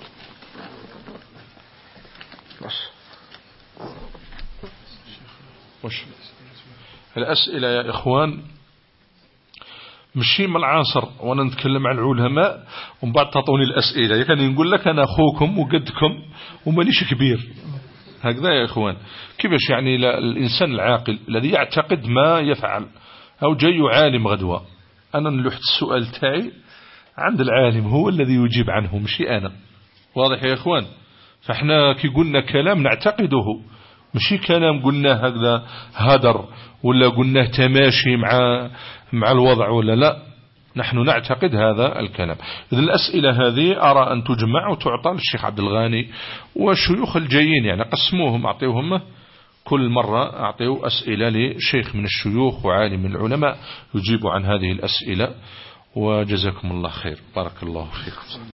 وش الأسئلة يا إخوان؟ مشي من العصر وأنا نتكلم عن العلماء ومن بعد تعطوني الأسئلة، يعني نقول لك أنا أخوكم وقدكم ومانيش كبير. هكذا يا إخوان. كيفاش يعني الإنسان العاقل الذي يعتقد ما يفعل أو جاي عالم غدوة، أنا نلوحت السؤال تاعي عند العالم هو الذي يجيب عنه مشي أنا. واضح يا إخوان؟ فإحنا كي قلنا كلام نعتقده، مشي كلام قلناه هكذا هدر ولا قلناه تماشي مع الوضع ولا لا، نحن نعتقد هذا الكلام. إذن الأسئلة هذه أرى أن تجمع وتعطى للشيخ عبد الغاني والشيوخ الجايين، يعني قسموهم أعطيوهم كل مرة أعطيوا أسئلة لشيخ من الشيوخ وعالم من العلماء يجيب عن هذه الأسئلة. وجزاكم الله خير. بارك الله فيكم.